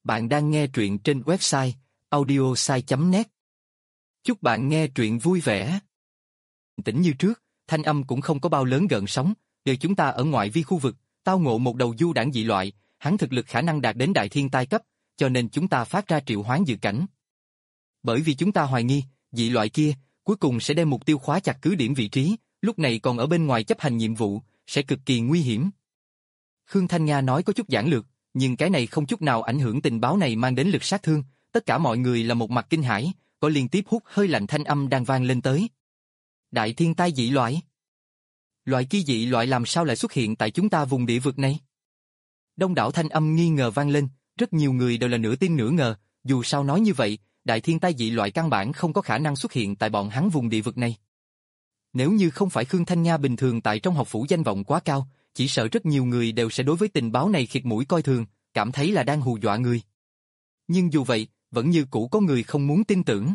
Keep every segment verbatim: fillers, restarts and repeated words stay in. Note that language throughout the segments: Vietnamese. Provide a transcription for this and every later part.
Bạn đang nghe truyện trên website audiosai chấm net. Chúc bạn nghe truyện vui vẻ. Tĩnh như trước, thanh âm cũng không có bao lớn gợn sóng, đều chúng ta ở ngoại vi khu vực, tao ngộ một đầu du đảng dị loại, hắn thực lực khả năng đạt đến đại thiên tai cấp, cho nên chúng ta phát ra triệu hoán dự cảnh. Bởi vì chúng ta hoài nghi, dị loại kia, cuối cùng sẽ đem mục tiêu khóa chặt cứ điểm vị trí, lúc này còn ở bên ngoài chấp hành nhiệm vụ, sẽ cực kỳ nguy hiểm. Khương Thanh Nga nói có chút giản lược, nhưng cái này không chút nào ảnh hưởng tình báo này mang đến lực sát thương, tất cả mọi người là một mặt kinh hãi, có liên tiếp hút hơi lạnh thanh âm đang vang lên tới. Đại thiên tai dị loại? Loại kia dị loại làm sao lại xuất hiện tại chúng ta vùng địa vực này? Đông đảo thanh âm nghi ngờ vang lên, rất nhiều người đều là nửa tin nửa ngờ, dù sao nói như vậy, đại thiên tai dị loại căn bản không có khả năng xuất hiện tại bọn hắn vùng địa vực này. Nếu như không phải Khương Thanh Nga bình thường tại trong học phủ danh vọng quá cao, chỉ sợ rất nhiều người đều sẽ đối với tình báo này khịt mũi coi thường, cảm thấy là đang hù dọa người. Nhưng dù vậy, vẫn như cũ có người không muốn tin tưởng.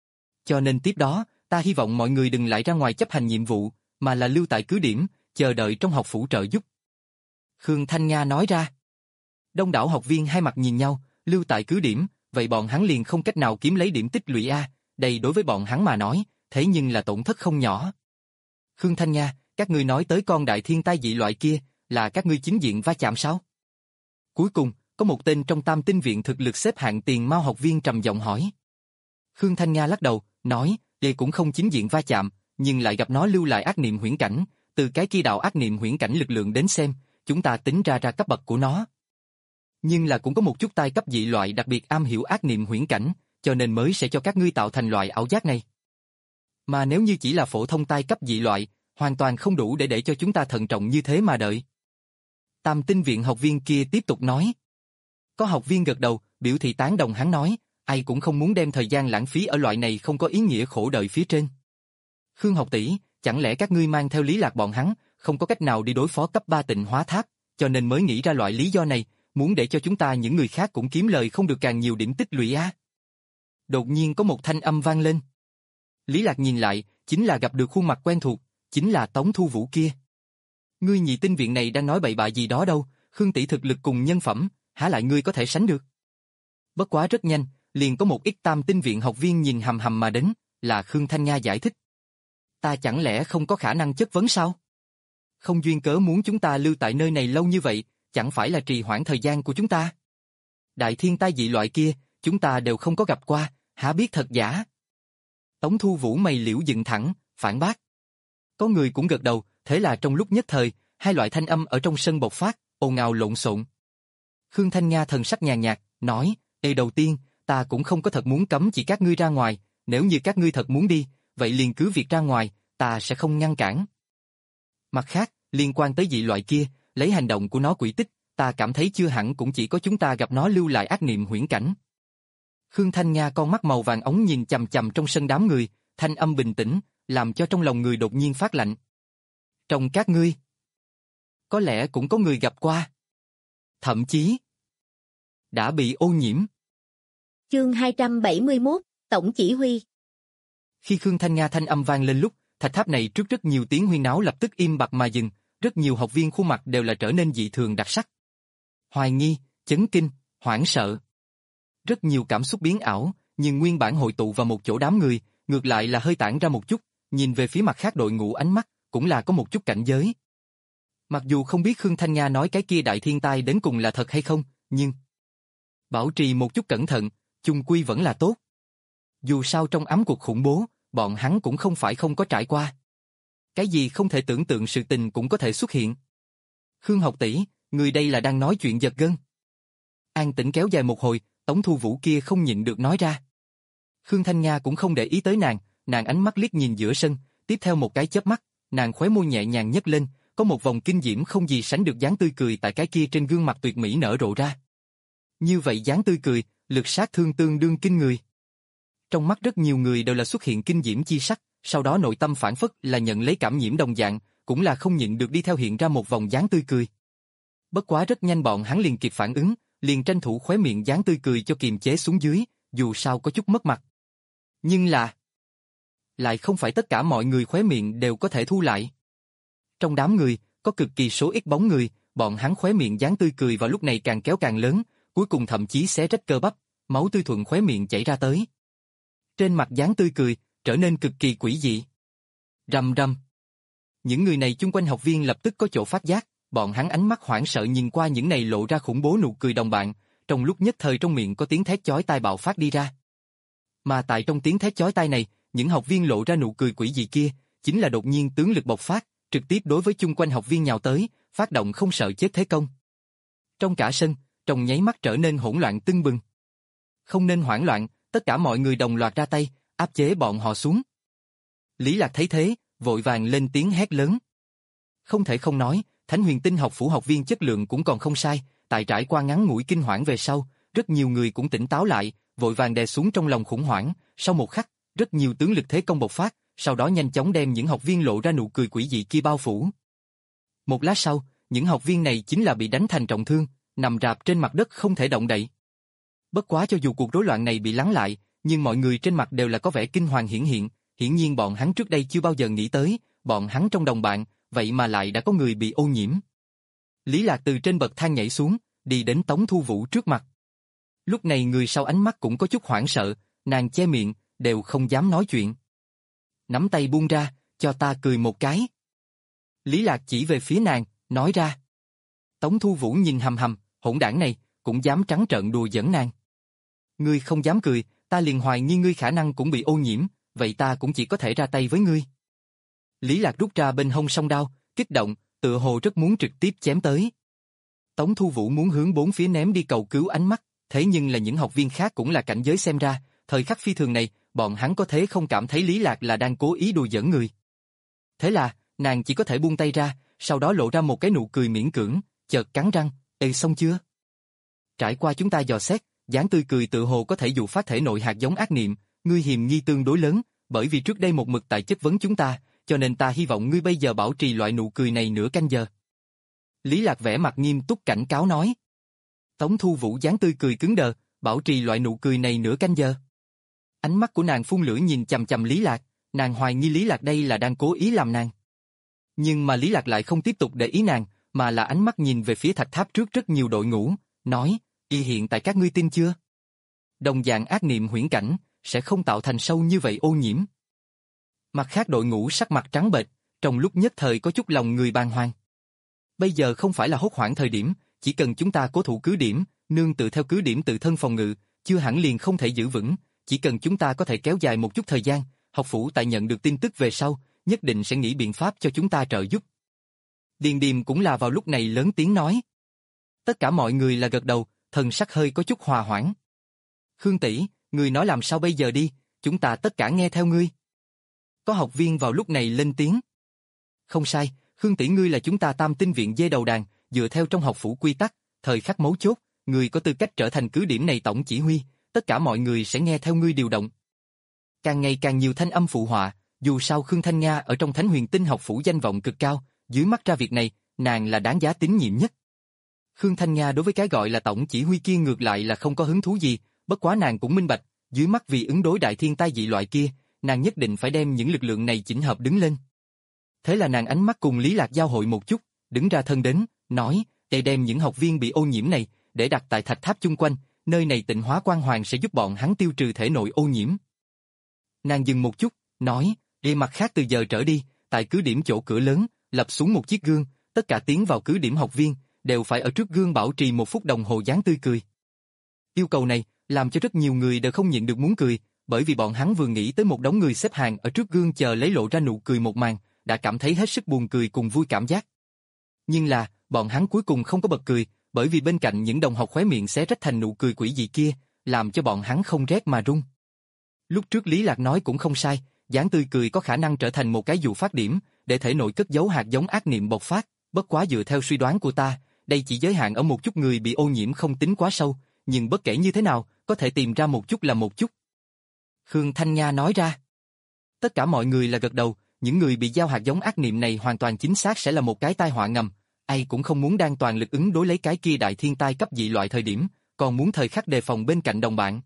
Cho nên tiếp đó, ta hy vọng mọi người đừng lại ra ngoài chấp hành nhiệm vụ, mà là lưu tại cứ điểm, chờ đợi trong học phủ trợ giúp. Khương Thanh Nga nói ra. Đông đảo học viên hai mặt nhìn nhau, lưu tại cứ điểm, vậy bọn hắn liền không cách nào kiếm lấy điểm tích lũy A, đây đối với bọn hắn mà nói, thế nhưng là tổn thất không nhỏ. Khương Thanh Nga, các ngươi nói tới con đại thiên tai dị loại kia, là các ngươi chính diện va chạm sao? Cuối cùng, có một tên trong Tam Tinh viện thực lực xếp hạng tiền mao học viên trầm giọng hỏi. Khương Thanh Nga lắc đầu, nói, đây cũng không chính diện va chạm, nhưng lại gặp nó lưu lại ác niệm huyễn cảnh, từ cái kia đạo ác niệm huyễn cảnh lực lượng đến xem, chúng ta tính ra ra cấp bậc của nó. Nhưng là cũng có một chút tai cấp dị loại đặc biệt am hiểu ác niệm huyễn cảnh, cho nên mới sẽ cho các ngươi tạo thành loại ảo giác này. Mà nếu như chỉ là phổ thông tai cấp dị loại, hoàn toàn không đủ để để cho chúng ta thận trọng như thế mà đợi. Tam Tinh viện học viên kia tiếp tục nói. Có học viên gật đầu, biểu thị tán đồng hắn nói, ai cũng không muốn đem thời gian lãng phí ở loại này không có ý nghĩa khổ đợi phía trên. Khương học tỷ, chẳng lẽ các ngươi mang theo Lý Lạc bọn hắn, không có cách nào đi đối phó cấp ba Tịnh Hóa Tháp, cho nên mới nghĩ ra loại lý do này, muốn để cho chúng ta những người khác cũng kiếm lời không được càng nhiều điểm tích lũy á. Đột nhiên có một thanh âm vang lên. Lý Lạc nhìn lại, chính là gặp được khuôn mặt quen thuộc, chính là Tống Thu Vũ kia. Ngươi nhị tinh viện này đang nói bậy bạ gì đó đâu, Khương tỷ thực lực cùng nhân phẩm, há lại ngươi có thể sánh được. Bất quá rất nhanh, liền có một ít Tam Tinh viện học viên nhìn hầm hầm mà đến, là Khương Thanh Nga giải thích. Ta chẳng lẽ không có khả năng chất vấn sao? Không duyên cớ muốn chúng ta lưu tại nơi này lâu như vậy, chẳng phải là trì hoãn thời gian của chúng ta. Đại thiên tai dị loại kia, chúng ta đều không có gặp qua, há biết thật giả. Tống Thu Vũ mày liễu dựng thẳng, phản bác. Có người cũng gật đầu, thế là trong lúc nhất thời, hai loại thanh âm ở trong sân bộc phát, ồn ào lộn xộn. Khương Thanh Nga thần sắc nhàn nhạt, nói, Ê đầu tiên, ta cũng không có thật muốn cấm chỉ các ngươi ra ngoài, nếu như các ngươi thật muốn đi, vậy liền cứ việc ra ngoài, ta sẽ không ngăn cản. Mặt khác, liên quan tới dị loại kia, lấy hành động của nó quỷ tích, ta cảm thấy chưa hẳn cũng chỉ có chúng ta gặp nó lưu lại ác niệm huyễn cảnh. Khương Thanh Nga con mắt màu vàng ống nhìn chằm chằm trong sân đám người, thanh âm bình tĩnh, làm cho trong lòng người đột nhiên phát lạnh. Trong các ngươi, có lẽ cũng có người gặp qua. Thậm chí, đã bị ô nhiễm. Chương hai trăm bảy mươi mốt, Tổng chỉ huy. Khi Khương Thanh Nga thanh âm vang lên lúc, thạch tháp này trước rất nhiều tiếng huyên náo lập tức im bặt mà dừng, rất nhiều học viên khuôn mặt đều là trở nên dị thường đặc sắc. Hoài nghi, chấn kinh, hoảng sợ. Rất nhiều cảm xúc biến ảo, nhưng nguyên bản hội tụ vào một chỗ đám người, ngược lại là hơi tản ra một chút, nhìn về phía mặt khác đội ngũ ánh mắt, cũng là có một chút cảnh giới. Mặc dù không biết Khương Thanh Nga nói cái kia đại thiên tai đến cùng là thật hay không, nhưng bảo trì một chút cẩn thận, chung quy vẫn là tốt. Dù sao trong ám cuộc khủng bố, bọn hắn cũng không phải không có trải qua. Cái gì không thể tưởng tượng sự tình cũng có thể xuất hiện. Khương học tỷ, người đây là đang nói chuyện giật gân. An tĩnh kéo dài một hồi, Tống Thu Vũ kia không nhịn được nói ra. Khương Thanh Nga cũng không để ý tới nàng, nàng ánh mắt liếc nhìn giữa sân, tiếp theo một cái chớp mắt, nàng khóe môi nhẹ nhàng nhấc lên, có một vòng kinh diễm không gì sánh được dáng tươi cười tại cái kia trên gương mặt tuyệt mỹ nở rộ ra. Như vậy dáng tươi cười, lực sát thương tương đương kinh người. Trong mắt rất nhiều người đều là xuất hiện kinh diễm chi sắc, sau đó nội tâm phản phất là nhận lấy cảm nhiễm đồng dạng, cũng là không nhịn được đi theo hiện ra một vòng dáng tươi cười. Bất quá rất nhanh bọn hắn liền kịp phản ứng, liền tranh thủ khóe miệng dáng tươi cười cho kiềm chế xuống dưới, dù sao có chút mất mặt. Nhưng là, lại không phải tất cả mọi người khóe miệng đều có thể thu lại. Trong đám người, có cực kỳ số ít bóng người, bọn hắn khóe miệng dáng tươi cười vào lúc này càng kéo càng lớn, cuối cùng thậm chí xé rách cơ bắp, máu tươi thuận khóe miệng chảy ra tới. Trên mặt dáng tươi cười, trở nên cực kỳ quỷ dị. Rầm rầm. Những người này chung quanh học viên lập tức có chỗ phát giác, bọn hắn ánh mắt hoảng sợ nhìn qua những này lộ ra khủng bố nụ cười đồng bạn, trong lúc nhất thời trong miệng có tiếng thét chói tai bạo phát đi ra. Mà tại trong tiếng thét chói tai này, những học viên lộ ra nụ cười quỷ dị kia, chính là đột nhiên tướng lực bộc phát, trực tiếp đối với chung quanh học viên nhào tới, phát động không sợ chết thế công. Trong cả sân, trong nháy mắt trở nên hỗn loạn tưng bừng. Không nên hoảng loạn, tất cả mọi người đồng loạt ra tay, áp chế bọn họ xuống. Lý Lạc thấy thế, vội vàng lên tiếng hét lớn. Không thể không nói, Thánh Huyền Tinh học phủ học viên chất lượng cũng còn không sai, tại trải qua ngắn ngủi kinh hoảng về sau, rất nhiều người cũng tỉnh táo lại, vội vàng đè xuống trong lòng khủng hoảng, sau một khắc, rất nhiều tướng lực thế công bộc phát, sau đó nhanh chóng đem những học viên lộ ra nụ cười quỷ dị kia bao phủ. Một lát sau, những học viên này chính là bị đánh thành trọng thương, nằm rạp trên mặt đất không thể động đậy. Bất quá cho dù cuộc rối loạn này bị lắng lại, nhưng mọi người trên mặt đều là có vẻ kinh hoàng hiển hiện, hiển nhiên bọn hắn trước đây chưa bao giờ nghĩ tới, bọn hắn trong đồng bạn, vậy mà lại đã có người bị ô nhiễm. Lý Lạc từ trên bậc thang nhảy xuống, đi đến Tống Thu Vũ trước mặt. Lúc này người sau ánh mắt cũng có chút hoảng sợ, nàng che miệng, đều không dám nói chuyện. Nắm tay buông ra, cho ta cười một cái. Lý Lạc chỉ về phía nàng, nói ra. Tống Thu Vũ nhìn hầm hầm, hỗn đảng này, cũng dám trắng trợn đùa giỡn nàng. Ngươi không dám cười, ta liền hoài nghi ngươi khả năng cũng bị ô nhiễm, vậy ta cũng chỉ có thể ra tay với ngươi. Lý Lạc rút ra bên hông song đao, kích động, tựa hồ rất muốn trực tiếp chém tới. Tống Thu Vũ muốn hướng bốn phía ném đi cầu cứu ánh mắt, thế nhưng là những học viên khác cũng là cảnh giới xem ra, thời khắc phi thường này, bọn hắn có thể không cảm thấy Lý Lạc là đang cố ý đùa giỡn người. Thế là, nàng chỉ có thể buông tay ra, sau đó lộ ra một cái nụ cười miễn cưỡng, chợt cắn răng, "Ê xong chưa?" Trải qua chúng ta dò xét, dáng tươi cười tự hồ có thể dụ phát thể nội hạt giống ác niệm, ngươi hiềm nghi tương đối lớn, bởi vì trước đây một mực tại chất vấn chúng ta, cho nên ta hy vọng ngươi bây giờ bảo trì loại nụ cười này nửa canh giờ. Lý Lạc vẻ mặt nghiêm túc cảnh cáo nói. Tống Thu Vũ dáng tươi cười cứng đờ, bảo trì loại nụ cười này nửa canh giờ. Ánh mắt của nàng phun lửa nhìn chằm chằm Lý Lạc, nàng hoài nghi Lý Lạc đây là đang cố ý làm nàng. Nhưng mà Lý Lạc lại không tiếp tục để ý nàng, mà là ánh mắt nhìn về phía thạch tháp trước rất nhiều đội ngũ, nói, y hiện tại các ngươi tin chưa? Đồng dạng ác niệm huyễn cảnh, sẽ không tạo thành sâu như vậy ô nhiễm. Mặt khác đội ngũ sắc mặt trắng bệch, trong lúc nhất thời có chút lòng người bàng hoàng. Bây giờ không phải là hốt hoảng thời điểm, chỉ cần chúng ta cố thủ cứ điểm, nương tự theo cứ điểm tự thân phòng ngự, chưa hẳn liền không thể giữ vững, chỉ cần chúng ta có thể kéo dài một chút thời gian, học phủ tại nhận được tin tức về sau, nhất định sẽ nghĩ biện pháp cho chúng ta trợ giúp. Điền Điềm cũng là vào lúc này lớn tiếng nói. Tất cả mọi người là gật đầu, thần sắc hơi có chút hòa hoãn. Khương tỷ, ngươi nói làm sao bây giờ đi, chúng ta tất cả nghe theo ngươi. Có học viên vào lúc này lên tiếng. Không sai, Khương tỷ ngươi là chúng ta Tam Tinh viện dê đầu đàn, dựa theo trong học phủ quy tắc, thời khắc mấu chốt, ngươi có tư cách trở thành cứ điểm này tổng chỉ huy, tất cả mọi người sẽ nghe theo ngươi điều động. Càng ngày càng nhiều thanh âm phụ họa, dù sao Khương Thanh Nga ở trong Thánh Huyền Tinh học phủ danh vọng cực cao, dưới mắt ra việc này, nàng là đáng giá tín nhiệm nhất. Khương Thanh Nga đối với cái gọi là tổng chỉ huy kia ngược lại là không có hứng thú gì, bất quá nàng cũng minh bạch, dưới mắt vì ứng đối đại thiên tai dị loại kia, nàng nhất định phải đem những lực lượng này chỉnh hợp đứng lên. Thế là nàng ánh mắt cùng Lý Lạc giao hội một chút, đứng ra thân đến, nói, để đem những học viên bị ô nhiễm này, để đặt tại thạch tháp chung quanh, nơi này tịnh hóa quang hoàng sẽ giúp bọn hắn tiêu trừ thể nội ô nhiễm. Nàng dừng một chút, nói, để mặt khác từ giờ trở đi, tại cứ điểm chỗ cửa lớn, lập xuống một chiếc gương, tất cả tiến vào cứ điểm học viên, đều phải ở trước gương bảo trì một phút đồng hồ dáng tươi cười. Yêu cầu này, làm cho rất nhiều người đều không nhịn được muốn cười, bởi vì bọn hắn vừa nghĩ tới một đống người xếp hàng ở trước gương chờ lấy lộ ra nụ cười một màn, đã cảm thấy hết sức buồn cười cùng vui cảm giác. Nhưng là, bọn hắn cuối cùng không có bật cười, bởi vì bên cạnh những đồng học khóe miệng xé rách thành nụ cười quỷ dị kia, làm cho bọn hắn không rét mà run. Lúc trước Lý Lạc nói cũng không sai, dáng tươi cười có khả năng trở thành một cái dụ phát điểm, để thể nội cất giấu hạt giống ác niệm bộc phát, bất quá dựa theo suy đoán của ta, đây chỉ giới hạn ở một chút người bị ô nhiễm không tính quá sâu, nhưng bất kể như thế nào, có thể tìm ra một chút là một chút. Khương Thanh Nga nói ra. Tất cả mọi người là gật đầu, những người bị giao hạt giống ác niệm này hoàn toàn chính xác sẽ là một cái tai họa ngầm, ai cũng không muốn đang toàn lực ứng đối lấy cái kia đại thiên tai cấp dị loại thời điểm, còn muốn thời khắc đề phòng bên cạnh đồng bạn.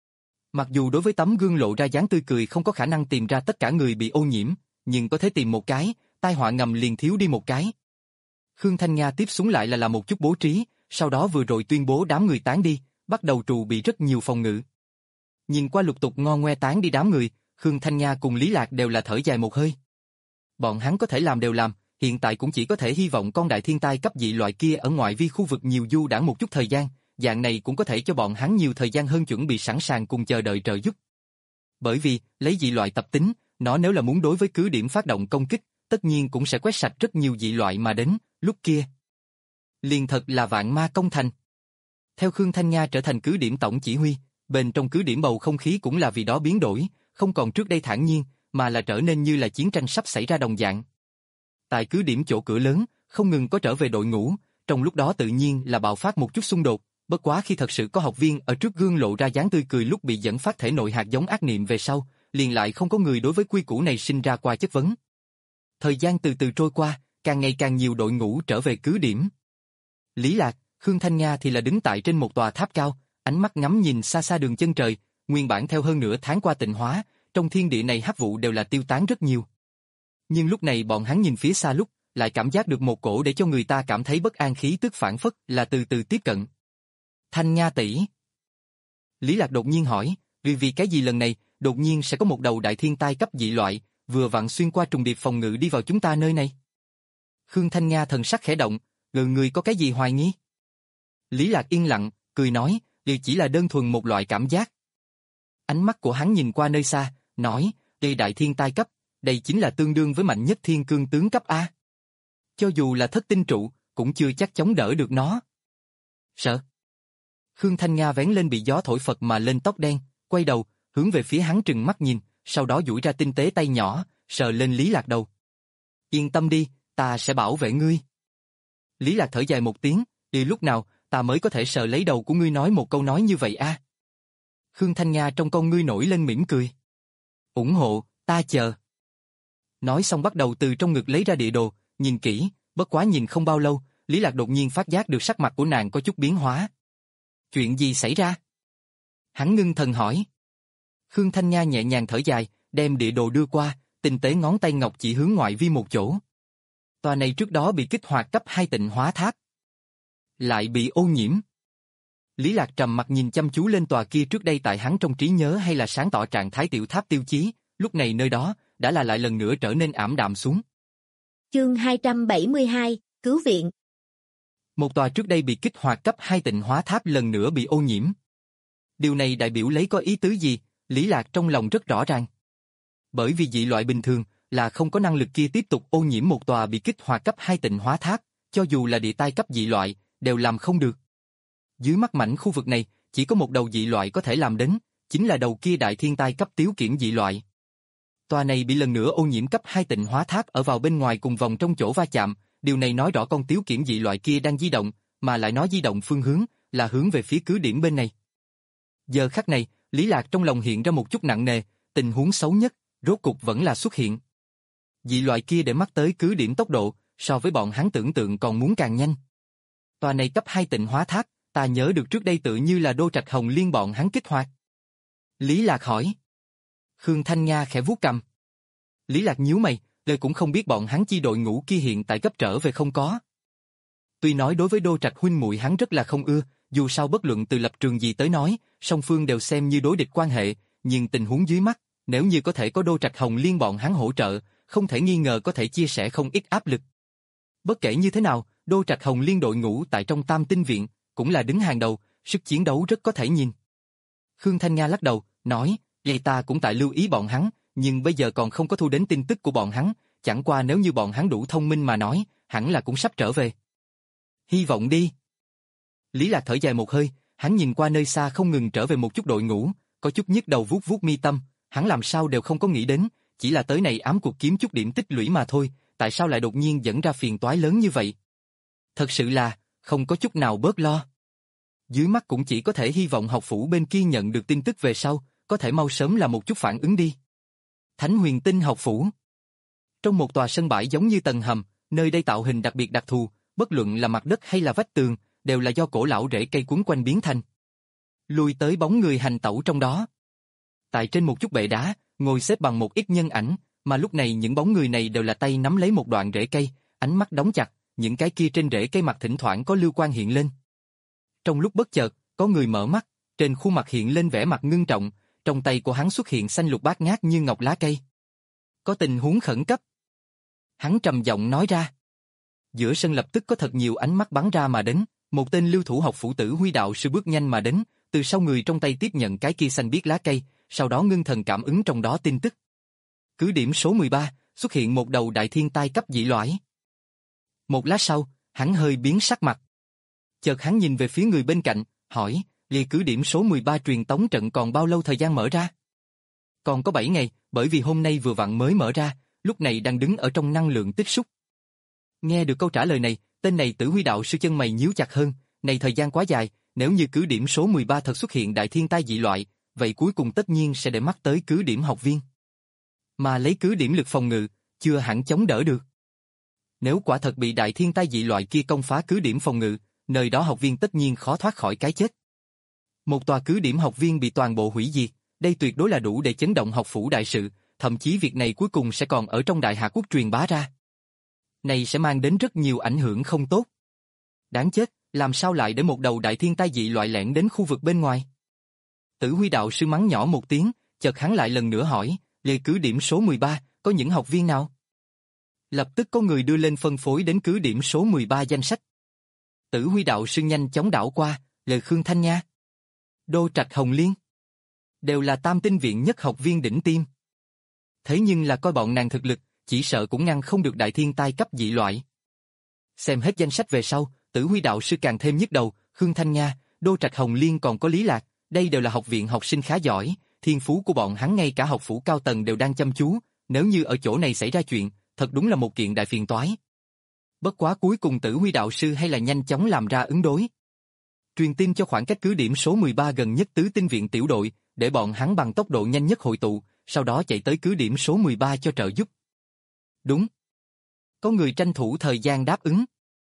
Mặc dù đối với tấm gương lộ ra dáng tươi cười không có khả năng tìm ra tất cả người bị ô nhiễm, nhưng có thể tìm một cái, tai họa ngầm liền thiếu đi một cái. Khương Thanh Nga tiếp xuống lại là làm một chút bố trí, sau đó vừa rồi tuyên bố đám người tán đi, bắt đầu trù bị rất nhiều phòng ngự. Nhìn qua lục tục ngo ngoe tán đi đám người, Khương Thanh Nga cùng Lý Lạc đều là thở dài một hơi. Bọn hắn có thể làm đều làm, hiện tại cũng chỉ có thể hy vọng con đại thiên tai cấp dị loại kia ở ngoại vi khu vực nhiều du đãng một chút thời gian, dạng này cũng có thể cho bọn hắn nhiều thời gian hơn chuẩn bị sẵn sàng cùng chờ đợi trợ giúp. Bởi vì, lấy dị loại tập tính, nó nếu là muốn đối với cứ điểm phát động công kích, tất nhiên cũng sẽ quét sạch rất nhiều dị loại mà đến, lúc kia. Liền thật là vạn ma công thành. Theo Khương Thanh Nga trở thành cứ điểm tổng chỉ huy, bên trong cứ điểm bầu không khí cũng là vì đó biến đổi, không còn trước đây thản nhiên, mà là trở nên như là chiến tranh sắp xảy ra đồng dạng. Tại cứ điểm chỗ cửa lớn, không ngừng có trở về đội ngũ, trong lúc đó tự nhiên là bạo phát một chút xung đột, bất quá khi thật sự có học viên ở trước gương lộ ra dáng tươi cười lúc bị dẫn phát thể nội hạt giống ác niệm về sau, liền lại không có người đối với quy củ này sinh ra qua chất vấn. Thời gian từ từ trôi qua, càng ngày càng nhiều đội ngũ trở về cứ điểm. Lý Lạc, Khương Thanh Nga thì là đứng tại trên một tòa tháp cao, ánh mắt ngắm nhìn xa xa đường chân trời, nguyên bản theo hơn nửa tháng qua tịnh hóa, trong thiên địa này hắc vụ đều là tiêu tán rất nhiều. Nhưng lúc này bọn hắn nhìn phía xa lúc, lại cảm giác được một cổ để cho người ta cảm thấy bất an khí tức phản phất là từ từ tiếp cận. Thanh Nga tỷ. Lý Lạc đột nhiên hỏi, vì vì cái gì lần này, đột nhiên sẽ có một đầu đại thiên tai cấp dị loại, vừa vặn xuyên qua trùng điệp phòng ngự đi vào chúng ta nơi này. Khương Thanh Nga thần sắc khẽ động, ngờ người có cái gì hoài nghi? Lý Lạc yên lặng, cười nói, điều chỉ là đơn thuần một loại cảm giác. Ánh mắt của hắn nhìn qua nơi xa, nói, đây đại thiên tai cấp, đây chính là tương đương với mạnh nhất thiên cương tướng cấp A. Cho dù là thất tinh trụ, cũng chưa chắc chống đỡ được nó. Sợ. Khương Thanh Nga vén lên bị gió thổi phật mà lên tóc đen, quay đầu, hướng về phía hắn trừng mắt nhìn, sau đó duỗi ra tinh tế tay nhỏ, sờ lên Lý Lạc đầu. Yên tâm đi, ta sẽ bảo vệ ngươi. Lý Lạc thở dài một tiếng, đi lúc nào, ta mới có thể sờ lấy đầu của ngươi nói một câu nói như vậy a? Khương Thanh Nga trong con ngươi nổi lên mỉm cười. Ủng hộ, ta chờ. Nói xong bắt đầu từ trong ngực lấy ra địa đồ, nhìn kỹ, bất quá nhìn không bao lâu, Lý Lạc đột nhiên phát giác được sắc mặt của nàng có chút biến hóa. Chuyện gì xảy ra? Hắn ngưng thần hỏi. Khương Thanh Nga nhẹ nhàng thở dài, đem địa đồ đưa qua, tinh tế ngón tay ngọc chỉ hướng ngoại vi một chỗ. Tòa này trước đó bị kích hoạt cấp hai tịnh hóa tháp. Lại bị ô nhiễm. Lý Lạc trầm mặt nhìn chăm chú lên tòa kia trước đây tại hắn trong trí nhớ hay là sáng tỏ trạng thái tiểu tháp tiêu chí, lúc này nơi đó, đã là lại lần nữa trở nên ảm đạm xuống. Chương hai trăm bảy mươi hai, Cứu viện. Một tòa trước đây bị kích hoạt cấp hai tịnh hóa tháp lần nữa bị ô nhiễm. Điều này đại biểu lấy có ý tứ gì, Lý Lạc trong lòng rất rõ ràng. Bởi vì dị loại bình thường là không có năng lực kia tiếp tục ô nhiễm một tòa bị kích hoạt cấp hai tịnh hóa tháp, cho dù là địa tai cấp dị loại, đều làm không được. Dưới mắt mảnh khu vực này, chỉ có một đầu dị loại có thể làm đến, chính là đầu kia đại thiên tai cấp tiếu kiển dị loại. Tòa này bị lần nữa ô nhiễm cấp hai tịnh hóa tháp ở vào bên ngoài cùng vòng trong chỗ va chạm, điều này nói rõ con tiếu kiển dị loại kia đang di động, mà lại nói di động phương hướng, là hướng về phía cứ điểm bên này. Giờ khắc này, Lý Lạc trong lòng hiện ra một chút nặng nề, tình huống xấu nhất, rốt cục vẫn là xuất hiện. Dị loại kia để mắt tới cứ điểm tốc độ, so với bọn hắn tưởng tượng còn muốn càng nhanh. Tòa này cấp hai tịnh hóa tháp, ta nhớ được trước đây tự như là Đô Trạch Hồng Liên bọn hắn kích hoạt. Lý Lạc hỏi. Khương Thanh Nga khẽ vuốt cằm. Lý Lạc nhíu mày, lời cũng không biết bọn hắn chi đội ngũ kia hiện tại cấp trở về không có. Tuy nói đối với Đô Trạch huynh muội hắn rất là không ưa, dù sao bất luận từ lập trường gì tới nói, song phương đều xem như đối địch quan hệ, nhưng tình huống dưới mắt, nếu như có thể có Đô Trạch Hồng Liên bọn hắn hỗ trợ, không thể nghi ngờ có thể chia sẻ không ít áp lực. Bất kể như thế nào, Đô Trạch Hồng Liên đội ngũ tại trong Tam Tinh Viện, cũng là đứng hàng đầu, sức chiến đấu rất có thể nhìn. Khương Thanh Nga lắc đầu, nói, vậy ta cũng tại lưu ý bọn hắn, nhưng bây giờ còn không có thu đến tin tức của bọn hắn, chẳng qua nếu như bọn hắn đủ thông minh mà nói, hẳn là cũng sắp trở về. Hy vọng đi. Lý Lạc thở dài một hơi, hắn nhìn qua nơi xa không ngừng trở về một chút đội ngũ, có chút nhức đầu vuốt vuốt mi tâm, hắn làm sao đều không có nghĩ đến, chỉ là tới này ám cuộc kiếm chút điểm tích lũy mà thôi, tại sao lại đột nhiên dẫn ra phiền toái lớn như vậy? Thật sự là, không có chút nào bớt lo. Dưới mắt cũng chỉ có thể hy vọng học phủ bên kia nhận được tin tức về sau, có thể mau sớm là một chút phản ứng đi. Thánh Huyền Tinh học phủ. Trong một tòa sân bãi giống như tầng hầm, nơi đây tạo hình đặc biệt đặc thù, bất luận là mặt đất hay là vách tường, đều là do cổ lão rễ cây quấn quanh biến thành. Lùi tới bóng người hành tẩu trong đó. Tại trên một chút bệ đá, ngồi xếp bằng một ít nhân ảnh, mà lúc này những bóng người này đều là tay nắm lấy một đoạn rễ cây, ánh mắt đóng chặt, những cái kia trên rễ cây mặt thỉnh thoảng có lưu quang hiện lên. Trong lúc bất chợt, có người mở mắt, trên khuôn mặt hiện lên vẻ mặt ngưng trọng, trong tay của hắn xuất hiện xanh lục bát ngát như ngọc lá cây. Có tình huống khẩn cấp. Hắn trầm giọng nói ra. Giữa sân lập tức có thật nhiều ánh mắt bắn ra mà đến, một tên lưu thủ học phủ Tử Huy đạo sư bước nhanh mà đến, từ sau người trong tay tiếp nhận cái kia xanh biếc lá cây, sau đó ngưng thần cảm ứng trong đó tin tức. Cứ điểm số mười ba, xuất hiện một đầu đại thiên tai cấp dị loại. Một lát sau, hắn hơi biến sắc mặt. Chợt hắn nhìn về phía người bên cạnh, hỏi, lìa cứ điểm số mười ba truyền tống trận còn bao lâu thời gian mở ra? Còn có bảy ngày, bởi vì hôm nay vừa vặn mới mở ra, lúc này đang đứng ở trong năng lượng tích xúc. Nghe được câu trả lời này, tên này Tử Huy đạo sư chân mày nhíu chặt hơn, này thời gian quá dài, nếu như cứ điểm số mười ba thật xuất hiện đại thiên tai dị loại, vậy cuối cùng tất nhiên sẽ để mắt tới cứ điểm học viên. Mà lấy cứ điểm lực phòng ngự, chưa hẳn chống đỡ được. Nếu quả thật bị đại thiên tai dị loại kia công phá cứ điểm phòng ngự, nơi đó học viên tất nhiên khó thoát khỏi cái chết. Một tòa cứ điểm học viên bị toàn bộ hủy diệt, đây tuyệt đối là đủ để chấn động học phủ đại sự, thậm chí việc này cuối cùng sẽ còn ở trong Đại Hạ Quốc truyền bá ra. Này sẽ mang đến rất nhiều ảnh hưởng không tốt. Đáng chết, làm sao lại để một đầu đại thiên tai dị loại lẻn đến khu vực bên ngoài? Tử Huy đạo sư mắng nhỏ một tiếng, chợt hắn lại lần nữa hỏi, lề cứ điểm số mười ba, có những học viên nào? Lập tức có người đưa lên phân phối đến cứ điểm số mười ba danh sách. Tử Huy đạo sư nhanh chóng đảo qua, lời Khương Thanh Nha, Đô Trạch Hồng Liên, đều là tam tinh viện nhất học viên đỉnh tiêm. Thế nhưng là coi bọn nàng thực lực, chỉ sợ cũng ngăn không được đại thiên tai cấp dị loại. Xem hết danh sách về sau, Tử Huy đạo sư càng thêm nhức đầu, Khương Thanh Nha, Đô Trạch Hồng Liên còn có Lý Lạc, đây đều là học viện học sinh khá giỏi, thiên phú của bọn hắn ngay cả học phủ cao tầng đều đang chăm chú, nếu như ở chỗ này xảy ra chuyện, thật đúng là một kiện đại phiền toái. Bất quá cuối cùng Tử Huy đạo sư hay là nhanh chóng làm ra ứng đối. Truyền tin cho khoảng cách cứ điểm số mười ba gần nhất tứ tinh viện tiểu đội, để bọn hắn bằng tốc độ nhanh nhất hội tụ, sau đó chạy tới cứ điểm số mười ba cho trợ giúp. Đúng. Có người tranh thủ thời gian đáp ứng.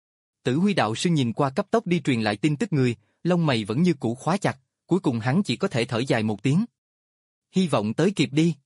Tử Huy đạo sư nhìn qua cấp tốc đi truyền lại tin tức người, lông mày vẫn như cũ khóa chặt, cuối cùng hắn chỉ có thể thở dài một tiếng. Hy vọng tới kịp đi.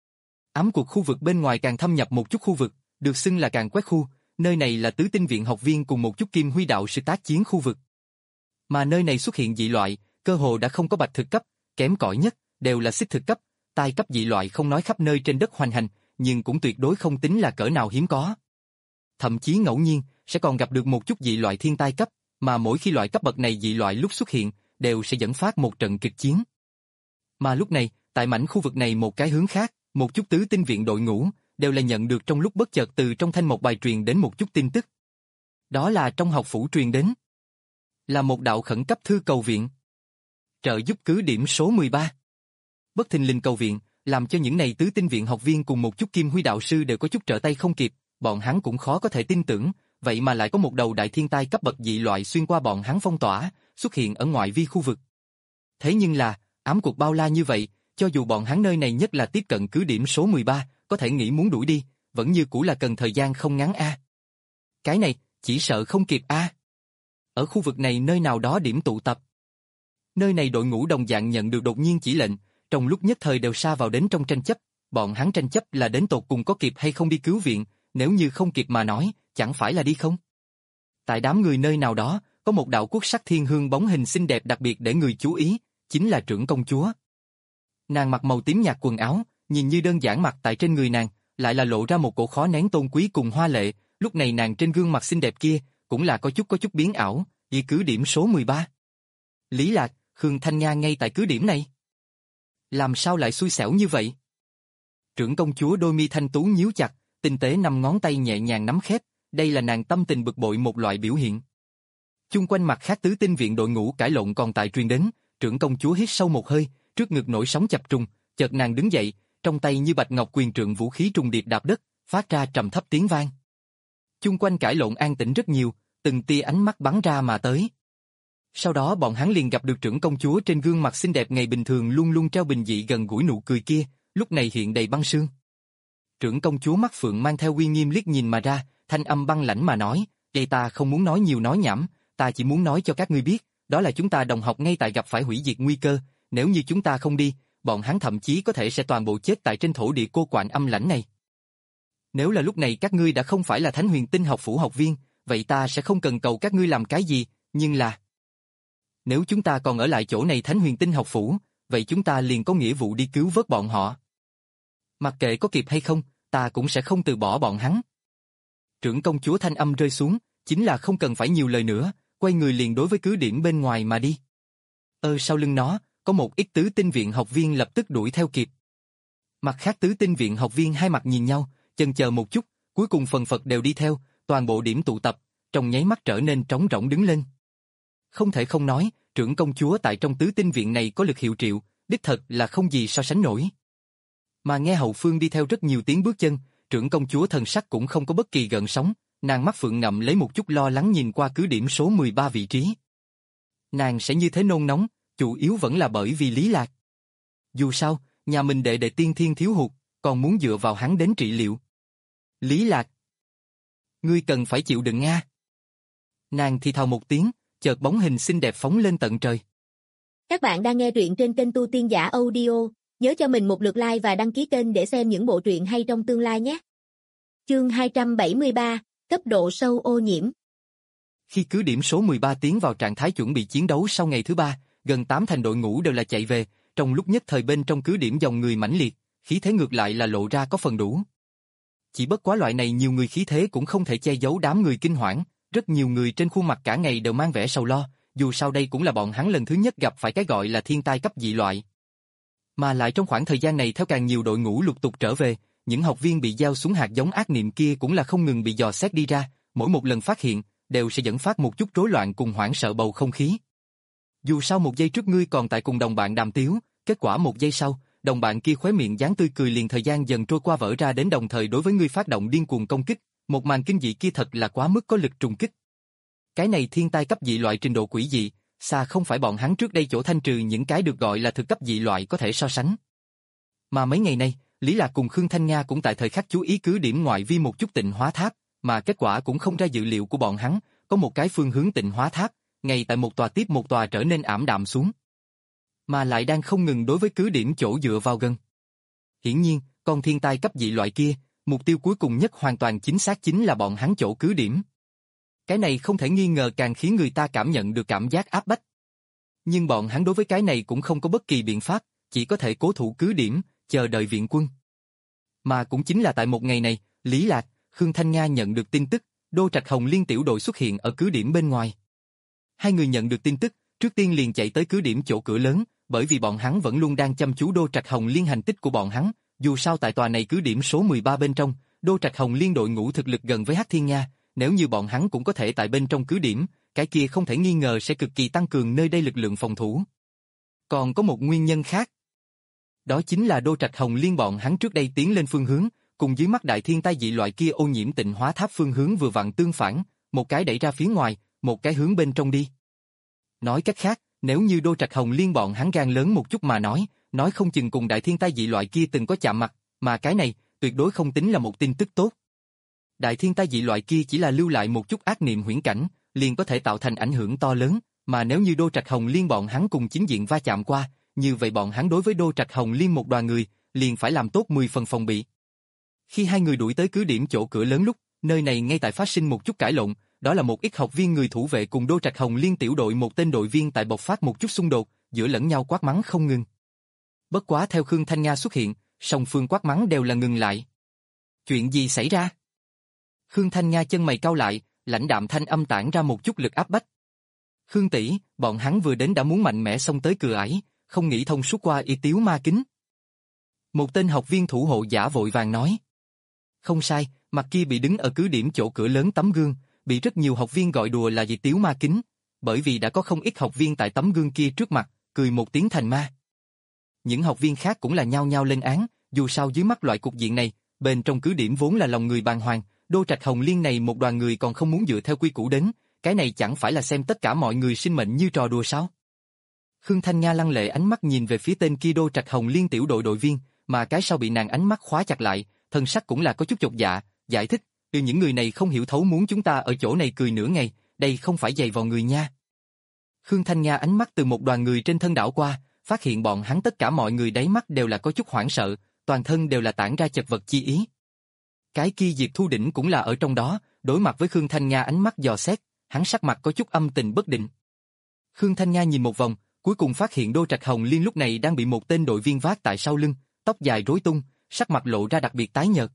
Ám cuộc khu vực bên ngoài càng thâm nhập một chút khu vực, được xưng là càng quét khu, nơi này là tứ tinh viện học viên cùng một chút Kim Huy đạo sư tác chiến khu vực. Mà nơi này xuất hiện dị loại, cơ hồ đã không có bạch thực cấp, kém cỏi nhất, đều là xích thực cấp, tai cấp dị loại không nói khắp nơi trên đất hoành hành, nhưng cũng tuyệt đối không tính là cỡ nào hiếm có. Thậm chí ngẫu nhiên, sẽ còn gặp được một chút dị loại thiên tai cấp, mà mỗi khi loại cấp bậc này dị loại lúc xuất hiện, đều sẽ dẫn phát một trận kịch chiến. Mà lúc này, tại mảnh khu vực này một cái hướng khác, một chút tứ tinh viện đội ngũ, đều là nhận được trong lúc bất chợt từ trong thanh một bài truyền đến một chút tin tức. Đó là trong học phủ truyền đến. Là một đạo khẩn cấp thư cầu viện. Trợ giúp cứ điểm số mười ba. Bất thình lình cầu viện, làm cho những này tứ tinh viện học viên cùng một chút Kim Huy đạo sư đều có chút trở tay không kịp, bọn hắn cũng khó có thể tin tưởng, vậy mà lại có một đầu đại thiên tai cấp bậc dị loại xuyên qua bọn hắn phong tỏa, xuất hiện ở ngoại vi khu vực. Thế nhưng là, ám cuộc bao la như vậy, cho dù bọn hắn nơi này nhất là tiếp cận cứ điểm số mười ba, có thể nghĩ muốn đuổi đi, vẫn như cũ là cần thời gian không ngắn a. Cái này, chỉ sợ không kịp a. Ở khu vực này nơi nào đó điểm tụ tập. Nơi này đội ngũ đồng dạng nhận được đột nhiên chỉ lệnh, trong lúc nhất thời đều sa vào đến trong tranh chấp, bọn hắn tranh chấp là đến tột cùng có kịp hay không đi cứu viện, nếu như không kịp mà nói, chẳng phải là đi không. Tại đám người nơi nào đó, có một đạo quốc sắc thiên hương bóng hình xinh đẹp đặc biệt để người chú ý, chính là trưởng công chúa. Nàng mặc màu tím nhạt quần áo, nhìn như đơn giản mặc tại trên người nàng, lại là lộ ra một cổ khó nén tôn quý cùng hoa lệ, lúc này nàng trên gương mặt xinh đẹp kia, cũng là có chút có chút biến ảo, vì cứ điểm số mười ba. Lý Lạc, Khương Thanh Nga ngay tại cứ điểm này. Làm sao lại xui xẻo như vậy? Trưởng công chúa đôi mi thanh tú nhíu chặt, tinh tế năm ngón tay nhẹ nhàng nắm khép, đây là nàng tâm tình bực bội một loại biểu hiện. Chung quanh mặt khác tứ tinh viện đội ngũ cãi lộn còn tại truyền đến, trưởng công chúa hít sâu một hơi, trước ngực nổi sóng chập trùng, chợt nàng đứng dậy, trong tay như bạch ngọc quyền trượng vũ khí trùng điệp đạp đất, phát ra trầm thấp tiếng vang. Chung quanh cãi lộn an tĩnh rất nhiều, từng tia ánh mắt bắn ra mà tới. Sau đó bọn hắn liền gặp được trưởng công chúa trên gương mặt xinh đẹp ngày bình thường luôn luôn treo bình dị gần gũi nụ cười kia, lúc này hiện đầy băng sương. Trưởng công chúa mắt phượng mang theo uy nghiêm liếc nhìn mà ra, thanh âm băng lãnh mà nói, "Vậy ta không muốn nói nhiều nói nhảm, ta chỉ muốn nói cho các ngươi biết, đó là chúng ta đồng học ngay tại gặp phải hủy diệt nguy cơ, nếu như chúng ta không đi, bọn hắn thậm chí có thể sẽ toàn bộ chết tại trên thổ địa cô quạnh âm lãnh này. Nếu là lúc này các ngươi đã không phải là Thánh Huyền Tinh học phủ học viên, vậy ta sẽ không cần cầu các ngươi làm cái gì, nhưng là..." Nếu chúng ta còn ở lại chỗ này Thánh Huyền Tinh học phủ, vậy chúng ta liền có nghĩa vụ đi cứu vớt bọn họ. Mặc kệ có kịp hay không, ta cũng sẽ không từ bỏ bọn hắn. Trưởng công chúa thanh âm rơi xuống, chính là không cần phải nhiều lời nữa, quay người liền đối với cứ điểm bên ngoài mà đi. Ơ sau lưng nó, có một ít tứ tinh viện học viên lập tức đuổi theo kịp. Mặt khác tứ tinh viện học viên hai mặt nhìn nhau, chần chờ một chút, cuối cùng phần phật đều đi theo, toàn bộ điểm tụ tập, trong nháy mắt trở nên trống rỗng đứng lên. Không thể không nói, trưởng công chúa tại trong tứ tinh viện này có lực hiệu triệu, đích thật là không gì so sánh nổi. Mà nghe hậu phương đi theo rất nhiều tiếng bước chân, trưởng công chúa thần sắc cũng không có bất kỳ gợn sóng, nàng mắt phượng ngậm lấy một chút lo lắng nhìn qua cứ điểm số mười ba vị trí. Nàng sẽ như thế nôn nóng, chủ yếu vẫn là bởi vì Lý Lạc. Dù sao, nhà mình đệ đệ tiên thiên thiếu hụt, còn muốn dựa vào hắn đến trị liệu. Lý Lạc, ngươi cần phải chịu đựng nga. Nàng thì thào một tiếng, chợt bóng hình xinh đẹp phóng lên tận trời. Các bạn đang nghe truyện trên kênh Tu Tiên Giả Audio, nhớ cho mình một lượt like và đăng ký kênh để xem những bộ truyện hay trong tương lai nhé. Chương hai trăm bảy mươi ba, cấp độ sâu ô nhiễm. Khi cứ điểm số mười ba tiến vào trạng thái chuẩn bị chiến đấu sau ngày thứ ba, gần tám thành đội ngũ đều là chạy về, trong lúc nhất thời bên trong cứ điểm dòng người mãnh liệt, khí thế ngược lại là lộ ra có phần đủ. Chỉ bất quá loại này nhiều người khí thế cũng không thể che giấu đám người kinh hoảng, rất nhiều người trên khuôn mặt cả ngày đều mang vẻ sầu lo, dù sao đây cũng là bọn hắn lần thứ nhất gặp phải cái gọi là thiên tai cấp dị loại. Mà lại trong khoảng thời gian này theo càng nhiều đội ngũ lục tục trở về, những học viên bị gieo xuống hạt giống ác niệm kia cũng là không ngừng bị dò xét đi ra, mỗi một lần phát hiện, đều sẽ dẫn phát một chút rối loạn cùng hoảng sợ bầu không khí. Dù sao một giây trước ngươi còn tại cùng đồng bạn đàm tiếu, kết quả một giây sau, đồng bạn kia khóe miệng dáng tươi cười liền thời gian dần trôi qua vỡ ra đến đồng thời đối với ngươi phát động điên cuồng công kích, một màn kinh dị kia thật là quá mức có lực trùng kích. Cái này thiên tai cấp dị loại trình độ quỷ dị, xa không phải bọn hắn trước đây chỗ thanh trừ những cái được gọi là thực cấp dị loại có thể so sánh. Mà mấy ngày nay, Lý Lạc cùng Khương Thanh Nga cũng tại thời khắc chú ý cứ điểm ngoại vi một chút Tịnh Hóa Tháp, mà kết quả cũng không ra dự liệu của bọn hắn, có một cái phương hướng Tịnh Hóa Tháp, ngay tại một tòa tiếp một tòa trở nên ảm đạm xuống. Mà lại đang không ngừng đối với cứ điểm chỗ dựa vào gần. Hiển nhiên, con thiên tai cấp dị loại kia, mục tiêu cuối cùng nhất hoàn toàn chính xác chính là bọn hắn chỗ cứ điểm. Cái này không thể nghi ngờ càng khiến người ta cảm nhận được cảm giác áp bách. Nhưng bọn hắn đối với cái này cũng không có bất kỳ biện pháp, chỉ có thể cố thủ cứ điểm, chờ đợi viện quân. Mà cũng chính là tại một ngày này, Lý Lạc, Khương Thanh Nga nhận được tin tức, Đô Trạch Hồng Liên tiểu đội xuất hiện ở cứ điểm bên ngoài. Hai người nhận được tin tức, trước tiên liền chạy tới cứ điểm chỗ cửa lớn, bởi vì bọn hắn vẫn luôn đang chăm chú Đô Trạch Hồng Liên hành tích của bọn hắn, dù sao tại tòa này cứ điểm số mười ba bên trong, Đô Trạch Hồng Liên đội ngũ thực lực gần với Hắc Thiên Nha, nếu như bọn hắn cũng có thể tại bên trong cứ điểm, cái kia không thể nghi ngờ sẽ cực kỳ tăng cường nơi đây lực lượng phòng thủ. Còn có một nguyên nhân khác. Đó chính là Đô Trạch Hồng Liên bọn hắn trước đây tiến lên phương hướng, cùng dưới mắt đại thiên tai dị loại kia ô nhiễm Tịnh Hóa Tháp phương hướng vừa vặn tương phản, một cái đẩy ra phía ngoài, một cái hướng bên trong đi. Nói cách khác, nếu như Đô Trạch Hồng Liên bọn hắn gan lớn một chút mà nói, nói không chừng cùng đại thiên tai dị loại kia từng có chạm mặt, mà cái này, tuyệt đối không tính là một tin tức tốt. Đại thiên tai dị loại kia chỉ là lưu lại một chút ác niệm huyễn cảnh, liền có thể tạo thành ảnh hưởng to lớn, mà nếu như Đô Trạch Hồng Liên bọn hắn cùng chính diện va chạm qua, như vậy bọn hắn đối với Đô Trạch Hồng Liên một đoàn người, liền phải làm tốt mười phần phòng bị. Khi hai người đuổi tới cứ điểm chỗ cửa lớn lúc, nơi này ngay tại phát sinh một chút cãi lộn, đó là một ít học viên người thủ vệ cùng Đô Trạch Hồng Liên tiểu đội một tên đội viên tại bộc phát một chút xung đột, giữa lẫn nhau quát mắng không ngừng. Bất quá theo Khương Thanh Nga xuất hiện, song phương quát mắng đều là ngừng lại. Chuyện gì xảy ra? Khương Thanh Nga chân mày cau lại, lãnh đạm thanh âm tản ra một chút lực áp bách. Khương tỷ, bọn hắn vừa đến đã muốn mạnh mẽ xông tới cửa ải, không nghĩ thông suốt qua y tiếu ma kính. Một tên học viên thủ hộ giả vội vàng nói. Không sai, mặt kia bị đứng ở cứ điểm chỗ cửa lớn tấm gương, bị rất nhiều học viên gọi đùa là dị tiếu ma kính, bởi vì đã có không ít học viên tại tấm gương kia trước mặt, cười một tiếng thành ma. Những học viên khác cũng là nhao nhao lên án, dù sao dưới mắt loại cục diện này, bên trong cứ điểm vốn là lòng người bàng hoàng, Đô Trạch Hồng Liên này một đoàn người còn không muốn dựa theo quy củ đến, cái này chẳng phải là xem tất cả mọi người sinh mệnh như trò đùa sao? Khương Thanh Nga lăng lệ ánh mắt nhìn về phía tên kia Đô Trạch Hồng Liên tiểu đội đội viên, mà cái sau bị nàng ánh mắt khóa chặt lại, thân sắc cũng là có chút chột dạ, giải thích, từ những người này không hiểu thấu muốn chúng ta ở chỗ này cười nửa ngày, đây không phải giày vào người nha. Khương Thanh Nga ánh mắt từ một đoàn người trên thân đảo qua, phát hiện bọn hắn tất cả mọi người đáy mắt đều là có chút hoảng sợ, toàn thân đều là tản ra chật vật chi ý. Cái kia Diệt Thu Đỉnh cũng là ở trong đó, đối mặt với Khương Thanh Nga ánh mắt dò xét, hắn sắc mặt có chút âm tình bất định. Khương Thanh Nga nhìn một vòng, cuối cùng phát hiện Đô Trạch Hồng Liên lúc này đang bị một tên đội viên vác tại sau lưng, tóc dài rối tung, sắc mặt lộ ra đặc biệt tái nhợt.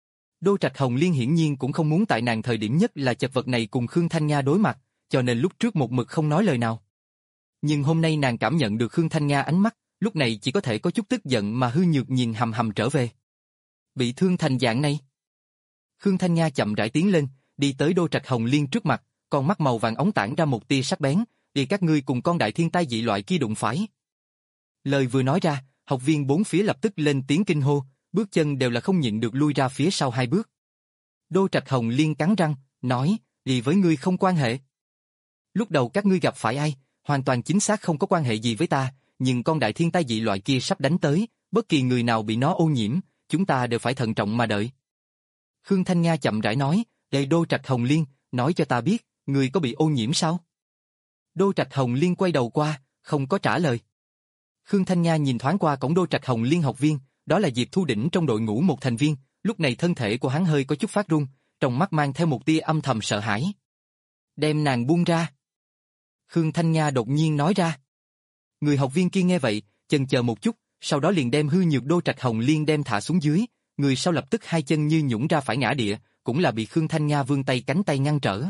Đô Trạch Hồng Liên hiển nhiên cũng không muốn tại nàng thời điểm nhất là chật vật này cùng Khương Thanh Nga đối mặt, cho nên lúc trước một mực không nói lời nào. Nhưng hôm nay nàng cảm nhận được Khương Thanh Nga ánh mắt, lúc này chỉ có thể có chút tức giận mà hư nhược nhìn hầm hầm trở về. Bị thương thành dạng này. Khương Thanh Nga chậm rãi tiến lên, đi tới Đô Trạch Hồng Liên trước mặt, con mắt màu vàng óng tản ra một tia sắc bén, "Đi các ngươi cùng con đại thiên tai dị loại kia đụng phải." Lời vừa nói ra, học viên bốn phía lập tức lên tiếng kinh hô, bước chân đều là không nhịn được lui ra phía sau hai bước. Đô Trạch Hồng Liên cắn răng, nói, "Gì với ngươi không quan hệ. Lúc đầu các ngươi gặp phải ai, hoàn toàn chính xác không có quan hệ gì với ta, nhưng con đại thiên tai dị loại kia sắp đánh tới, bất kỳ người nào bị nó ô nhiễm, chúng ta đều phải thận trọng mà đợi." Khương Thanh Nga chậm rãi nói, "Đây Đô Trạch Hồng Liên, nói cho ta biết, ngươi có bị ô nhiễm sao?" Đô Trạch Hồng Liên quay đầu qua, không có trả lời. Khương Thanh Nga nhìn thoáng qua cổng Đô Trạch Hồng Liên học viên, đó là Diệp Thu Đỉnh trong đội ngũ một thành viên, lúc này thân thể của hắn hơi có chút phát run, trong mắt mang theo một tia âm thầm sợ hãi. "Đem nàng buông ra." Khương Thanh Nga đột nhiên nói ra. Người học viên kia nghe vậy, chần chờ một chút, sau đó liền đem hư nhược Đô Trạch Hồng Liên đem thả xuống dưới, người sau lập tức hai chân như nhũn ra phải ngã địa, cũng là bị Khương Thanh Nga vươn tay cánh tay ngăn trở.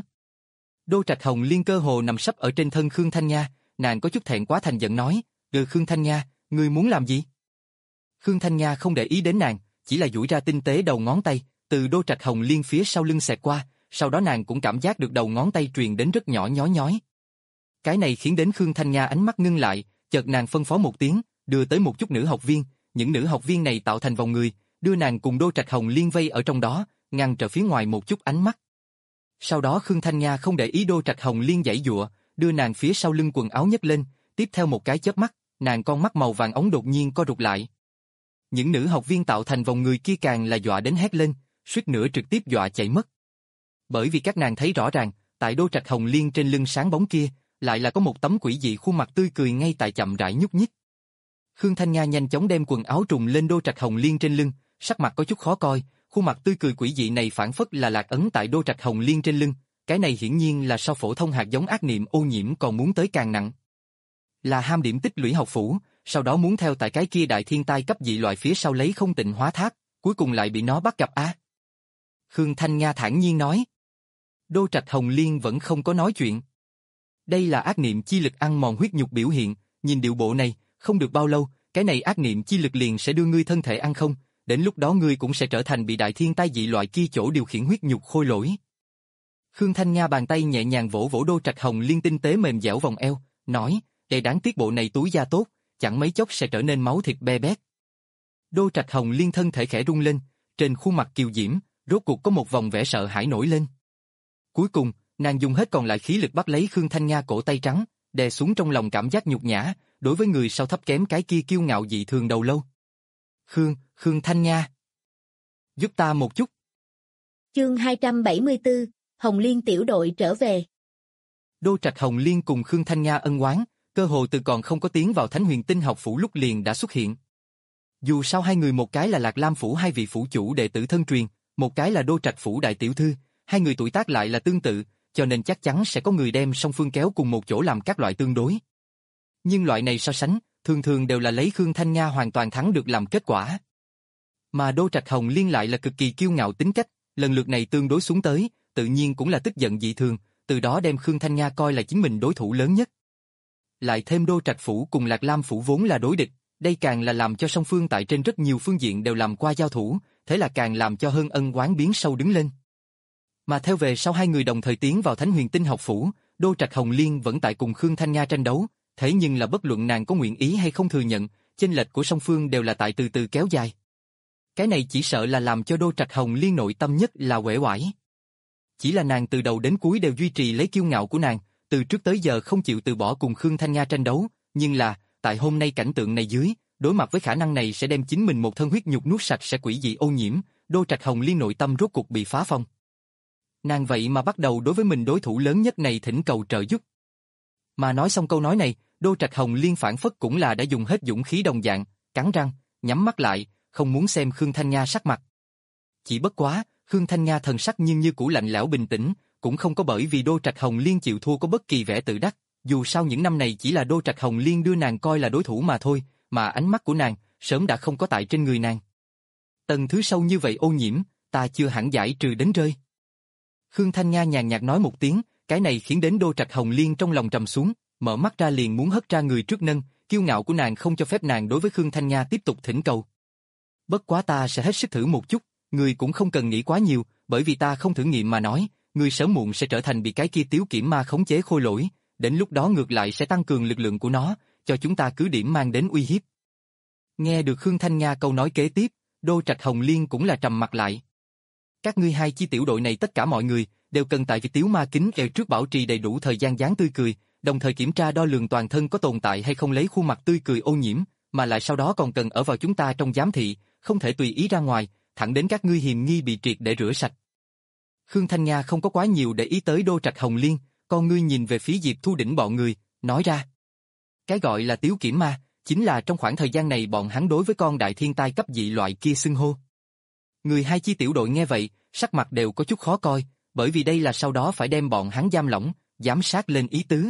Đô Trạch Hồng Liên cơ hồ nằm sấp ở trên thân Khương Thanh Nga, nàng có chút thẹn quá thành giận nói, "Ừ Khương Thanh Nga, ngươi muốn làm gì?" Khương Thanh Nga không để ý đến nàng, chỉ là duỗi ra tinh tế đầu ngón tay, từ Đô Trạch Hồng Liên phía sau lưng xẹt qua, sau đó nàng cũng cảm giác được đầu ngón tay truyền đến rất nhỏ nhói nhói. Cái này khiến đến Khương Thanh Nga ánh mắt ngưng lại, chợt nàng phân phó một tiếng, đưa tới một chút nữ học viên, những nữ học viên này tạo thành vòng người, đưa nàng cùng Đô Trạch Hồng Liên vây ở trong đó, ngăn trở phía ngoài một chút ánh mắt. Sau đó Khương Thanh Nga không để ý Đô Trạch Hồng Liên giãy giụa, đưa nàng phía sau lưng quần áo nhấc lên, tiếp theo một cái chớp mắt, nàng con mắt màu vàng ống đột nhiên co rụt lại. Những nữ học viên tạo thành vòng người kia càng là dọa đến hét lên, suýt nữa trực tiếp dọa chạy mất. Bởi vì các nàng thấy rõ ràng, tại Đô Trạch Hồng Liên trên lưng sáng bóng kia, lại là có một tấm quỷ dị khuôn mặt tươi cười ngay tại chậm rãi nhúc nhích. Khương Thanh Nga nhanh chóng đem quần áo trùm lên Đô Trạch Hồng Liên trên lưng, sắc mặt có chút khó coi, khuôn mặt tươi cười quỷ dị này phản phất là lạc ấn tại Đô Trạch Hồng Liên trên lưng, cái này hiển nhiên là so phổ thông hạt giống ác niệm ô nhiễm còn muốn tới càng nặng. Là ham điểm tích lũy học phủ, sau đó muốn theo tại cái kia đại thiên tai cấp dị loại phía sau lấy không tịnh hóa tháp, cuối cùng lại bị nó bắt gặp á. Khương Thanh Nga thản nhiên nói. Đô Trạch Hồng Liên vẫn không có nói chuyện. Đây là ác niệm chi lực ăn mòn huyết nhục biểu hiện, nhìn điệu bộ này, không được bao lâu, cái này ác niệm chi lực liền sẽ đưa ngươi thân thể ăn không, đến lúc đó ngươi cũng sẽ trở thành bị đại thiên tai dị loại kia chỗ điều khiển huyết nhục khôi lỗi. Khương Thanh Nga bàn tay nhẹ nhàng vỗ vỗ Đô Trạch Hồng Liên tinh tế mềm dẻo vòng eo, nói, để đáng tiếc bộ này túi da tốt, chẳng mấy chốc sẽ trở nên máu thịt be bét. Đô Trạch Hồng Liên thân thể khẽ rung lên, trên khuôn mặt kiều diễm, rốt cuộc có một vòng vẻ sợ hãi nổi lên. Cuối cùng, nàng dùng hết còn lại khí lực bắt lấy Khương Thanh Nga cổ tay trắng, đè xuống trong lòng cảm giác nhục nhã, đối với người sau thấp kém cái kia kiêu ngạo dị thường đầu lâu. Khương, Khương Thanh Nga, giúp ta một chút. Chương hai trăm bảy mươi tư, Hồng Liên tiểu đội trở về. Đô Trạch Hồng Liên cùng Khương Thanh Nga ân oán, cơ hồ từ còn không có tiến vào Thánh Huyền Tinh học phủ lúc liền đã xuất hiện. Dù sao hai người một cái là Lạc Lam phủ hai vị phủ chủ đệ tử thân truyền, một cái là Đô Trạch phủ đại tiểu thư, hai người tuổi tác lại là tương tự, cho nên chắc chắn sẽ có người đem song phương kéo cùng một chỗ làm các loại tương đối. Nhưng loại này so sánh, thường thường đều là lấy Khương Thanh Nga hoàn toàn thắng được làm kết quả. Mà Đô Trạch Hồng Liên lại là cực kỳ kiêu ngạo tính cách, lần lượt này tương đối xuống tới, tự nhiên cũng là tức giận dị thường, từ đó đem Khương Thanh Nga coi là chính mình đối thủ lớn nhất. Lại thêm Đô Trạch phủ cùng Lạc Lam phủ vốn là đối địch, đây càng là làm cho song phương tại trên rất nhiều phương diện đều làm qua giao thủ, thế là càng làm cho hơn ân oán biến sâu đứng lên. Mà theo về sau hai người đồng thời tiến vào Thánh Huyền Tinh học phủ, Đô Trạch Hồng Liên vẫn tại cùng Khương Thanh Nga tranh đấu, thế nhưng là bất luận nàng có nguyện ý hay không thừa nhận, chênh lệch của song phương đều là tại từ từ kéo dài. Cái này chỉ sợ là làm cho Đô Trạch Hồng Liên nội tâm nhất là uể oải. Chỉ là nàng từ đầu đến cuối đều duy trì lấy kiêu ngạo của nàng, từ trước tới giờ không chịu từ bỏ cùng Khương Thanh Nga tranh đấu, nhưng là, tại hôm nay cảnh tượng này dưới, đối mặt với khả năng này sẽ đem chính mình một thân huyết nhục nuốt sạch sẽ quỷ dị ô nhiễm, Đô Trạch Hồng Liên nội tâm rốt cuộc bị phá phong. Nàng vậy mà bắt đầu đối với mình đối thủ lớn nhất này thỉnh cầu trợ giúp. Mà nói xong câu nói này, Đô Trạch Hồng Liên phản phất cũng là đã dùng hết dũng khí đồng dạng, cắn răng, nhắm mắt lại, không muốn xem Khương Thanh Nga sắc mặt. Chỉ bất quá, Khương Thanh Nga thần sắc nhưng như cũ lạnh lẽo bình tĩnh, cũng không có bởi vì Đô Trạch Hồng Liên chịu thua có bất kỳ vẻ tự đắc, dù sao những năm này chỉ là Đô Trạch Hồng Liên đưa nàng coi là đối thủ mà thôi, mà ánh mắt của nàng sớm đã không có tại trên người nàng. Tầng thứ sâu như vậy ô nhiễm, ta chưa hẳn giải trừ đến rơi. Khương Thanh Nga nhàn nhạt nói một tiếng, cái này khiến đến Đô Trạch Hồng Liên trong lòng trầm xuống, mở mắt ra liền muốn hất ra người trước nâng, kiêu ngạo của nàng không cho phép nàng đối với Khương Thanh Nga tiếp tục thỉnh cầu. Bất quá ta sẽ hết sức thử một chút, người cũng không cần nghĩ quá nhiều, bởi vì ta không thử nghiệm mà nói, người sớm muộn sẽ trở thành bị cái kia Tiếu Kiểm Ma khống chế khôi lỗi, đến lúc đó ngược lại sẽ tăng cường lực lượng của nó, cho chúng ta cứ điểm mang đến uy hiếp. Nghe được Khương Thanh Nga câu nói kế tiếp, Đô Trạch Hồng Liên cũng là trầm mặt lại. Các ngươi hai chi tiểu đội này tất cả mọi người đều cần tại việc Tiếu Ma kính kèo trước bảo trì đầy đủ thời gian dáng tươi cười, đồng thời kiểm tra đo lường toàn thân có tồn tại hay không lấy khuôn mặt tươi cười ô nhiễm, mà lại sau đó còn cần ở vào chúng ta trong giám thị, không thể tùy ý ra ngoài, thẳng đến các ngươi hiềm nghi bị triệt để rửa sạch. Khương Thanh Nga không có quá nhiều để ý tới Đô Trạch Hồng Liên, con ngươi nhìn về phía Diệp Thu Đỉnh bọn người, nói ra. Cái gọi là Tiếu Kiểm Ma, chính là trong khoảng thời gian này bọn hắn đối với con đại thiên tai cấp dị loại kia xưng hô. Người hai chi tiểu đội nghe vậy, sắc mặt đều có chút khó coi, bởi vì đây là sau đó phải đem bọn hắn giam lỏng, giám sát lên ý tứ.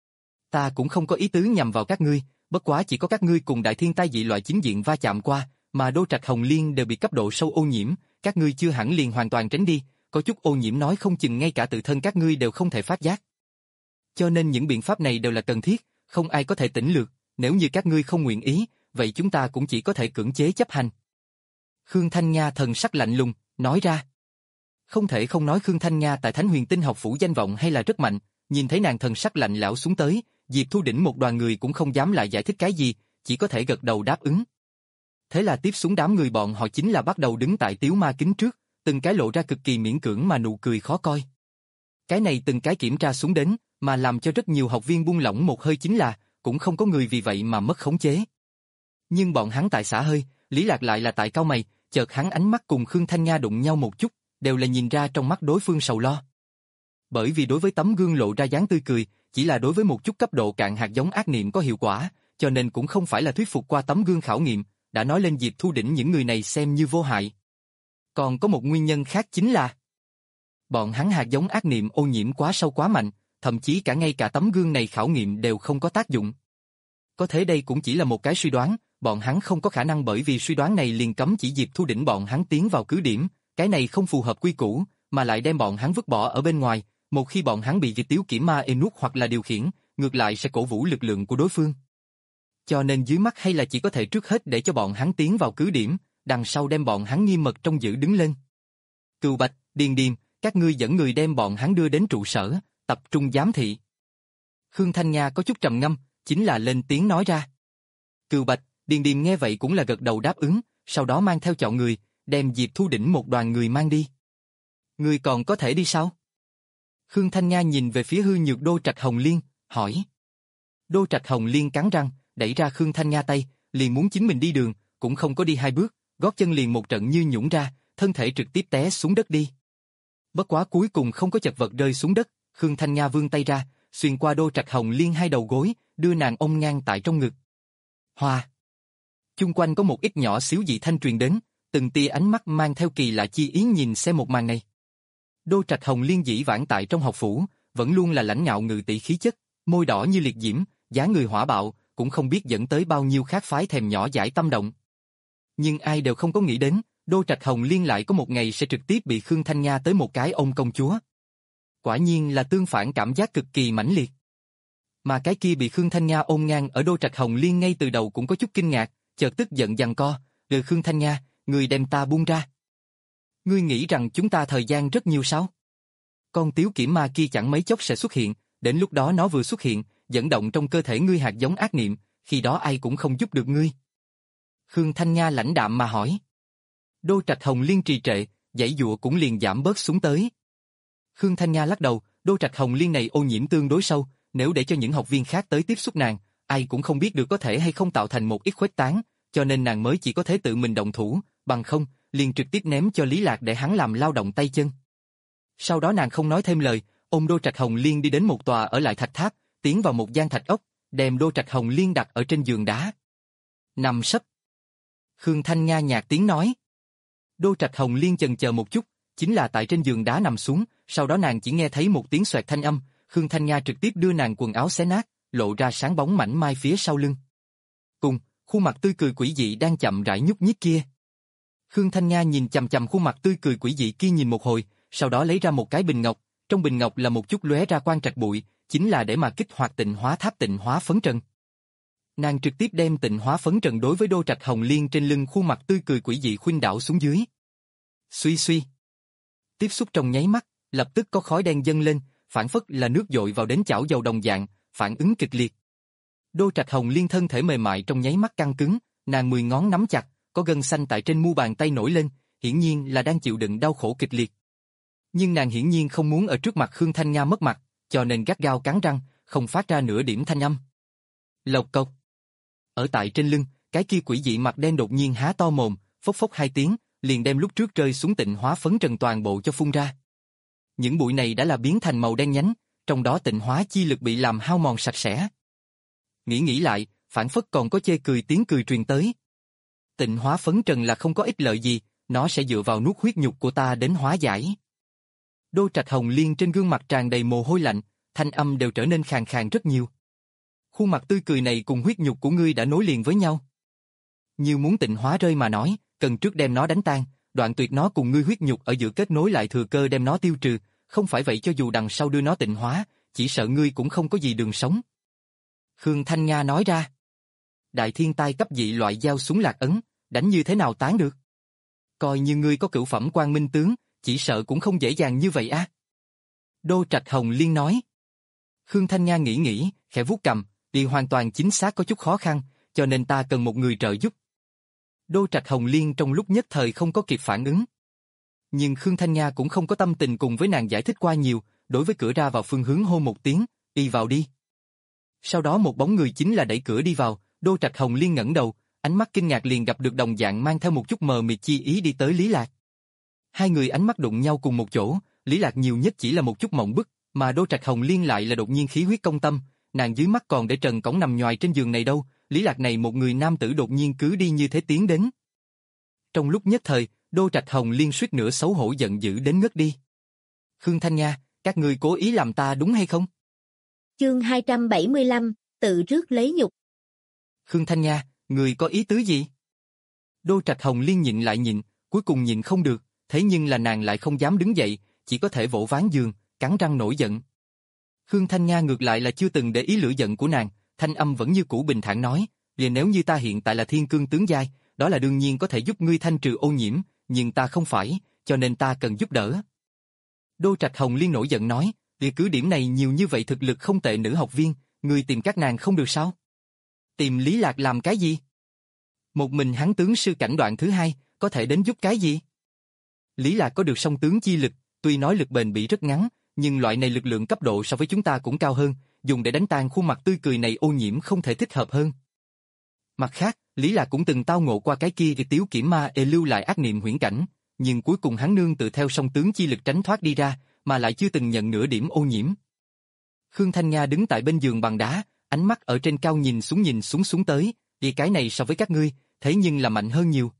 Ta cũng không có ý tứ nhằm vào các ngươi, bất quá chỉ có các ngươi cùng đại thiên tai dị loại chính diện va chạm qua, mà Đô Trạch Hồng Liên đều bị cấp độ sâu ô nhiễm, các ngươi chưa hẳn liền hoàn toàn tránh đi, có chút ô nhiễm nói không chừng ngay cả tự thân các ngươi đều không thể phát giác. Cho nên những biện pháp này đều là cần thiết, không ai có thể tỉnh lược, nếu như các ngươi không nguyện ý, vậy chúng ta cũng chỉ có thể cưỡng chế chấp hành. Khương Thanh Nga thần sắc lạnh lùng, nói ra. Không thể không nói Khương Thanh Nga tại Thánh Huyền Tinh học phủ danh vọng hay là rất mạnh, nhìn thấy nàng thần sắc lạnh lẽo xuống tới, Diệp Thu Đỉnh một đoàn người cũng không dám lại giải thích cái gì, chỉ có thể gật đầu đáp ứng. Thế là tiếp xuống đám người bọn họ chính là bắt đầu đứng tại Tiếu Ma kính trước, từng cái lộ ra cực kỳ miễn cưỡng mà nụ cười khó coi. Cái này từng cái kiểm tra xuống đến, mà làm cho rất nhiều học viên buông lỏng một hơi chính là, cũng không có người vì vậy mà mất khống chế. Nhưng bọn hắn tại xả hơi, Lý Lạc lại là tại cau mày, chợt hắn ánh mắt cùng Khương Thanh Nga đụng nhau một chút, đều là nhìn ra trong mắt đối phương sầu lo. Bởi vì đối với tấm gương lộ ra dáng tươi cười, chỉ là đối với một chút cấp độ cạn hạt giống ác niệm có hiệu quả, cho nên cũng không phải là thuyết phục qua tấm gương khảo nghiệm, đã nói lên Diệp Thu Đỉnh những người này xem như vô hại. Còn có một nguyên nhân khác chính là bọn hắn hạt giống ác niệm ô nhiễm quá sâu quá mạnh, thậm chí cả ngay cả tấm gương này khảo nghiệm đều không có tác dụng. Có thể đây cũng chỉ là một cái suy đoán, bọn hắn không có khả năng bởi vì suy đoán này liền cấm chỉ Diệp Thu Đỉnh bọn hắn tiến vào cứ điểm, cái này không phù hợp quy củ, mà lại đem bọn hắn vứt bỏ ở bên ngoài, một khi bọn hắn bị Việt Tiếu Kiểm Ma ê nuốt hoặc là điều khiển, ngược lại sẽ cổ vũ lực lượng của đối phương. Cho nên dưới mắt hay là chỉ có thể trước hết để cho bọn hắn tiến vào cứ điểm, đằng sau đem bọn hắn nghiêm mật trong giữ đứng lên. Cừu Bạch, Điền Điềm, các ngươi dẫn người đem bọn hắn đưa đến trụ sở, tập trung giám thị. Khương Thanh Nga có chút trầm ngâm, chính là lên tiếng nói ra. Cừu Bạch, Điền Điềm nghe vậy cũng là gật đầu đáp ứng, sau đó mang theo chọn người, đem Diệp Thu Đỉnh một đoàn người mang đi. Người còn có thể đi sao? Khương Thanh Nga nhìn về phía hư nhược Đô Trạch Hồng Liên, hỏi. Đô Trạch Hồng Liên cắn răng, đẩy ra Khương Thanh Nga tay, liền muốn chính mình đi đường, cũng không có đi hai bước, gót chân liền một trận như nhũn ra, thân thể trực tiếp té xuống đất đi. Bất quá cuối cùng không có chật vật rơi xuống đất, Khương Thanh Nga vươn tay ra, xuyên qua Đô Trạch Hồng Liên hai đầu gối, đưa nàng ôm ngang tại trong ngực. Hoa! Chung quanh có một ít nhỏ xíu dị thanh truyền đến, từng tia ánh mắt mang theo kỳ lạ chi ý nhìn xem một màn này. Đô Trạch Hồng Liên dĩ vãng tại trong học phủ, vẫn luôn là lãnh ngạo ngự tỷ khí chất, môi đỏ như liệt diễm, dáng người hỏa bạo, cũng không biết dẫn tới bao nhiêu khác phái thèm nhỏ dãi tâm động. Nhưng ai đều không có nghĩ đến, Đô Trạch Hồng Liên lại có một ngày sẽ trực tiếp bị Khương Thanh Nga tới một cái ôm công chúa. Quả nhiên là tương phản cảm giác cực kỳ mãnh liệt. Mà cái kia bị Khương Thanh Nga ôm ngang ở Đô Trạch Hồng Liên ngay từ đầu cũng có chút kinh ngạc, chợt tức giận giằng co, "Rồi Khương Thanh Nga, ngươi đem ta buông ra. Ngươi nghĩ rằng chúng ta thời gian rất nhiều sao? Con Tiếu Kiểm Ma kia chẳng mấy chốc sẽ xuất hiện, đến lúc đó nó vừa xuất hiện, dẫn động trong cơ thể ngươi hạt giống ác niệm, khi đó ai cũng không giúp được ngươi." Khương Thanh Nga lãnh đạm mà hỏi. Đô Trạch Hồng Liên trì trệ, giãy giụa cũng liền giảm bớt xuống tới. Khương Thanh Nga lắc đầu, Đô Trạch Hồng Liên này ô nhiễm tương đối sâu, nếu để cho những học viên khác tới tiếp xúc nàng, ai cũng không biết được có thể hay không tạo thành một ít khuếch tán, cho nên nàng mới chỉ có thể tự mình động thủ, bằng không, liền trực tiếp ném cho Lý Lạc để hắn làm lao động tay chân. Sau đó nàng không nói thêm lời, ôm Đô Trạch Hồng Liên đi đến một tòa ở lại thạch tháp, tiến vào một gian thạch ốc, đem Đô Trạch Hồng Liên đặt ở trên giường đá. Nằm sấp. Khương Thanh Nga nhạt tiếng nói. Đô Trạch Hồng Liên chần chờ một chút, chính là tại trên giường đá nằm xuống, sau đó nàng chỉ nghe thấy một tiếng xoẹt thanh âm, Khương Thanh Nga trực tiếp đưa nàng quần áo xé nát, lộ ra sáng bóng mảnh mai phía sau lưng. Cùng, khuôn mặt tươi cười quỷ dị đang chậm rãi nhúc nhích kia. Khương Thanh Nga nhìn chằm chằm khuôn mặt tươi cười quỷ dị kia nhìn một hồi, sau đó lấy ra một cái bình ngọc, trong bình ngọc là một chút lóe ra quang trạch bụi, chính là để mà kích hoạt tịnh hóa tháp tịnh hóa phấn trần. Nàng trực tiếp đem tịnh hóa phấn trần đối với đô trạch hồng liên trên lưng khuôn mặt tươi cười quỷ dị khuynh đảo xuống dưới. Suy suy. Tiếp xúc trong nháy mắt, lập tức có khói đen dâng lên, phản phất là nước dội vào đến chảo dầu đồng dạng, phản ứng kịch liệt. Đô trạch hồng liên thân thể mềm mại trong nháy mắt căng cứng, nàng mười ngón nắm chặt, có gân xanh tại trên mu bàn tay nổi lên, hiển nhiên là đang chịu đựng đau khổ kịch liệt. Nhưng nàng hiển nhiên không muốn ở trước mặt Khương Thanh Nga mất mặt, cho nên gắt gao cắn răng, không phát ra nửa điểm thanh âm. Lộc cộc. Ở tại trên lưng, cái kia quỷ dị mặt đen đột nhiên há to mồm, phốc phốc hai tiếng, liền đem lúc trước rơi xuống tịnh hóa phấn trần toàn bộ cho phun ra. Những bụi này đã là biến thành màu đen nhánh, trong đó tịnh hóa chi lực bị làm hao mòn sạch sẽ. Nghĩ nghĩ lại, phản phất còn có chê cười tiếng cười truyền tới. Tịnh hóa phấn trần là không có ích lợi gì, nó sẽ dựa vào nuốt huyết nhục của ta đến hóa giải. Đô trạch hồng liên trên gương mặt tràn đầy mồ hôi lạnh, thanh âm đều trở nên khàn khàn rất nhiều. Khuôn mặt tươi cười này cùng huyết nhục của ngươi đã nối liền với nhau. Như muốn tịnh hóa rơi mà nói, cần trước đem nó đánh tan, đoạn tuyệt nó cùng ngươi huyết nhục ở giữa kết nối lại thừa cơ đem nó tiêu trừ, không phải vậy cho dù đằng sau đưa nó tịnh hóa, chỉ sợ ngươi cũng không có gì đường sống. Khương Thanh Nga nói ra. Đại thiên tai cấp dị loại dao súng lạc ấn, đánh như thế nào tán được? Coi như ngươi có cửu phẩm quang minh tướng, chỉ sợ cũng không dễ dàng như vậy á. Đô trạch hồng liên nói. Khương Thanh Nga nghĩ nghĩ, khẽ vuốt cầm, đi hoàn toàn chính xác có chút khó khăn, cho nên ta cần một người trợ giúp. Đô trạch hồng liên trong lúc nhất thời không có kịp phản ứng. Nhưng Khương Thanh Nga cũng không có tâm tình cùng với nàng giải thích qua nhiều, đối với cửa ra vào phương hướng hô một tiếng, đi vào đi. Sau đó một bóng người chính là đẩy cửa đi vào, Đô trạch hồng liên ngẩng đầu, ánh mắt kinh ngạc liền gặp được đồng dạng mang theo một chút mờ mịt chi ý đi tới Lý Lạc. Hai người ánh mắt đụng nhau cùng một chỗ, Lý Lạc nhiều nhất chỉ là một chút mộng bức, mà Đô trạch hồng liên lại là đột nhiên khí huyết công tâm, nàng dưới mắt còn để trần cổng nằm nhoài trên giường này đâu, Lý Lạc này một người nam tử đột nhiên cứ đi như thế tiến đến. Trong lúc nhất thời, Đô trạch hồng liên suýt nữa xấu hổ giận dữ đến ngất đi. Khương Thanh Nga, các ngươi cố ý làm ta đúng hay không? Chương hai trăm bảy mươi lăm, tự rước lấy nhục. Khương Thanh Nga, người có ý tứ gì? Đô trạch hồng liên nhịn lại nhịn, cuối cùng nhịn không được, thế nhưng là nàng lại không dám đứng dậy, chỉ có thể vỗ ván giường, cắn răng nổi giận. Khương Thanh Nga ngược lại là chưa từng để ý lửa giận của nàng, thanh âm vẫn như cũ bình thản nói, vì nếu như ta hiện tại là thiên cương tướng giai, đó là đương nhiên có thể giúp ngươi thanh trừ ô nhiễm, nhưng ta không phải, cho nên ta cần giúp đỡ. Đô trạch hồng liên nổi giận nói, vì cứ điểm này nhiều như vậy thực lực không tệ nữ học viên, ngươi tìm các nàng không được sao? Tìm Lý Lạc làm cái gì? Một mình hắn tướng sư cảnh đoạn thứ hai, có thể đến giúp cái gì? Lý Lạc có được song tướng chi lực, tuy nói lực bền bỉ rất ngắn, nhưng loại này lực lượng cấp độ so với chúng ta cũng cao hơn, dùng để đánh tan khuôn mặt tươi cười này ô nhiễm không thể thích hợp hơn. Mặt khác, Lý Lạc cũng từng tao ngộ qua cái kia cái tiếu kiểm ma e lưu lại ác niệm huyễn cảnh, nhưng cuối cùng hắn nương tự theo song tướng chi lực tránh thoát đi ra, mà lại chưa từng nhận nửa điểm ô nhiễm. Khương Thanh Nga đứng tại bên giường bằng đá, ánh mắt ở trên cao nhìn xuống nhìn xuống xuống tới, vì cái này so với các ngươi, thế nhưng là mạnh hơn nhiều.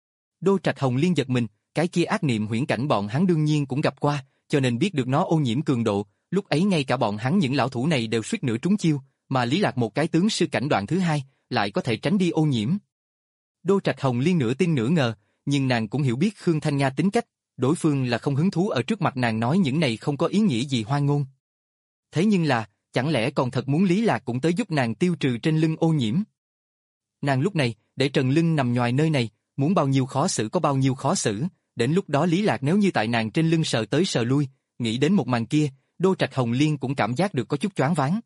Đô trạch hồng liên giật mình, cái kia ác niệm huyễn cảnh bọn hắn đương nhiên cũng gặp qua, cho nên biết được nó ô nhiễm cường độ, lúc ấy ngay cả bọn hắn những lão thủ này đều suýt nửa trúng chiêu, mà Lý Lạc một cái tướng sư cảnh đoạn thứ hai, lại có thể tránh đi ô nhiễm. Đô trạch hồng liên nửa tin nửa ngờ, nhưng nàng cũng hiểu biết Khương Thanh Nga tính cách, đối phương là không hứng thú ở trước mặt nàng nói những này không có ý nghĩa gì hoang ngôn. Thế nhưng là, chẳng lẽ còn thật muốn Lý Lạc cũng tới giúp nàng tiêu trừ trên lưng ô nhiễm? Nàng lúc này, để trần lưng nằm nhoài nơi này, muốn bao nhiêu khó xử có bao nhiêu khó xử, đến lúc đó Lý Lạc nếu như tại nàng trên lưng sờ tới sờ lui, nghĩ đến một màn kia, Đô trạch hồng liên cũng cảm giác được có chút choáng váng.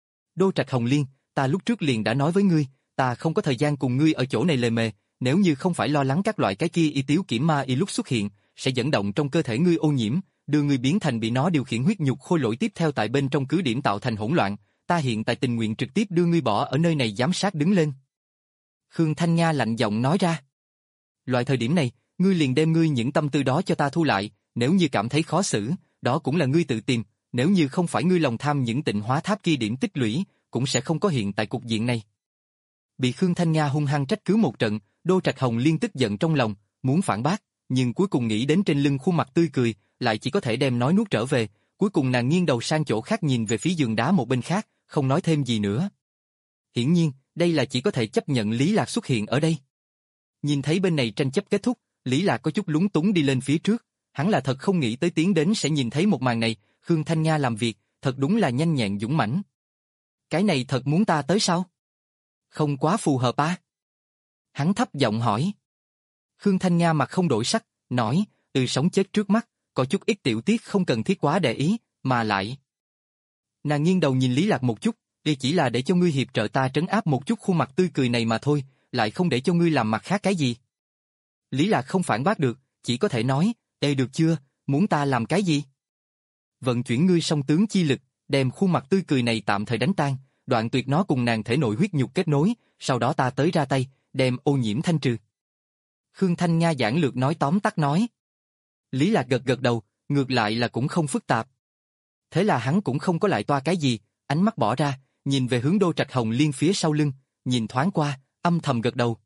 Đô trạch hồng liên, ta lúc trước liền đã nói với ngươi, ta không có thời gian cùng ngươi ở chỗ này lề mề, nếu như không phải lo lắng các loại cái kia y tiếu kiểm ma y lúc xuất hiện, sẽ dẫn động trong cơ thể ngươi ô nhiễm, đưa ngươi biến thành bị nó điều khiển huyết nhục khôi lỗi tiếp theo tại bên trong cứ điểm tạo thành hỗn loạn, ta hiện tại tình nguyện trực tiếp đưa ngươi bỏ ở nơi này giám sát đứng lên. Khương Thanh Nga lạnh giọng nói ra. Loại thời điểm này, ngươi liền đem ngươi những tâm tư đó cho ta thu lại, nếu như cảm thấy khó xử, đó cũng là ngươi tự tìm, nếu như không phải ngươi lòng tham những tịnh hóa tháp kia điểm tích lũy, cũng sẽ không có hiện tại cục diện này. Bị Khương Thanh Nga hung hăng trách cứ một trận, Đô trạch hồng liên tức giận trong lòng, muốn phản bác, nhưng cuối cùng nghĩ đến trên lưng khuôn mặt tươi cười, lại chỉ có thể đem nói nuốt trở về, cuối cùng nàng nghiêng đầu sang chỗ khác nhìn về phía giường đá một bên khác, không nói thêm gì nữa. Hiển nhiên, đây là chỉ có thể chấp nhận Lý Lạc xuất hiện ở đây. Nhìn thấy bên này tranh chấp kết thúc, Lý Lạc có chút lúng túng đi lên phía trước, hắn là thật không nghĩ tới tiến đến sẽ nhìn thấy một màn này, Khương Thanh Nga làm việc, thật đúng là nhanh nhẹn dũng mãnh. Cái này thật muốn ta tới sao? Không quá phù hợp à? Hắn thấp giọng hỏi. Khương Thanh Nga mặt không đổi sắc, nói, từ sống chết trước mắt, có chút ít tiểu tiết không cần thiết quá để ý, mà lại. Nàng nghiêng đầu nhìn Lý Lạc một chút, đây chỉ là để cho ngươi hiệp trợ ta trấn áp một chút khuôn mặt tươi cười này mà thôi, lại không để cho ngươi làm mặt khác cái gì. Lý Lạc không phản bác được, chỉ có thể nói, ê được chưa, muốn ta làm cái gì? Vận chuyển ngươi song tướng chi lực, đem khuôn mặt tươi cười này tạm thời đánh tan, đoạn tuyệt nó cùng nàng thể nội huyết nhục kết nối, sau đó ta tới ra tay, đem ô nhiễm thanh trừ. Khương Thanh Nga giản lược nói tóm tắt nói. Lý Lạc gật gật đầu, ngược lại là cũng không phức tạp. Thế là hắn cũng không có lại toa cái gì, ánh mắt bỏ ra, nhìn về hướng Đô Trạch Hồng Liên phía sau lưng, nhìn thoáng qua, âm thầm gật đầu.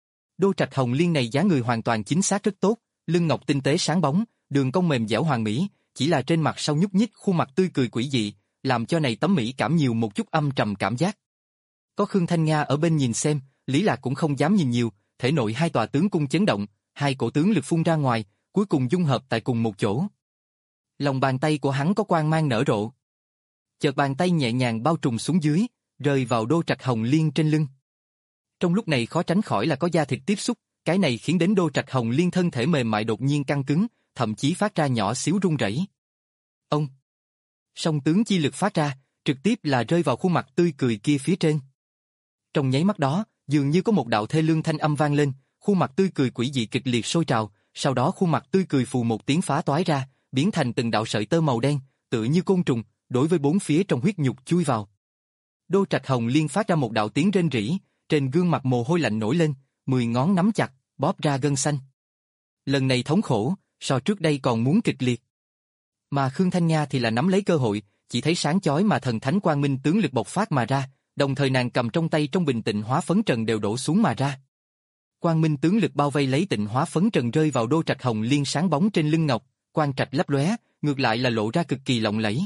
Đô Trạch Hồng Liên này dáng người hoàn toàn chính xác rất tốt, lưng ngọc tinh tế sáng bóng, đường cong mềm dẻo hoàn mỹ, chỉ là trên mặt sau nhúc nhích khuôn mặt tươi cười quỷ dị, làm cho này tấm mỹ cảm nhiều một chút âm trầm cảm giác. Có Khương Thanh Nga ở bên nhìn xem, Lý Lạc cũng không dám nhìn nhiều, thể nội hai tòa tướng cung chấn động, hai cổ tướng lực phun ra ngoài, cuối cùng dung hợp tại cùng một chỗ. Lòng bàn tay của hắn có quang mang nở rộ. Chợt bàn tay nhẹ nhàng bao trùm xuống dưới, rơi vào Đô Trạch Hồng Liên trên lưng. Trong lúc này khó tránh khỏi là có da thịt tiếp xúc, cái này khiến đến Đô Trạch Hồng Liên thân thể mềm mại đột nhiên căng cứng, thậm chí phát ra nhỏ xíu rung rẩy. Ông! Song tướng chi lực phát ra, trực tiếp là rơi vào khuôn mặt tươi cười kia phía trên. Trong nháy mắt đó, dường như có một đạo thê lương thanh âm vang lên, khuôn mặt tươi cười quỷ dị kịch liệt sôi trào, sau đó khuôn mặt tươi cười phù một tiếng phá toái ra, biến thành từng đạo sợi tơ màu đen, tựa như côn trùng, đối với bốn phía trong huyết nhục chui vào. Đô Trạch Hồng Liên phát ra một đạo tiếng rên rỉ, trên gương mặt mồ hôi lạnh nổi lên, mười ngón nắm chặt, bóp ra gân xanh. Lần này thống khổ, so trước đây còn muốn kịch liệt. Mà Khương Thanh Nga thì là nắm lấy cơ hội, chỉ thấy sáng chói mà thần thánh quang minh tướng lực bộc phát mà ra, đồng thời nàng cầm trong tay trong bình tịnh hóa phấn trần đều đổ xuống mà ra. Quang minh tướng lực bao vây lấy tịnh hóa phấn trần rơi vào Đô Trạch Hồng Liên sáng bóng trên lưng ngọc, quang trạch lấp lóe, ngược lại là lộ ra cực kỳ lộng lẫy.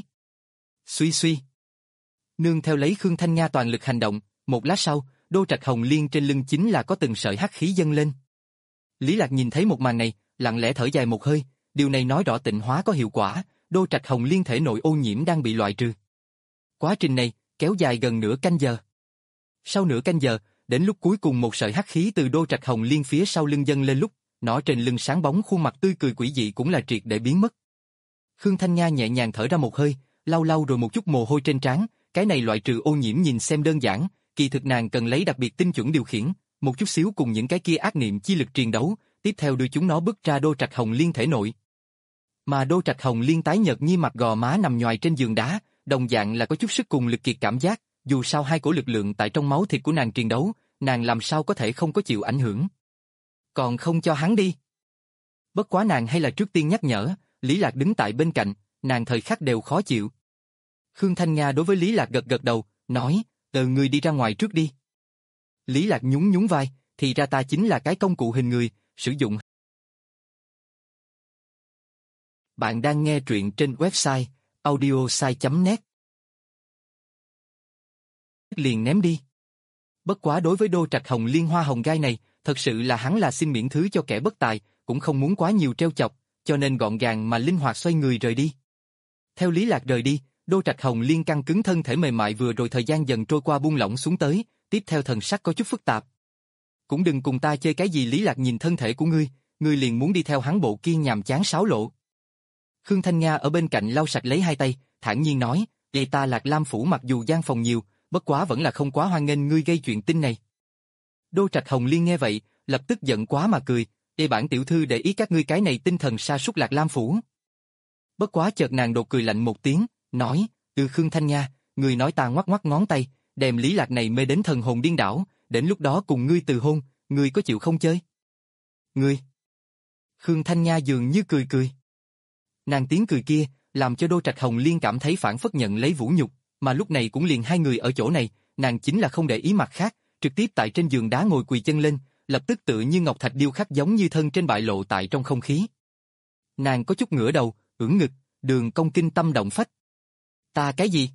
Suy suy. Nương theo lấy Khương Thanh Nga toàn lực hành động, một lát sau, Đô Trạch Hồng Liên trên lưng chính là có từng sợi hắc khí dâng lên. Lý Lạc nhìn thấy một màn này, lặng lẽ thở dài một hơi, điều này nói rõ tịnh hóa có hiệu quả, Đô Trạch Hồng Liên thể nội ô nhiễm đang bị loại trừ. Quá trình này kéo dài gần nửa canh giờ. Sau nửa canh giờ, đến lúc cuối cùng một sợi hắc khí từ Đô Trạch Hồng Liên phía sau lưng dâng lên lúc, nó trên lưng sáng bóng khuôn mặt tươi cười quỷ dị cũng là triệt để biến mất. Khương Thanh Nga nhẹ nhàng thở ra một hơi, lau lau rồi một chút mồ hôi trên trán, cái này loại trừ ô nhiễm nhìn xem đơn giản, kỳ thực nàng cần lấy đặc biệt tinh chuẩn điều khiển, một chút xíu cùng những cái kia ác niệm chi lực truyền đấu, tiếp theo đưa chúng nó bước ra Đô Trạch Hồng Liên thể nội. Mà Đô Trạch Hồng Liên tái nhợt như mặt gò má nằm nhoài trên giường đá, đồng dạng là có chút sức cùng lực kiệt cảm giác, dù sao hai cổ lực lượng tại trong máu thịt của nàng truyền đấu, nàng làm sao có thể không có chịu ảnh hưởng. Còn không cho hắn đi. Bất quá nàng hay là trước tiên nhắc nhở, Lý Lạc đứng tại bên cạnh, nàng thời khắc đều khó chịu. Khương Thanh Nga đối với Lý Lạc gật gật đầu, nói, từ người đi ra ngoài trước đi. Lý Lạc nhún nhún vai, thì ra ta chính là cái công cụ hình người, sử dụng. Bạn đang nghe truyện trên website audiosai chấm net. Liền ném đi. Bất quá đối với Đô Trạch Hồng Liên hoa hồng gai này, thật sự là hắn là xin miễn thứ cho kẻ bất tài, cũng không muốn quá nhiều trêu chọc, cho nên gọn gàng mà linh hoạt xoay người rời đi. Theo Lý Lạc rời đi, Đô Trạch Hồng Liên căng cứng thân thể mềm mại vừa rồi thời gian dần trôi qua buông lỏng xuống tới, tiếp theo thần sắc có chút phức tạp. Cũng đừng cùng ta chơi cái gì. Lý Lạc nhìn thân thể của ngươi, ngươi liền muốn đi theo hắn bộ kia nhàm chán sáo lộ. Khương Thanh Nga ở bên cạnh lau sạch lấy hai tay, thản nhiên nói, "Vậy ta Lạc Lam phủ mặc dù gian phòng nhiều, bất quá vẫn là không quá hoan nghênh ngươi gây chuyện tinh này." Đô Trạch Hồng Liên nghe vậy, lập tức giận quá mà cười, "Đây bản tiểu thư để ý các ngươi cái này tinh thần sa sút Lạc Lam phủ." Bất quá chợt nàng đột cười lạnh một tiếng, nói, "Ừ Khương Thanh Nga, ngươi nói ta ngoắc ngoắc ngón tay, đem Lý Lạc này mê đến thần hồn điên đảo, đến lúc đó cùng ngươi từ hôn, ngươi có chịu không chơi?" "Ngươi?" Khương Thanh Nga dường như cười cười. Nàng tiếng cười kia, làm cho Đô Trạch Hồng Liên cảm thấy phản phất nhận lấy vũ nhục, mà lúc này cũng liền hai người ở chỗ này, nàng chính là không để ý mặt khác, trực tiếp tại trên giường đá ngồi quỳ chân lên, lập tức tự như ngọc thạch điêu khắc giống như thân trên bại lộ tại trong không khí. Nàng có chút ngửa đầu, ưỡn ngực, Đường Công kinh tâm động phách. Ta cái gì?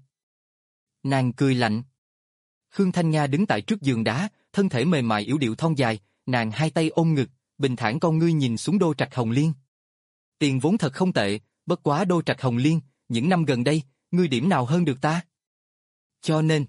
Nàng cười lạnh. Khương Thanh Nga đứng tại trước giường đá, thân thể mềm mại yểu điệu thon dài, nàng hai tay ôm ngực, bình thản con ngươi nhìn xuống Đô Trạch Hồng Liên. Tiền vốn thật không tệ, bất quá Đô Trạch Hồng Liên, những năm gần đây, ngươi điểm nào hơn được ta? Cho nên,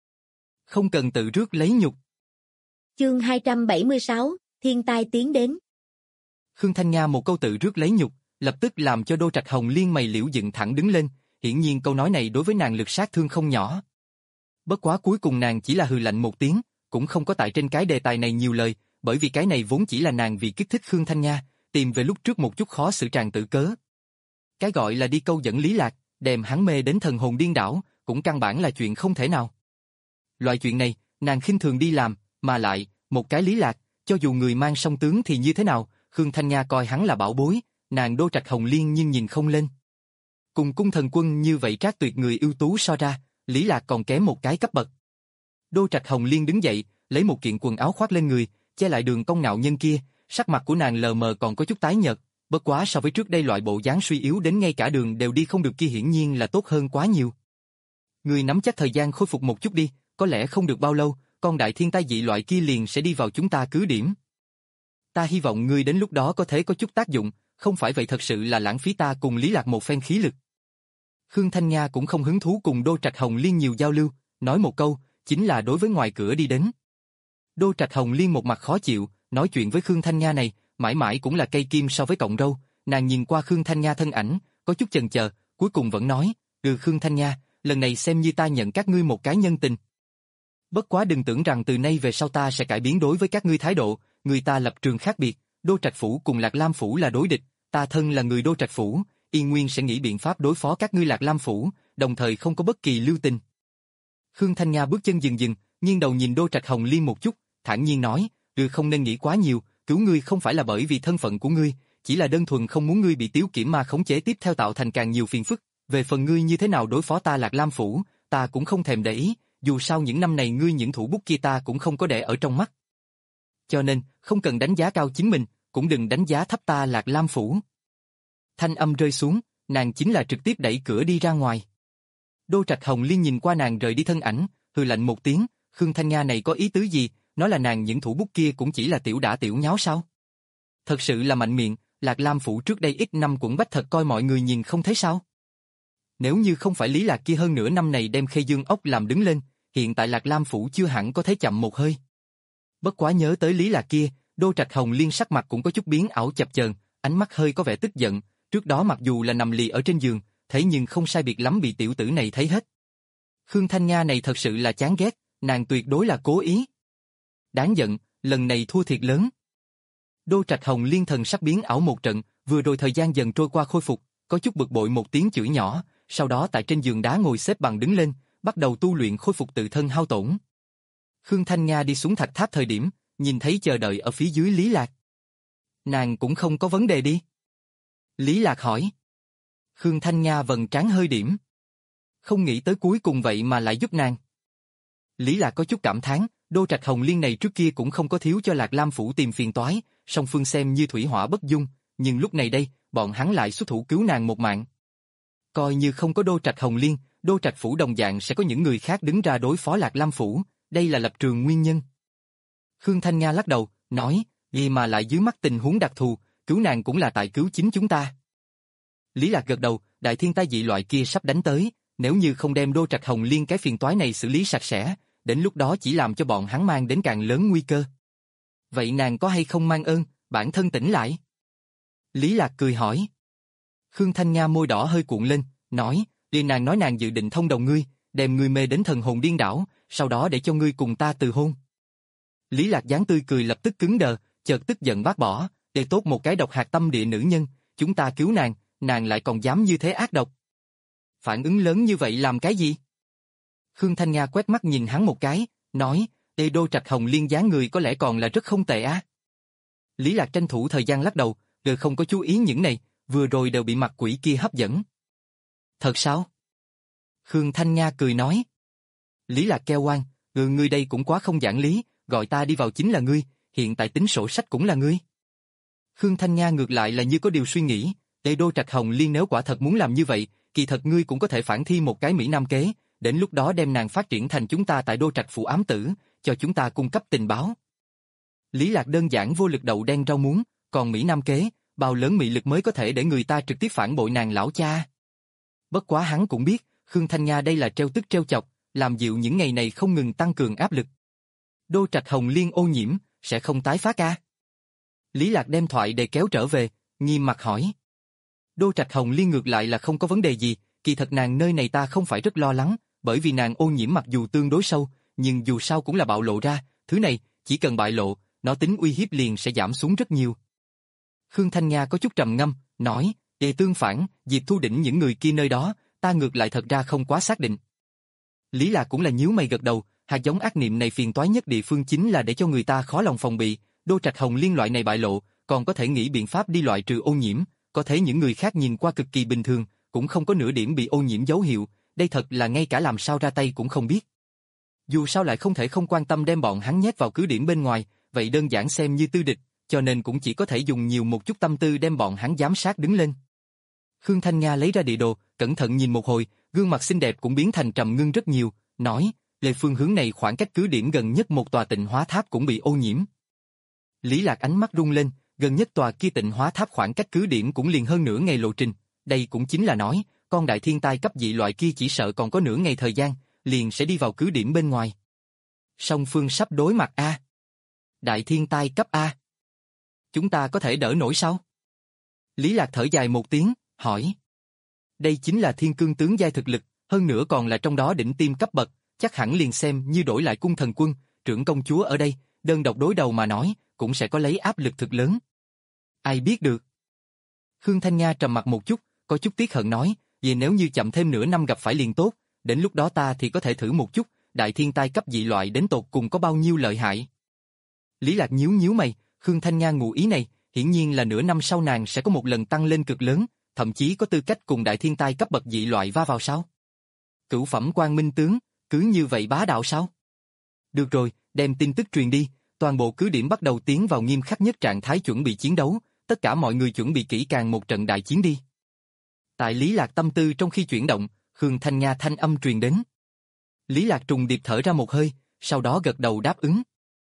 không cần tự rước lấy nhục. Chương hai trăm bảy mươi sáu, Thiên tai tiến đến. Khương Thanh Nga một câu tự rước lấy nhục, lập tức làm cho Đô Trạch Hồng Liên mày liễu dựng thẳng đứng lên, hiển nhiên câu nói này đối với nàng lực sát thương không nhỏ. Bất quá cuối cùng nàng chỉ là hừ lạnh một tiếng, cũng không có tại trên cái đề tài này nhiều lời, bởi vì cái này vốn chỉ là nàng vì kích thích Khương Thanh Nga, tìm về lúc trước một chút khó xử tràng tử cớ. Cái gọi là đi câu dẫn Lý Lạc, đem hắn mê đến thần hồn điên đảo, cũng căn bản là chuyện không thể nào. Loại chuyện này, nàng khinh thường đi làm, mà lại, một cái Lý Lạc, cho dù người mang song tướng thì như thế nào, Khương Thanh Nga coi hắn là bảo bối, nàng Đô Trạch Hồng Liên nhưng nhìn không lên. Cùng cung thần quân như vậy trác tuyệt người ưu tú so ra, Lý Lạc còn kém một cái cấp bậc. Đô Trạch Hồng Liên đứng dậy, lấy một kiện quần áo khoác lên người, che lại đường cong ngạo nhân kia, sắc mặt của nàng lờ mờ còn có chút tái nhợt, bất quá so với trước đây loại bộ dáng suy yếu đến ngay cả đường đều đi không được kia hiển nhiên là tốt hơn quá nhiều. Người nắm chắc thời gian khôi phục một chút đi, có lẽ không được bao lâu, con đại thiên tai dị loại kia liền sẽ đi vào chúng ta cứ điểm. Ta hy vọng ngươi đến lúc đó có thể có chút tác dụng, không phải vậy thật sự là lãng phí ta cùng Lý Lạc một phen khí lực. Khương Thanh Nga cũng không hứng thú cùng Đô Trạch Hồng Liên nhiều giao lưu, nói một câu, chính là đối với ngoài cửa đi đến. Đô Trạch Hồng Liên một mặt khó chịu, nói chuyện với Khương Thanh Nga này, mãi mãi cũng là cây kim so với cọng râu, nàng nhìn qua Khương Thanh Nga thân ảnh, có chút chần chờ, cuối cùng vẫn nói, "Ừ Khương Thanh Nga, lần này xem như ta nhận các ngươi một cái nhân tình. Bất quá đừng tưởng rằng từ nay về sau ta sẽ cải biến đối với các ngươi thái độ, người ta lập trường khác biệt, Đô Trạch Phủ cùng Lạc Lam Phủ là đối địch, ta thân là người Đô Trạch Phủ, Yên Nguyên sẽ nghĩ biện pháp đối phó các ngươi Lạc Lam Phủ, đồng thời không có bất kỳ lưu tình." Khương Thanh Nga bước chân dừng dừng, nghiêng đầu nhìn Đô Trạch Hồng Liên một chút, thản nhiên nói, "Ừ không nên nghĩ quá nhiều, cứu ngươi không phải là bởi vì thân phận của ngươi, chỉ là đơn thuần không muốn ngươi bị Tiếu Kiểm Ma khống chế tiếp theo tạo thành càng nhiều phiền phức, về phần ngươi như thế nào đối phó ta Lạc Lam Phủ, ta cũng không thèm để ý, dù sao những năm này ngươi những thủ bút kia ta cũng không có để ở trong mắt. Cho nên, không cần đánh giá cao chính mình, cũng đừng đánh giá thấp ta Lạc Lam Phủ." Thanh âm rơi xuống, nàng chính là trực tiếp đẩy cửa đi ra ngoài. Đô Trạch Hồng Liên nhìn qua nàng rời đi thân ảnh, hừ lạnh một tiếng, Khương Thanh Nga này có ý tứ gì, nói là nàng những thủ bút kia cũng chỉ là tiểu đả tiểu nháo sao? Thật sự là mạnh miệng, Lạc Lam Phủ trước đây ít năm quẩn bách thật coi mọi người nhìn không thấy sao? Nếu như không phải Lý Lạc kia hơn nửa năm này đem Khê Dương ốc làm đứng lên, hiện tại Lạc Lam Phủ chưa hẳn có thể chậm một hơi. Bất quá nhớ tới Lý Lạc kia, Đô Trạch Hồng Liên sắc mặt cũng có chút biến ảo chập chờn, ánh mắt hơi có vẻ tức giận, trước đó mặc dù là nằm lì ở trên giường, thế nhưng không sai biệt lắm bị tiểu tử này thấy hết. Khương Thanh Nga này thật sự là chán ghét, nàng tuyệt đối là cố ý. Đáng giận, lần này thua thiệt lớn. Đô Trạch Hồng Liên thần sắc biến ảo một trận, vừa rồi thời gian dần trôi qua khôi phục, có chút bực bội một tiếng chửi nhỏ, sau đó tại trên giường đá ngồi xếp bằng đứng lên, bắt đầu tu luyện khôi phục tự thân hao tổn. Khương Thanh Nga đi xuống thạch tháp thời điểm, nhìn thấy chờ đợi ở phía dưới Lý Lạc. Nàng cũng không có vấn đề đi. Lý Lạc hỏi. Khương Thanh Nga vầng trán hơi điểm. Không nghĩ tới cuối cùng vậy mà lại giúp nàng. Lý Lạc có chút cảm thán, Đô Trạch Hồng Liên này trước kia cũng không có thiếu cho Lạc Lam Phủ tìm phiền toái, song phương xem như thủy hỏa bất dung, nhưng lúc này đây, bọn hắn lại xuất thủ cứu nàng một mạng. Coi như không có Đô Trạch Hồng Liên, Đô Trạch Phủ đồng dạng sẽ có những người khác đứng ra đối phó Lạc Lam Phủ, đây là lập trường nguyên nhân. Khương Thanh Nga lắc đầu, nói, gì mà lại dưới mắt tình huống đặc thù, cứu nàng cũng là tại cứu chính chúng ta. Lý Lạc gật đầu, đại thiên tai dị loại kia sắp đánh tới, nếu như không đem Đô Trạch Hồng Liên cái phiền toái này xử lý sạch sẽ, đến lúc đó chỉ làm cho bọn hắn mang đến càng lớn nguy cơ. Vậy nàng có hay không mang ơn, bản thân tỉnh lại? Lý Lạc cười hỏi. Khương Thanh Nga môi đỏ hơi cuộn lên, nói, liền nàng nói nàng dự định thông đồng ngươi, đem ngươi mê đến thần hồn điên đảo, sau đó để cho ngươi cùng ta từ hôn. Lý Lạc dáng tươi cười lập tức cứng đờ, chợt tức giận bác bỏ, để tốt một cái độc hạt tâm địa nữ nhân, chúng ta cứu nàng, nàng lại còn dám như thế ác độc. Phản ứng lớn như vậy làm cái gì? Khương Thanh Nga quét mắt nhìn hắn một cái, nói, Ê Đô Trạch Hồng Liên dáng người có lẽ còn là rất không tệ á. Lý Lạc tranh thủ thời gian lắc đầu, đều không có chú ý những này, vừa rồi đều bị mặt quỷ kia hấp dẫn. Thật sao? Khương Thanh Nga cười nói. Lý Lạc kêu oan, ừ ngươi đây cũng quá không giảng lý, gọi ta đi vào chính là ngươi, hiện tại tính sổ sách cũng là ngươi. Khương Thanh Nga ngược lại là như có điều suy nghĩ, Ê Đô Trạch Hồng Liên, nếu quả thật muốn làm như vậy, kỳ thật ngươi cũng có thể phản thi một cái Mỹ Nam kế, đến lúc đó đem nàng phát triển thành chúng ta tại Đô Trạch phủ ám tử, cho chúng ta cung cấp tình báo. Lý Lạc đơn giản vô lực đậu đen rau muống, còn Mỹ Nam kế, bao lớn mị lực mới có thể để người ta trực tiếp phản bội nàng lão cha. Bất quá hắn cũng biết, Khương Thanh Nha đây là treo tức treo chọc, làm dịu những ngày này không ngừng tăng cường áp lực. Đô Trạch Hồng Liên ô nhiễm, sẽ không tái phát ca. Lý Lạc đem thoại để kéo trở về, nghiêm mặt hỏi. Đô Trạch Hồng Liên ngược lại là không có vấn đề gì, kỳ thật nàng nơi này ta không phải rất lo lắng, bởi vì nàng ô nhiễm mặc dù tương đối sâu, nhưng dù sao cũng là bạo lộ ra, thứ này, chỉ cần bại lộ, nó tính uy hiếp liền sẽ giảm xuống rất nhiều. Khương Thanh Nha có chút trầm ngâm, nói, Ê tương phản, Diệp Thu Đỉnh những người kia nơi đó, ta ngược lại thật ra không quá xác định. Lý Lạc cũng là nhíu mày gật đầu, hạt giống ác niệm này phiền toái nhất địa phương chính là để cho người ta khó lòng phòng bị, Đô Trạch Hồng Liên loại này bại lộ, còn có thể nghĩ biện pháp đi loại trừ ô nhiễm, có thể những người khác nhìn qua cực kỳ bình thường, cũng không có nửa điểm bị ô nhiễm dấu hiệu, đây thật là ngay cả làm sao ra tay cũng không biết. Dù sao lại không thể không quan tâm đem bọn hắn nhét vào cứ điểm bên ngoài, vậy đơn giản xem như tư địch, cho nên cũng chỉ có thể dùng nhiều một chút tâm tư đem bọn hắn giám sát đứng lên. Khương Thanh Nga lấy ra địa đồ, cẩn thận nhìn một hồi, gương mặt xinh đẹp cũng biến thành trầm ngưng rất nhiều, nói, về phương hướng này khoảng cách cứ điểm gần nhất một tòa tịnh hóa tháp cũng bị ô nhiễm. Lý Lạc ánh mắt rung lên, gần nhất tòa kia tịnh hóa tháp khoảng cách cứ điểm cũng liền hơn nửa ngày lộ trình, đây cũng chính là nói, con đại thiên tai cấp dị loại kia chỉ sợ còn có nửa ngày thời gian, liền sẽ đi vào cứ điểm bên ngoài. Song phương sắp đối mặt A. Đại thiên tai cấp A. Chúng ta có thể đỡ nổi sao? Lý Lạc thở dài một tiếng, hỏi. Đây chính là thiên cương tướng giai thực lực, hơn nữa còn là trong đó đỉnh tiêm cấp bậc, chắc hẳn liền xem như đổi lại cung thần quân, trưởng công chúa ở đây, đơn độc đối đầu mà nói, cũng sẽ có lấy áp lực thực lớn. Ai biết được? Khương Thanh Nga trầm mặt một chút, có chút tiếc hận nói, vì nếu như chậm thêm nửa năm gặp phải liền tốt, đến lúc đó ta thì có thể thử một chút, đại thiên tai cấp dị loại đến tột cùng có bao nhiêu lợi hại. Lý Lạc nhíu nhíu mày, Khương Thanh Nga ngụ ý này, hiển nhiên là nửa năm sau nàng sẽ có một lần tăng lên cực lớn, thậm chí có tư cách cùng đại thiên tai cấp bậc dị loại va vào sao? Cửu phẩm Quang Minh tướng, cứ như vậy bá đạo sao? Được rồi, đem tin tức truyền đi, toàn bộ cứ điểm bắt đầu tiến vào nghiêm khắc nhất trạng thái chuẩn bị chiến đấu, tất cả mọi người chuẩn bị kỹ càng một trận đại chiến đi. Tại Lý Lạc tâm tư trong khi chuyển động, Khương Thanh Nga thanh âm truyền đến. Lý Lạc trùng điệp thở ra một hơi, sau đó gật đầu đáp ứng.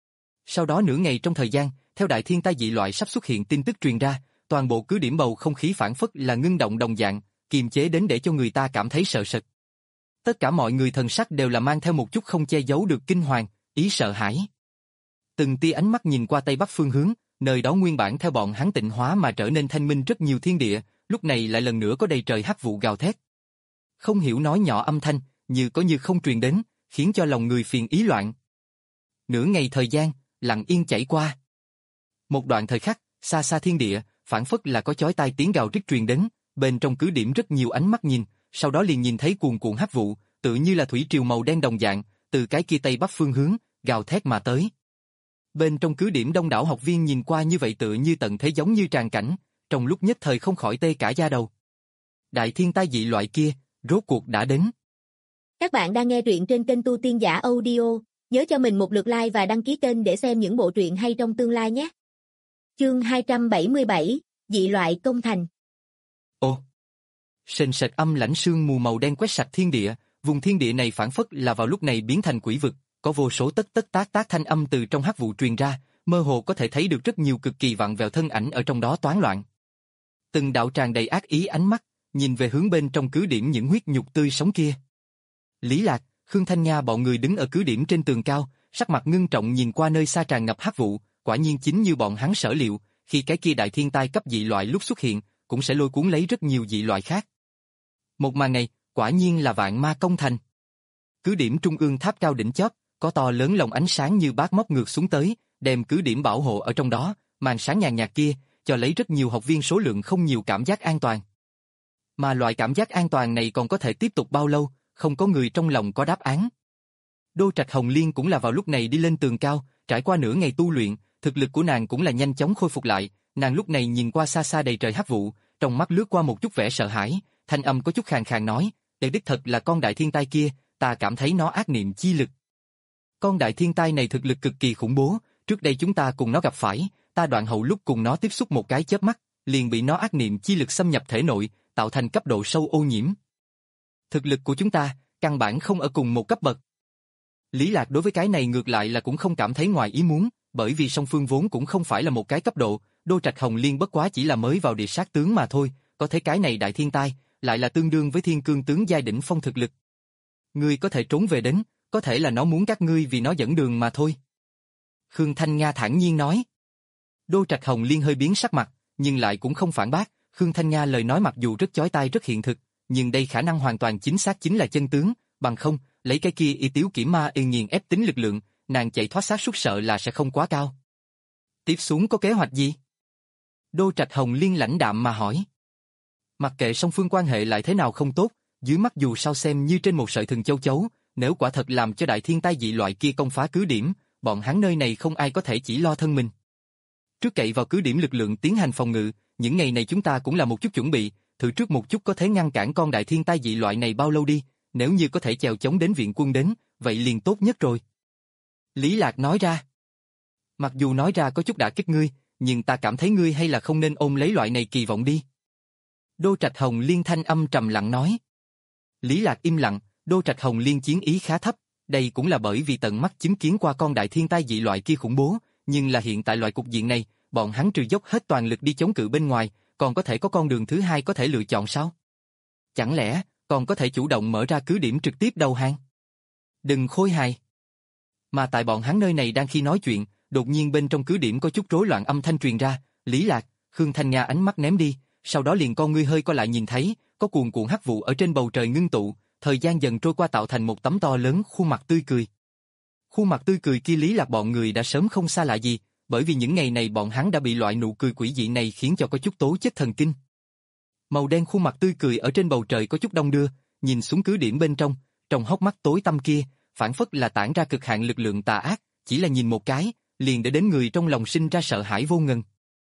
Sau đó nửa ngày trong thời gian, theo đại thiên tai dị loại sắp xuất hiện tin tức truyền ra, toàn bộ cứ điểm bầu không khí phản phất là ngưng động đồng dạng, kiềm chế đến để cho người ta cảm thấy sợ sệt. Tất cả mọi người thần sắc đều là mang theo một chút không che giấu được kinh hoàng, ý sợ hãi. Từng tia ánh mắt nhìn qua tây bắc phương hướng, nơi đó nguyên bản theo bọn hắn tịnh hóa mà trở nên thanh minh rất nhiều thiên địa, lúc này lại lần nữa có đầy trời hắc vụ gào thét. Không hiểu nói nhỏ âm thanh, như có như không truyền đến, khiến cho lòng người phiền ý loạn. Nửa ngày thời gian, lặng yên chảy qua. Một đoạn thời khắc, xa xa thiên địa, phản phất là có chói tai tiếng gào rít truyền đến, bên trong cứ điểm rất nhiều ánh mắt nhìn, sau đó liền nhìn thấy cuồn cuộn hắc vụ, tự như là thủy triều màu đen đồng dạng, từ cái kia tây bắc phương hướng, gào thét mà tới. Bên trong cứ điểm đông đảo học viên nhìn qua như vậy tự như tận thế giống như tràn cảnh, trong lúc nhất thời không khỏi tê cả da đầu. Đại thiên tai dị loại kia, rốt cuộc đã đến. Các bạn đang nghe truyện trên kênh Tu Tiên Giả Audio, nhớ cho mình một lượt like và đăng ký kênh để xem những bộ truyện hay trong tương lai nhé. Chương hai trăm bảy mươi bảy, dị loại công thành. Ồ! Sền sệt âm lãnh sương mù màu đen quét sạch thiên địa, vùng thiên địa này phản phất là vào lúc này biến thành quỷ vực, có vô số tất tất tác tác thanh âm từ trong hắc vụ truyền ra, mơ hồ có thể thấy được rất nhiều cực kỳ vặn vẹo thân ảnh ở trong đó toán loạn. Từng đạo tràn đầy ác ý ánh mắt, nhìn về hướng bên trong cứ điểm những huyết nhục tươi sống kia. Lý Lạc, Khương Thanh Nga bọn người đứng ở cứ điểm trên tường cao, sắc mặt ngưng trọng nhìn qua nơi xa tràn ngập hắc vụ, quả nhiên chính như bọn hắn sở liệu, khi cái kia đại thiên tai cấp dị loại lúc xuất hiện, cũng sẽ lôi cuốn lấy rất nhiều dị loại khác. Một màn này, quả nhiên là vạn ma công thành. Cứ điểm trung ương tháp cao đỉnh chóp, có to lớn lồng ánh sáng như bát móc ngược xuống tới, đem cứ điểm bảo hộ ở trong đó, màn sáng nhàn nhạt kia, cho lấy rất nhiều học viên số lượng không nhiều cảm giác an toàn. Mà loại cảm giác an toàn này còn có thể tiếp tục bao lâu, không có người trong lòng có đáp án. Đô Trạch Hồng Liên cũng là vào lúc này đi lên tường cao, trải qua nửa ngày tu luyện, thực lực của nàng cũng là nhanh chóng khôi phục lại, nàng lúc này nhìn qua xa xa đầy trời hắc vụ, trong mắt lướt qua một chút vẻ sợ hãi, thanh âm có chút khàn khàn nói, "Đây đích thật là con đại thiên tai kia, ta cảm thấy nó ác niệm chi lực. Con đại thiên tai này thực lực cực kỳ khủng bố, trước đây chúng ta cùng nó gặp phải, ta đoạn hậu lúc cùng nó tiếp xúc một cái chớp mắt, liền bị nó ác niệm chi lực xâm nhập thể nội, tạo thành cấp độ sâu ô nhiễm. Thực lực của chúng ta, căn bản không ở cùng một cấp bậc. Lý Lạc đối với cái này ngược lại là cũng không cảm thấy ngoài ý muốn, bởi vì song phương vốn cũng không phải là một cái cấp độ, Đô Trạch Hồng Liên bất quá chỉ là mới vào địa sát tướng mà thôi, có thể cái này đại thiên tai, lại là tương đương với thiên cương tướng giai đỉnh phong thực lực. Ngươi có thể trốn về đến, có thể là nó muốn các ngươi vì nó dẫn đường mà thôi. Khương Thanh Nga thản nhiên nói. Đô Trạch Hồng Liên hơi biến sắc mặt, nhưng lại cũng không phản bác, Khương Thanh Nga lời nói mặc dù rất chói tai rất hiện thực, nhưng đây khả năng hoàn toàn chính xác chính là chân tướng, bằng không, lấy cái kia y tiếu kiểm ma y nghiền ép tính lực lượng, nàng chạy thoát xác suất sợ là sẽ không quá cao. Tiếp xuống có kế hoạch gì? Đô Trạch Hồng Liên lãnh đạm mà hỏi. Mặc kệ song phương quan hệ lại thế nào không tốt, dưới mắt dù sao xem như trên một sợi thừng châu chấu, nếu quả thật làm cho đại thiên tai dị loại kia công phá cứ điểm, bọn hắn nơi này không ai có thể chỉ lo thân mình. Trước cậy vào cứ điểm lực lượng tiến hành phòng ngự, những ngày này chúng ta cũng là một chút chuẩn bị, thử trước một chút có thể ngăn cản con đại thiên tai dị loại này bao lâu đi, nếu như có thể chèo chống đến viện quân đến, vậy liền tốt nhất rồi. Lý Lạc nói ra. Mặc dù nói ra có chút đả kích ngươi, nhưng ta cảm thấy ngươi hay là không nên ôm lấy loại này kỳ vọng đi. Đô Trạch Hồng Liên thanh âm trầm lặng nói. Lý Lạc im lặng, Đô Trạch Hồng Liên chiến ý khá thấp, đây cũng là bởi vì tận mắt chứng kiến qua con đại thiên tai dị loại kia khủng bố, nhưng là hiện tại loại cục diện này, bọn hắn trừ dốc hết toàn lực đi chống cự bên ngoài, còn có thể có con đường thứ hai có thể lựa chọn sao? Chẳng lẽ, còn có thể chủ động mở ra cứ điểm trực tiếp đầu hàng? Đừng khôi hài. Mà tại bọn hắn nơi này đang khi nói chuyện, đột nhiên bên trong cứ điểm có chút rối loạn âm thanh truyền ra, Lý Lạc, Khương Thanh Nga ánh mắt ném đi, sau đó liền con ngươi hơi co lại nhìn thấy, có cuồn cuộn hắc vụ ở trên bầu trời ngưng tụ, thời gian dần trôi qua tạo thành một tấm to lớn khuôn mặt tươi cười. Khuôn mặt tươi cười kia Lý Lạc bọn người đã sớm không xa lạ gì, bởi vì những ngày này bọn hắn đã bị loại nụ cười quỷ dị này khiến cho có chút tố chất thần kinh. Màu đen khuôn mặt tươi cười ở trên bầu trời có chút đông đưa, nhìn xuống cứ điểm bên trong, trong hốc mắt tối tăm kia, phản phất là tản ra cực hạn lực lượng tà ác, chỉ là nhìn một cái, liền để đến người trong lòng sinh ra sợ hãi vô ngần.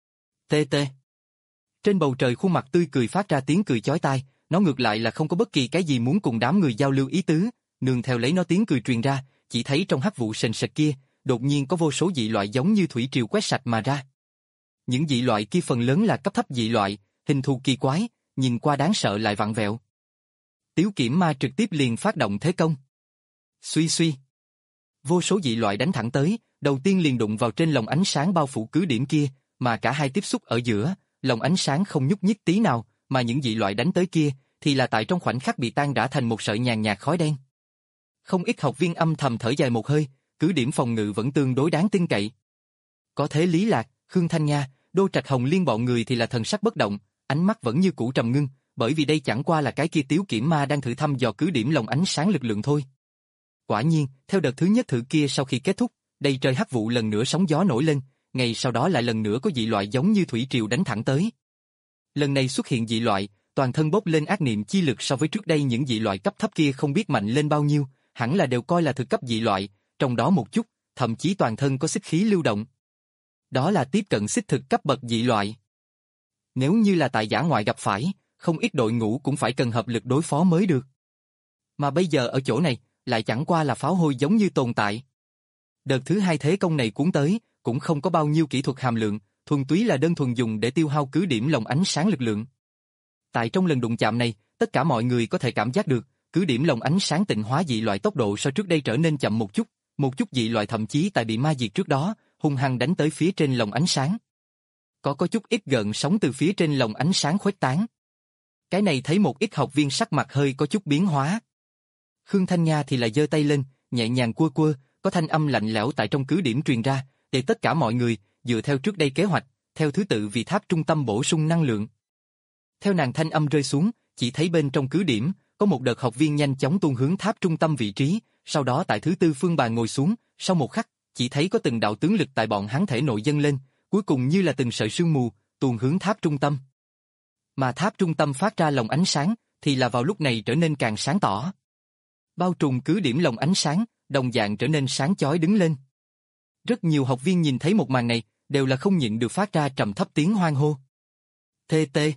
Tê tê. Trên bầu trời khuôn mặt tươi cười phát ra tiếng cười chói tai, nó ngược lại là không có bất kỳ cái gì muốn cùng đám người giao lưu ý tứ, nương theo lấy nó tiếng cười truyền ra, chỉ thấy trong hắc vụ sền sệt kia, đột nhiên có vô số dị loại giống như thủy triều quét sạch mà ra. Những dị loại kia phần lớn là cấp thấp dị loại, hình thù kỳ quái, nhìn qua đáng sợ lại vặn vẹo. Tiếu Kiểm Ma trực tiếp liền phát động thế công. Suy suy. Vô số dị loại đánh thẳng tới, đầu tiên liền đụng vào trên lồng ánh sáng bao phủ cứ điểm kia, mà cả hai tiếp xúc ở giữa, lồng ánh sáng không nhúc nhích tí nào, mà những dị loại đánh tới kia, thì là tại trong khoảnh khắc bị tan rã thành một sợi nhàn nhạt khói đen. Không ít học viên âm thầm thở dài một hơi, cứ điểm phòng ngự vẫn tương đối đáng tin cậy. Có thế Lý Lạc, Khương Thanh Nga, Đô Trạch Hồng Liên bọn người thì là thần sắc bất động, ánh mắt vẫn như cũ trầm ngưng, bởi vì đây chẳng qua là cái kia Tiếu Kiểm Ma đang thử thăm dò cứ điểm lồng ánh sáng lực lượng thôi. Quả nhiên, theo đợt thứ nhất thử kia sau khi kết thúc, đầy trời hắc vụ lần nữa sóng gió nổi lên, ngày sau đó lại lần nữa có dị loại giống như thủy triều đánh thẳng tới. Lần này xuất hiện dị loại, toàn thân bốc lên ác niệm chi lực so với trước đây những dị loại cấp thấp kia không biết mạnh lên bao nhiêu, hẳn là đều coi là thực cấp dị loại, trong đó một chút, thậm chí toàn thân có xích khí lưu động. Đó là tiếp cận xích thực cấp bậc dị loại. Nếu như là tại giả ngoại gặp phải, không ít đội ngũ cũng phải cần hợp lực đối phó mới được. Mà bây giờ ở chỗ này, lại chẳng qua là pháo hôi giống như tồn tại. Đợt thứ hai thế công này cuốn tới, cũng không có bao nhiêu kỹ thuật hàm lượng, thuần túy là đơn thuần dùng để tiêu hao cứ điểm lồng ánh sáng lực lượng. Tại trong lần đụng chạm này, tất cả mọi người có thể cảm giác được, cứ điểm lồng ánh sáng tịnh hóa dị loại tốc độ so trước đây trở nên chậm một chút, một chút dị loại thậm chí tại bị ma diệt trước đó, hung hăng đánh tới phía trên lồng ánh sáng. Có có chút ít gợn sóng từ phía trên lồng ánh sáng khuếch tán. Cái này thấy một ít học viên sắc mặt hơi có chút biến hóa. Khương Thanh Nga thì là giơ tay lên, nhẹ nhàng quơ quơ, có thanh âm lạnh lẽo tại trong cứ điểm truyền ra, để tất cả mọi người, dựa theo trước đây kế hoạch, theo thứ tự vì tháp trung tâm bổ sung năng lượng. Theo nàng thanh âm rơi xuống, chỉ thấy bên trong cứ điểm, có một đợt học viên nhanh chóng tuôn hướng tháp trung tâm vị trí, sau đó tại thứ tư phương bàn ngồi xuống, sau một khắc, chỉ thấy có từng đạo tướng lực tại bọn hắn thể nội dâng lên, cuối cùng như là từng sợi sương mù, tuôn hướng tháp trung tâm. Mà tháp trung tâm phát ra lồng ánh sáng, thì là vào lúc này trở nên càng sáng tỏ. Bao trùm cứ điểm lồng ánh sáng, đồng dạng trở nên sáng chói đứng lên. Rất nhiều học viên nhìn thấy một màn này, đều là không nhịn được phát ra trầm thấp tiếng hoan hô. Tê tê.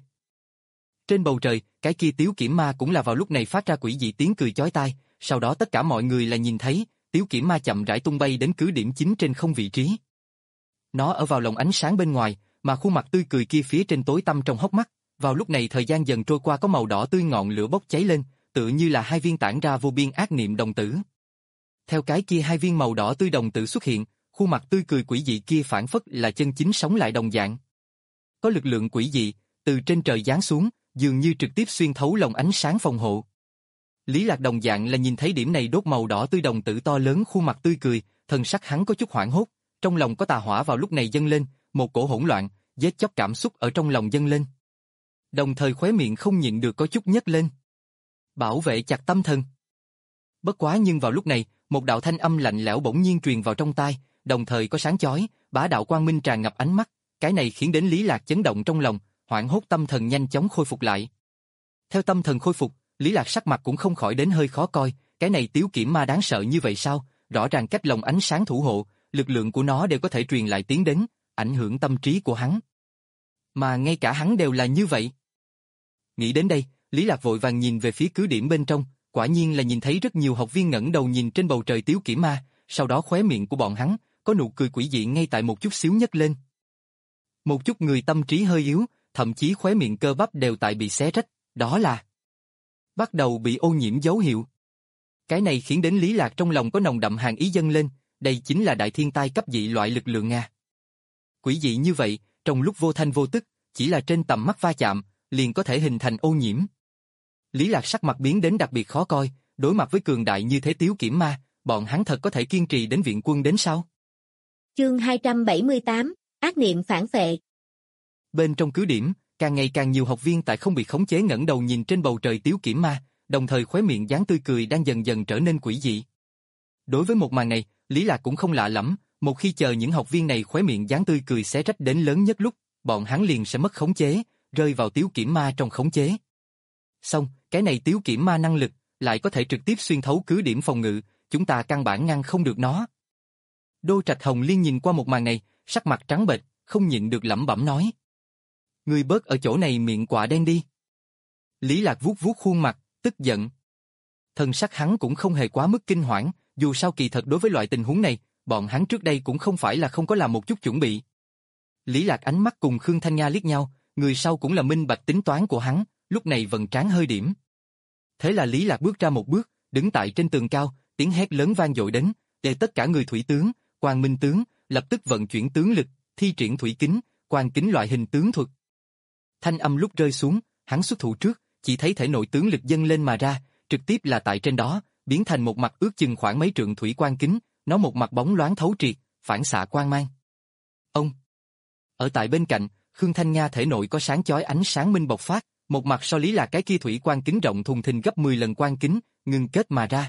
Trên bầu trời, cái kia Tiếu Kiểm Ma cũng là vào lúc này phát ra quỷ dị tiếng cười chói tai, sau đó tất cả mọi người là nhìn thấy, Tiếu Kiểm Ma chậm rãi tung bay đến cứ điểm chính trên không vị trí. Nó ở vào lồng ánh sáng bên ngoài, mà khuôn mặt tươi cười kia phía trên tối tăm trong hốc mắt, vào lúc này thời gian dần trôi qua có màu đỏ tươi ngọn lửa bốc cháy lên, tựa như là hai viên tản ra vô biên ác niệm đồng tử. Theo cái kia hai viên màu đỏ tươi đồng tử xuất hiện, khuôn mặt tươi cười quỷ dị kia phản phất là chân chính sống lại đồng dạng. Có lực lượng quỷ dị, từ trên trời giáng xuống, dường như trực tiếp xuyên thấu lồng ánh sáng phòng hộ. Lý Lạc đồng dạng là nhìn thấy điểm này đốt màu đỏ tươi đồng tử to lớn khuôn mặt tươi cười, thần sắc hắn có chút hoảng hốt, trong lòng có tà hỏa vào lúc này dâng lên, một cổ hỗn loạn, giết chóc cảm xúc ở trong lòng dâng lên. Đồng thời khóe miệng không nhịn được có chút nhếch lên. Bảo vệ chặt tâm thần. Bất quá nhưng vào lúc này, một đạo thanh âm lạnh lẽo bỗng nhiên truyền vào trong tai, đồng thời có sáng chói, bá đạo quang minh tràn ngập ánh mắt, cái này khiến đến Lý Lạc chấn động trong lòng, hoảng hốt tâm thần nhanh chóng khôi phục lại. Theo tâm thần khôi phục, Lý Lạc sắc mặt cũng không khỏi đến hơi khó coi, cái này Tiếu Kiểm Ma đáng sợ như vậy sao? Rõ ràng cách lồng ánh sáng thủ hộ, lực lượng của nó đều có thể truyền lại tiến đến, ảnh hưởng tâm trí của hắn. Mà ngay cả hắn đều là như vậy. Nghĩ đến đây, Lý Lạc vội vàng nhìn về phía cứ điểm bên trong, quả nhiên là nhìn thấy rất nhiều học viên ngẩng đầu nhìn trên bầu trời Tiếu Kiểm Ma, sau đó khóe miệng của bọn hắn có nụ cười quỷ dị ngay tại một chút xíu nhấc lên. Một chút người tâm trí hơi yếu, thậm chí khóe miệng cơ bắp đều tại bị xé rách, đó là bắt đầu bị ô nhiễm dấu hiệu. Cái này khiến đến Lý Lạc trong lòng có nồng đậm hàn ý dâng lên, đây chính là đại thiên tai cấp dị loại lực lượng Nga. Quỷ dị như vậy, trong lúc vô thanh vô tức, chỉ là trên tầm mắt va chạm, liền có thể hình thành ô nhiễm. Lý Lạc sắc mặt biến đến đặc biệt khó coi, đối mặt với cường đại như thế Tiếu Kiểm Ma, bọn hắn thật có thể kiên trì đến viện quân đến sao? Chương hai trăm bảy mươi tám, ác niệm phản phệ. Bên trong cứ điểm, càng ngày càng nhiều học viên tại không bị khống chế ngẩng đầu nhìn trên bầu trời Tiếu Kiểm Ma, đồng thời khóe miệng dáng tươi cười đang dần dần trở nên quỷ dị. Đối với một màn này, Lý Lạc cũng không lạ lắm, một khi chờ những học viên này khóe miệng dáng tươi cười xé rách đến lớn nhất lúc, bọn hắn liền sẽ mất khống chế, rơi vào Tiếu Kiểm Ma trong khống chế. Xong, cái này Tiếu Kiểm Ma năng lực, lại có thể trực tiếp xuyên thấu cứ điểm phòng ngự, chúng ta căn bản ngăn không được nó. Đô Trạch Hồng Liên nhìn qua một màn này, sắc mặt trắng bệch, không nhịn được lẩm bẩm nói. Ngươi bớt ở chỗ này miệng quạ đen đi. Lý Lạc vuốt vuốt khuôn mặt, tức giận. Thần sắc hắn cũng không hề quá mức kinh hoảng, dù sao kỳ thật đối với loại tình huống này, bọn hắn trước đây cũng không phải là không có làm một chút chuẩn bị. Lý Lạc ánh mắt cùng Khương Thanh Nga liếc nhau, người sau cũng là minh bạch tính toán của hắn, lúc này vầng trán hơi điểm. Thế là Lý Lạc bước ra một bước, đứng tại trên tường cao, tiếng hét lớn vang dội đến, để tất cả người thủy tướng, quang minh tướng, lập tức vận chuyển tướng lực, thi triển thủy kính, quang kính loại hình tướng thuật. Thanh âm lúc rơi xuống, hắn xuất thủ trước, chỉ thấy thể nội tướng lực dâng lên mà ra, trực tiếp là tại trên đó, biến thành một mặt ước chừng khoảng mấy trượng thủy quang kính, nó một mặt bóng loáng thấu triệt, phản xạ quang mang. Ông ở tại bên cạnh, Khương Thanh Nga thể nội có sáng chói ánh sáng minh bộc phát, một mặt so Lý Lạc cái kia thủy quang kính rộng thùng thình gấp mười lần quang kính, ngưng kết mà ra.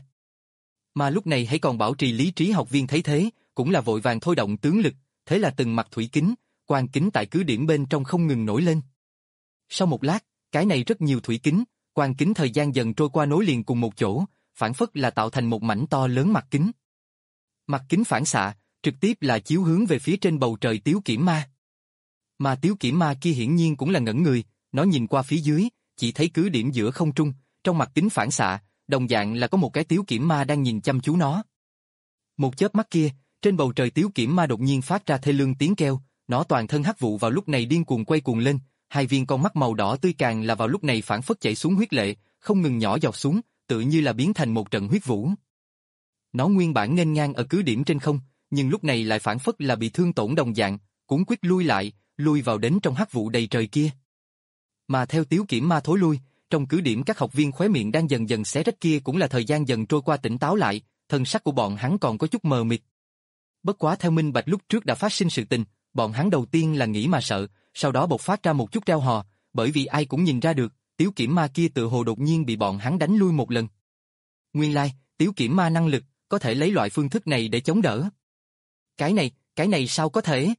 Mà lúc này hãy còn bảo trì lý trí học viên thấy thế, cũng là vội vàng thôi động tướng lực, thế là từng mặt thủy kính, quang kính tại cứ điểm bên trong không ngừng nổi lên. Sau một lát, cái này rất nhiều thủy kính, quang kính thời gian dần trôi qua nối liền cùng một chỗ, phản phất là tạo thành một mảnh to lớn mặt kính. Mặt kính phản xạ, trực tiếp là chiếu hướng về phía trên bầu trời Tiếu Kiểm Ma. Mà Tiếu Kiểm Ma kia hiển nhiên cũng là ngẩn người, nó nhìn qua phía dưới, chỉ thấy cứ điểm giữa không trung, trong mặt kính phản xạ, đồng dạng là có một cái Tiếu Kiểm Ma đang nhìn chăm chú nó. Một chớp mắt kia, trên bầu trời Tiếu Kiểm Ma đột nhiên phát ra thê lương tiếng kêu, nó toàn thân hắc vụ vào lúc này điên cuồng quay cuồng lên, hai viên con mắt màu đỏ tươi càng là vào lúc này phản phất chảy xuống huyết lệ, không ngừng nhỏ giọt xuống, tự như là biến thành một trận huyết vũ. Nó nguyên bản nghênh ngang ở cứ điểm trên không, nhưng lúc này lại phản phất là bị thương tổn đồng dạng, cuống quýt lui lại, lui vào đến trong hắc vụ đầy trời kia. Mà theo Tiếu Kiểm Ma thối lui, trong cứ điểm các học viên khóe miệng đang dần dần xé rách kia cũng là thời gian dần trôi qua tỉnh táo lại, thân sắc của bọn hắn còn có chút mờ mịt. Bất quá theo minh bạch lúc trước đã phát sinh sự tình, bọn hắn đầu tiên là nghĩ mà sợ, sau đó bộc phát ra một chút reo hò, bởi vì ai cũng nhìn ra được, Tiếu Kiểm Ma kia tự hồ đột nhiên bị bọn hắn đánh lui một lần. Nguyên lai, Tiếu Kiểm Ma năng lực, có thể lấy loại phương thức này để chống đỡ. Cái này, cái này sao có thể?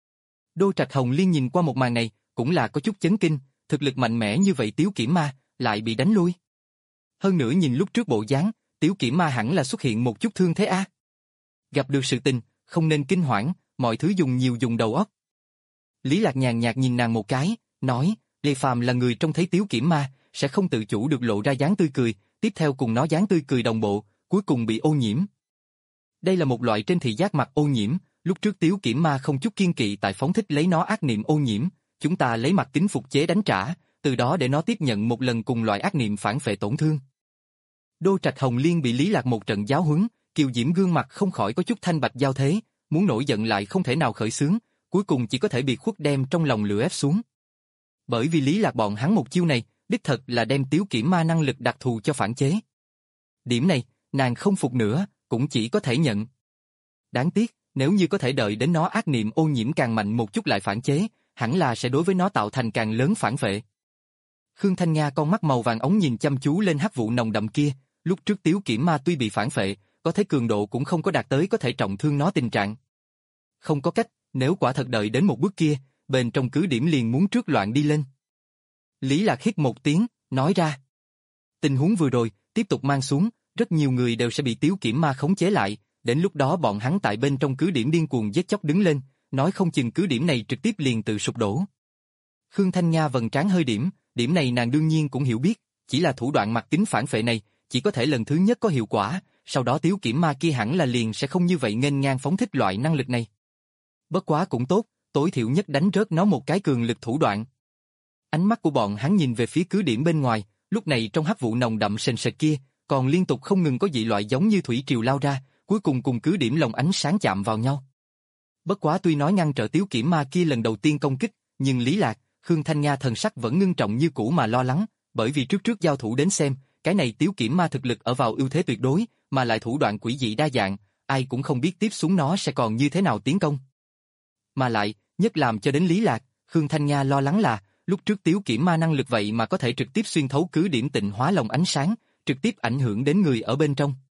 Đô Trạch Hồng Liên nhìn qua một màn này, cũng là có chút chấn kinh, thực lực mạnh mẽ như vậy Tiếu Kiểm Ma, lại bị đánh lui. Hơn nữa nhìn lúc trước bộ dáng, Tiếu Kiểm Ma hẳn là xuất hiện một chút thương thế a. Gặp được sự tình, không nên kinh hoảng, mọi thứ dùng nhiều dùng đầu óc. Lý Lạc nhàn nhạt nhìn nàng một cái, nói, Lê Phàm là người trông thấy Tiếu Kiểm Ma, sẽ không tự chủ được lộ ra dáng tươi cười, tiếp theo cùng nó dáng tươi cười đồng bộ, cuối cùng bị ô nhiễm. Đây là một loại trên thị giác mặt ô nhiễm, lúc Lúc trước Tiếu Kiểm Ma không chút kiên kỵ tại phóng thích lấy nó ác niệm ô nhiễm, chúng ta lấy mặt kính phục chế đánh trả, từ đó để nó tiếp nhận một lần cùng loại ác niệm phản phệ tổn thương. Đô Trạch Hồng Liên bị Lý Lạc một trận giáo huấn, kiều diễm gương mặt không khỏi có chút thanh bạch giao thế, muốn nổi giận lại không thể nào khởi xướng, cuối cùng chỉ có thể biệt khuất đem trong lòng lửa ép xuống. Bởi vì Lý Lạc bọn hắn một chiêu này, đích thật là đem Tiếu Kiểm Ma năng lực đặc thù cho phản chế. Điểm này, nàng không phục nữa, cũng chỉ có thể nhận. Đáng tiếc, nếu như có thể đợi đến nó ác niệm ô nhiễm càng mạnh một chút lại phản chế, hẳn là sẽ đối với nó tạo thành càng lớn phản vệ. Khương Thanh Nga con mắt màu vàng ống nhìn chăm chú lên hắc vụ nồng đậm kia, lúc trước Tiếu Kiểm Ma tuy bị phản vệ, có thế cường độ cũng không có đạt tới có thể trọng thương nó tình trạng. Không có cách, nếu quả thật đợi đến một bước kia, bên trong cứ điểm liền muốn trước loạn đi lên. Lý Lạc hít một tiếng, nói ra. Tình huống vừa rồi, tiếp tục mang xuống, rất nhiều người đều sẽ bị Tiếu Kiểm Ma khống chế lại, đến lúc đó bọn hắn tại bên trong cứ điểm điên cuồng giết chóc đứng lên, nói không chừng cứ điểm này trực tiếp liền tự sụp đổ. Khương Thanh Nga vầng trán hơi điểm, điểm này nàng đương nhiên cũng hiểu biết, chỉ là thủ đoạn mặt kính phản phệ này, chỉ có thể lần thứ nhất có hiệu quả, sau đó Tiếu Kiểm Ma kia hẳn là liền sẽ không như vậy nghênh ngang phóng thích loại năng lực này. Bất quá cũng tốt, tối thiểu nhất đánh rớt nó một cái cường lực thủ đoạn. Ánh mắt của bọn hắn nhìn về phía cứ điểm bên ngoài, lúc này trong hắc vụ nồng đậm sền sệt kia, còn liên tục không ngừng có dị loại giống như thủy triều lao ra, cuối cùng cùng cứ điểm lồng ánh sáng chạm vào nhau. Bất quá tuy nói ngăn trở Tiếu Kiểm Ma kia lần đầu tiên công kích, nhưng Lý Lạc, Khương Thanh Nga thần sắc vẫn ngưng trọng như cũ mà lo lắng, bởi vì trước trước giao thủ đến xem, cái này Tiếu Kiểm Ma thực lực ở vào ưu thế tuyệt đối, mà lại thủ đoạn quỷ dị đa dạng, ai cũng không biết tiếp xuống nó sẽ còn như thế nào tiến công. Mà lại, nhất làm cho đến Lý Lạc, Khương Thanh Nga lo lắng là, lúc trước Tiếu Kiểm Ma năng lực vậy mà có thể trực tiếp xuyên thấu cứ điểm tịnh hóa lồng ánh sáng, trực tiếp ảnh hưởng đến người ở bên trong.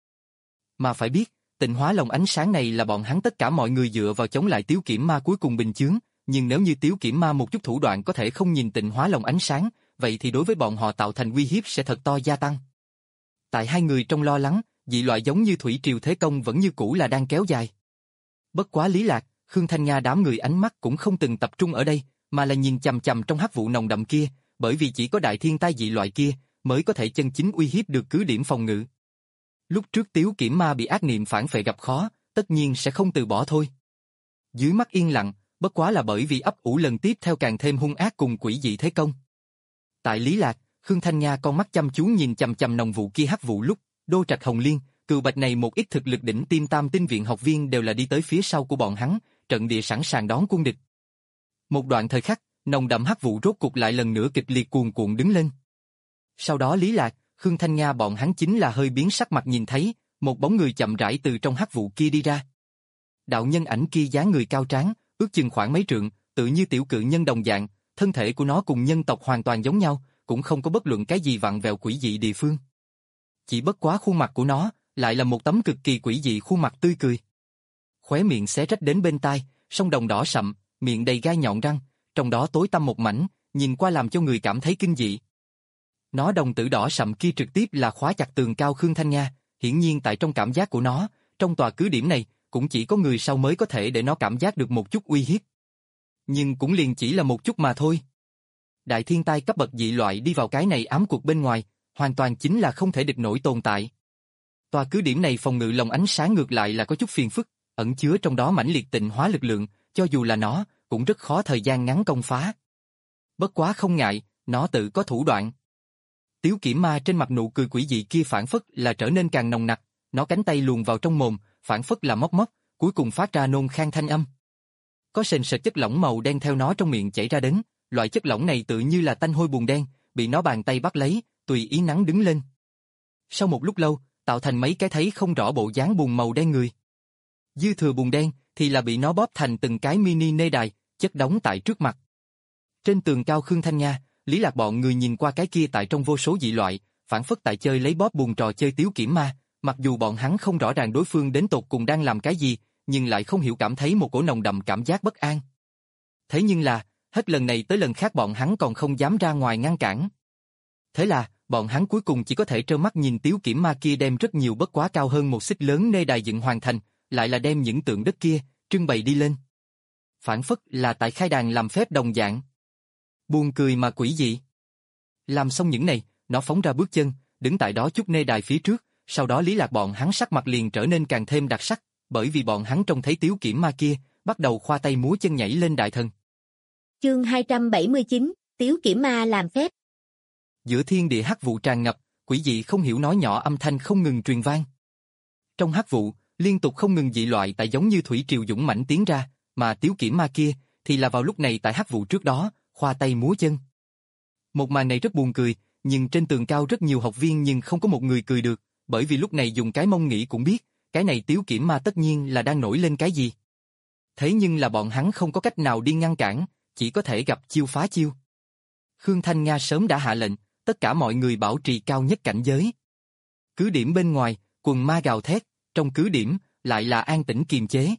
Mà phải biết, tịnh hóa lồng ánh sáng này là bọn hắn tất cả mọi người dựa vào chống lại Tiếu Kiểm Ma cuối cùng bình chướng, nhưng nếu như Tiếu Kiểm Ma một chút thủ đoạn có thể không nhìn tịnh hóa lồng ánh sáng, vậy thì đối với bọn họ tạo thành uy hiếp sẽ thật to gia tăng. Tại hai người trong lo lắng, dị loại giống như thủy triều thế công vẫn như cũ là đang kéo dài. Bất quá Lý Lạc, Khương Thanh Nga đám người ánh mắt cũng không từng tập trung ở đây, mà là nhìn chằm chằm trong hắc vụ nồng đậm kia, bởi vì chỉ có đại thiên tai dị loại kia mới có thể chân chính uy hiếp được cứ điểm phòng ngự. Lúc trước Tiếu Kiểm Ma bị ác niệm phản phệ gặp khó, tất nhiên sẽ không từ bỏ thôi. Dưới mắt yên lặng, bất quá là bởi vì ấp ủ lần tiếp theo càng thêm hung ác cùng quỷ dị thế công. Tại Lý Lạc, Khương Thanh Nga con mắt chăm chú nhìn chằm chằm nồng vụ kia hắc vụ lúc, Đô Trạch Hồng Liên, Cừu Bạch này một ít thực lực đỉnh tiêm tam tinh viện học viên đều là đi tới phía sau của bọn hắn, trận địa sẵn sàng đón quân địch. Một đoạn thời khắc, nồng đậm hắc vụ rốt cục lại lần nữa kịch liệt cuồn cuộn đứng lên. Sau đó Lý Lạc, Khương Thanh Nga bọn hắn chính là hơi biến sắc mặt nhìn thấy, một bóng người chậm rãi từ trong hắc vụ kia đi ra. Đạo nhân ảnh kia dáng người cao tráng, ước chừng khoảng mấy trượng, tự như tiểu cự nhân đồng dạng, thân thể của nó cùng nhân tộc hoàn toàn giống nhau, cũng không có bất luận cái gì vặn vẹo quỷ dị địa phương. Chỉ bất quá khuôn mặt của nó, lại là một tấm cực kỳ quỷ dị khuôn mặt tươi cười. Khóe miệng xé rách đến bên tai, song đồng đỏ sậm, miệng đầy gai nhọn răng, trong đó tối tăm một mảnh, nhìn qua làm cho người cảm thấy kinh dị. Nó đồng tử đỏ sậm kia trực tiếp là khóa chặt tường cao Khương Thanh Nga, hiển nhiên tại trong cảm giác của nó, trong tòa cứ điểm này, cũng chỉ có người sau mới có thể để nó cảm giác được một chút uy hiếp. Nhưng cũng liền chỉ là một chút mà thôi. Đại thiên tai cấp bậc dị loại đi vào cái này ám cuộc bên ngoài, hoàn toàn chính là không thể địch nổi tồn tại. Tòa cứ điểm này phòng ngự lồng ánh sáng ngược lại là có chút phiền phức, ẩn chứa trong đó mãnh liệt tịnh hóa lực lượng, cho dù là nó, cũng rất khó thời gian ngắn công phá. Bất quá không ngại, nó tự có thủ đoạn. Tiếu Kiểm Ma trên mặt nụ cười quỷ dị kia phản phất là trở nên càng nồng nặc, nó cánh tay luồn vào trong mồm, phản phất là móc móc, cuối cùng phát ra nôn khan thanh âm. Có sền sệt chất lỏng màu đen theo nó trong miệng chảy ra đến, loại chất lỏng này tự như là tanh hôi bùn đen, bị nó bàn tay bắt lấy, tùy ý nắng đứng lên. Sau một lúc lâu, tạo thành mấy cái thấy không rõ bộ dáng bùn màu đen người. Dư thừa bùn đen thì là bị nó bóp thành từng cái mini nê đài, chất đóng tại trước mặt. Trên tường cao Khương Thanh Nga, Lý Lạc bọn người nhìn qua cái kia tại trong vô số dị loại, phản phất tại chơi lấy bóp bùn trò chơi Tiếu Kiểm Ma, mặc dù bọn hắn không rõ ràng đối phương đến tột cùng đang làm cái gì, nhưng lại không hiểu cảm thấy một cổ nồng đậm cảm giác bất an. Thế nhưng là, hết lần này tới lần khác bọn hắn còn không dám ra ngoài ngăn cản. Thế là, bọn hắn cuối cùng chỉ có thể trơ mắt nhìn Tiếu Kiểm Ma kia đem rất nhiều bất quá cao hơn một xích lớn nê đài dựng hoàn thành, lại là đem những tượng đất kia trưng bày đi lên. Phản phất là tại khai đàn làm phép đồng dạng. Buồn cười mà quỷ dị. Làm xong những này, nó phóng ra bước chân, đứng tại đó chút nê đài phía trước, sau đó Lý Lạc bọn hắn sắc mặt liền trở nên càng thêm đặc sắc, bởi vì bọn hắn trông thấy Tiếu Kiểm Ma kia, bắt đầu khoa tay múa chân nhảy lên đại thần. Chương hai trăm bảy mươi chín, Tiếu Kiểm Ma làm phép. Giữa thiên địa hắc vụ tràn ngập, quỷ dị không hiểu nói nhỏ âm thanh không ngừng truyền vang. Trong hắc vụ, liên tục không ngừng dị loại tại giống như thủy triều dũng mãnh tiến ra, mà Tiếu Kiểm Ma kia thì là vào lúc này tại hắc vụ trước đó, khoa tay múa chân. Một màn này rất buồn cười, nhưng trên tường cao rất nhiều học viên nhưng không có một người cười được, bởi vì lúc này dùng cái mông nghĩ cũng biết, cái này Tiếu Kiểm Ma tất nhiên là đang nổi lên cái gì. Thế nhưng là bọn hắn không có cách nào đi ngăn cản, chỉ có thể gặp chiêu phá chiêu. Khương Thanh Nga sớm đã hạ lệnh, tất cả mọi người bảo trì cao nhất cảnh giới. Cứ điểm bên ngoài, quần ma gào thét, trong cứ điểm, lại là an tĩnh kiềm chế.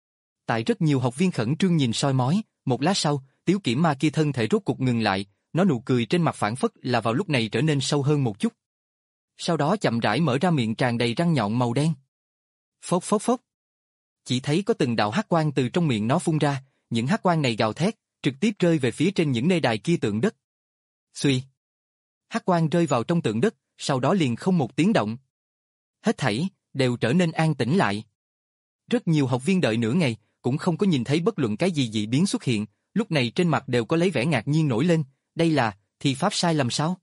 Tại rất nhiều học viên khẩn trương nhìn soi mói, một lát sau, Tiếu Kiểm Ma kia thân thể rốt cục ngừng lại, nó nụ cười trên mặt phảng phất là vào lúc này trở nên sâu hơn một chút. Sau đó chậm rãi mở ra miệng tràn đầy răng nhọn màu đen. Phốc phốc phốc. Chỉ thấy có từng đạo hắc quang từ trong miệng nó phun ra, những hắc quang này gào thét, trực tiếp rơi về phía trên những nơi đài kia tượng đất. Xuy. Hắc quang rơi vào trong tượng đất, sau đó liền không một tiếng động. Hết thảy đều trở nên an tĩnh lại. Rất nhiều học viên đợi nửa ngày, cũng không có nhìn thấy bất luận cái gì dị biến xuất hiện, lúc này trên mặt đều có lấy vẻ ngạc nhiên nổi lên, đây là thi pháp sai lầm sao?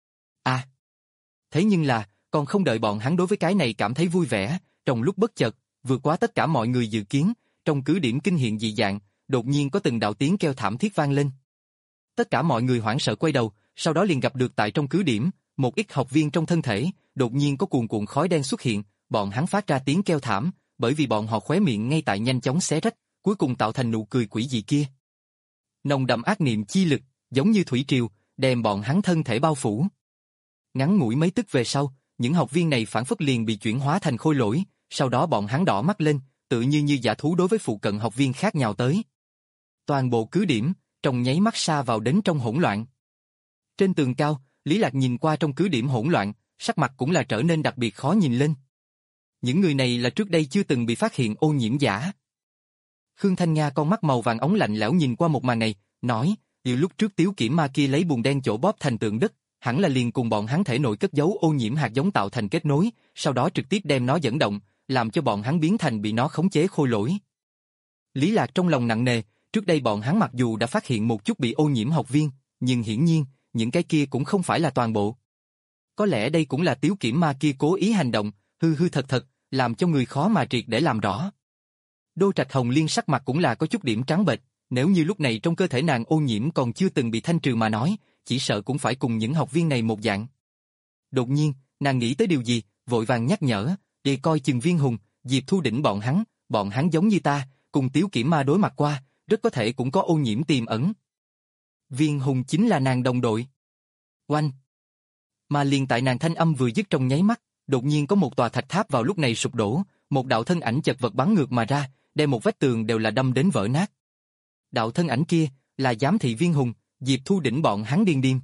À. Thế nhưng là, còn không đợi bọn hắn đối với cái này cảm thấy vui vẻ, trong lúc bất chợt, vượt quá tất cả mọi người dự kiến, trong cứ điểm kinh hiện dị dạng, đột nhiên có từng đạo tiếng kêu thảm thiết vang lên. Tất cả mọi người hoảng sợ quay đầu, sau đó liền gặp được tại trong cứ điểm, một ít học viên trong thân thể, đột nhiên có cuồn cuộn khói đen xuất hiện, bọn hắn phát ra tiếng kêu thảm, bởi vì bọn họ khóe miệng ngay tại nhanh chóng xé rách, cuối cùng tạo thành nụ cười quỷ dị kia. Nồng đậm ác niệm chi lực, giống như thủy triều, đem bọn hắn thân thể bao phủ. Ngắn ngủi mấy tức về sau, những học viên này phản phất liền bị chuyển hóa thành khôi lỗi, sau đó bọn hắn đỏ mắt lên, tự như như dã thú đối với phụ cận học viên khác nhào tới. Toàn bộ cứ điểm, trong nháy mắt sa vào đến trong hỗn loạn. Trên tường cao, Lý Lạc nhìn qua trong cứ điểm hỗn loạn, sắc mặt cũng là trở nên đặc biệt khó nhìn lên. Những người này là trước đây chưa từng bị phát hiện ô nhiễm giả. Khương Thanh Nga con mắt màu vàng ống lạnh lẽo nhìn qua một màn này, nói, từ lúc trước Tiếu Kiểm Ma kia lấy bùn đen chỗ bóp thành tượng đất, hẳn là liền cùng bọn hắn thể nội cất giấu ô nhiễm hạt giống tạo thành kết nối, sau đó trực tiếp đem nó dẫn động, làm cho bọn hắn biến thành bị nó khống chế khôi lỗi. Lý Lạc trong lòng nặng nề, trước đây bọn hắn mặc dù đã phát hiện một chút bị ô nhiễm học viên, nhưng hiển nhiên, những cái kia cũng không phải là toàn bộ. Có lẽ đây cũng là Tiếu Kiểm Ma kia cố ý hành động, hư hư thật thật, làm cho người khó mà triệt để làm rõ. Đô Trạch Hồng Liên sắc mặt cũng là có chút điểm trắng bệch, nếu như lúc này trong cơ thể nàng ô nhiễm còn chưa từng bị thanh trừ mà nói, chỉ sợ cũng phải cùng những học viên này một dạng. Đột nhiên, nàng nghĩ tới điều gì, vội vàng nhắc nhở, để coi chừng Viên Hùng, Diệp Thu Đỉnh bọn hắn, bọn hắn giống như ta, cùng Tiếu Kiểm Ma đối mặt qua, rất có thể cũng có ô nhiễm tiềm ẩn. Viên Hùng chính là nàng đồng đội. Oanh! Mà liền tại nàng thanh âm vừa dứt trong nháy mắt, đột nhiên có một tòa thạch tháp vào lúc này sụp đổ, một đạo thân ảnh chật vật bắn ngược mà ra, đem một vách tường đều là đâm đến vỡ nát. Đạo thân ảnh kia là giám thị Viên Hùng, Diệp Thu Đỉnh bọn hắn điên điên.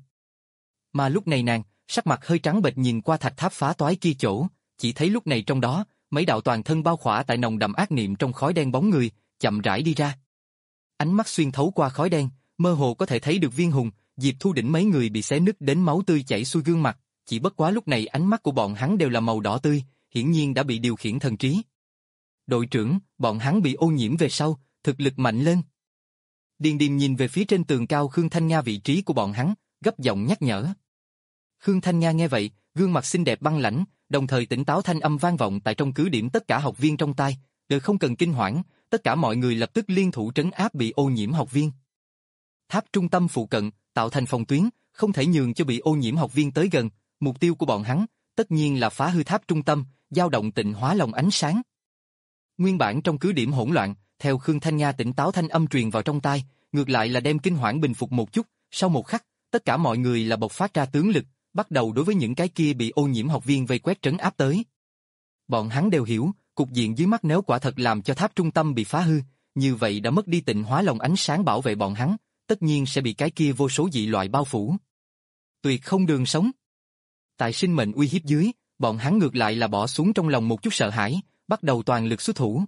Mà lúc này nàng, sắc mặt hơi trắng bệch nhìn qua thạch tháp phá toái kia chỗ, chỉ thấy lúc này trong đó, mấy đạo toàn thân bao khỏa tại nồng đậm ác niệm trong khói đen bóng người, chậm rãi đi ra. Ánh mắt xuyên thấu qua khói đen, mơ hồ có thể thấy được Viên Hùng, Diệp Thu Đỉnh mấy người bị xé nứt đến máu tươi chảy xuôi gương mặt, chỉ bất quá lúc này ánh mắt của bọn hắn đều là màu đỏ tươi, hiển nhiên đã bị điều khiển thần trí. Đội trưởng, bọn hắn bị ô nhiễm về sau, thực lực mạnh lên. Điền Điềm nhìn về phía trên tường cao Khương Thanh Nga vị trí của bọn hắn, gấp giọng nhắc nhở. Khương Thanh Nga nghe vậy, gương mặt xinh đẹp băng lãnh, đồng thời tỉnh táo thanh âm vang vọng tại trong cứ điểm tất cả học viên trong tai, đều không cần kinh hoảng, tất cả mọi người lập tức liên thủ trấn áp bị ô nhiễm học viên. Tháp trung tâm phụ cận, tạo thành phòng tuyến, không thể nhường cho bị ô nhiễm học viên tới gần, mục tiêu của bọn hắn, tất nhiên là phá hư tháp trung tâm, dao động tịnh hóa lòng ánh sáng. Nguyên bản trong cứ điểm hỗn loạn, theo Khương Thanh Nga tỉnh táo thanh âm truyền vào trong tai, ngược lại là đem kinh hoảng bình phục một chút, sau một khắc, tất cả mọi người là bộc phát ra tướng lực, bắt đầu đối với những cái kia bị ô nhiễm học viên vây quét trấn áp tới. Bọn hắn đều hiểu, cục diện dưới mắt nếu quả thật làm cho tháp trung tâm bị phá hư, như vậy đã mất đi tịnh hóa lòng ánh sáng bảo vệ bọn hắn, tất nhiên sẽ bị cái kia vô số dị loại bao phủ. Tuyệt không đường sống. Tại sinh mệnh uy hiếp dưới, bọn hắn ngược lại là bỏ xuống trong lòng một chút sợ hãi, bắt đầu toàn lực xuất thủ.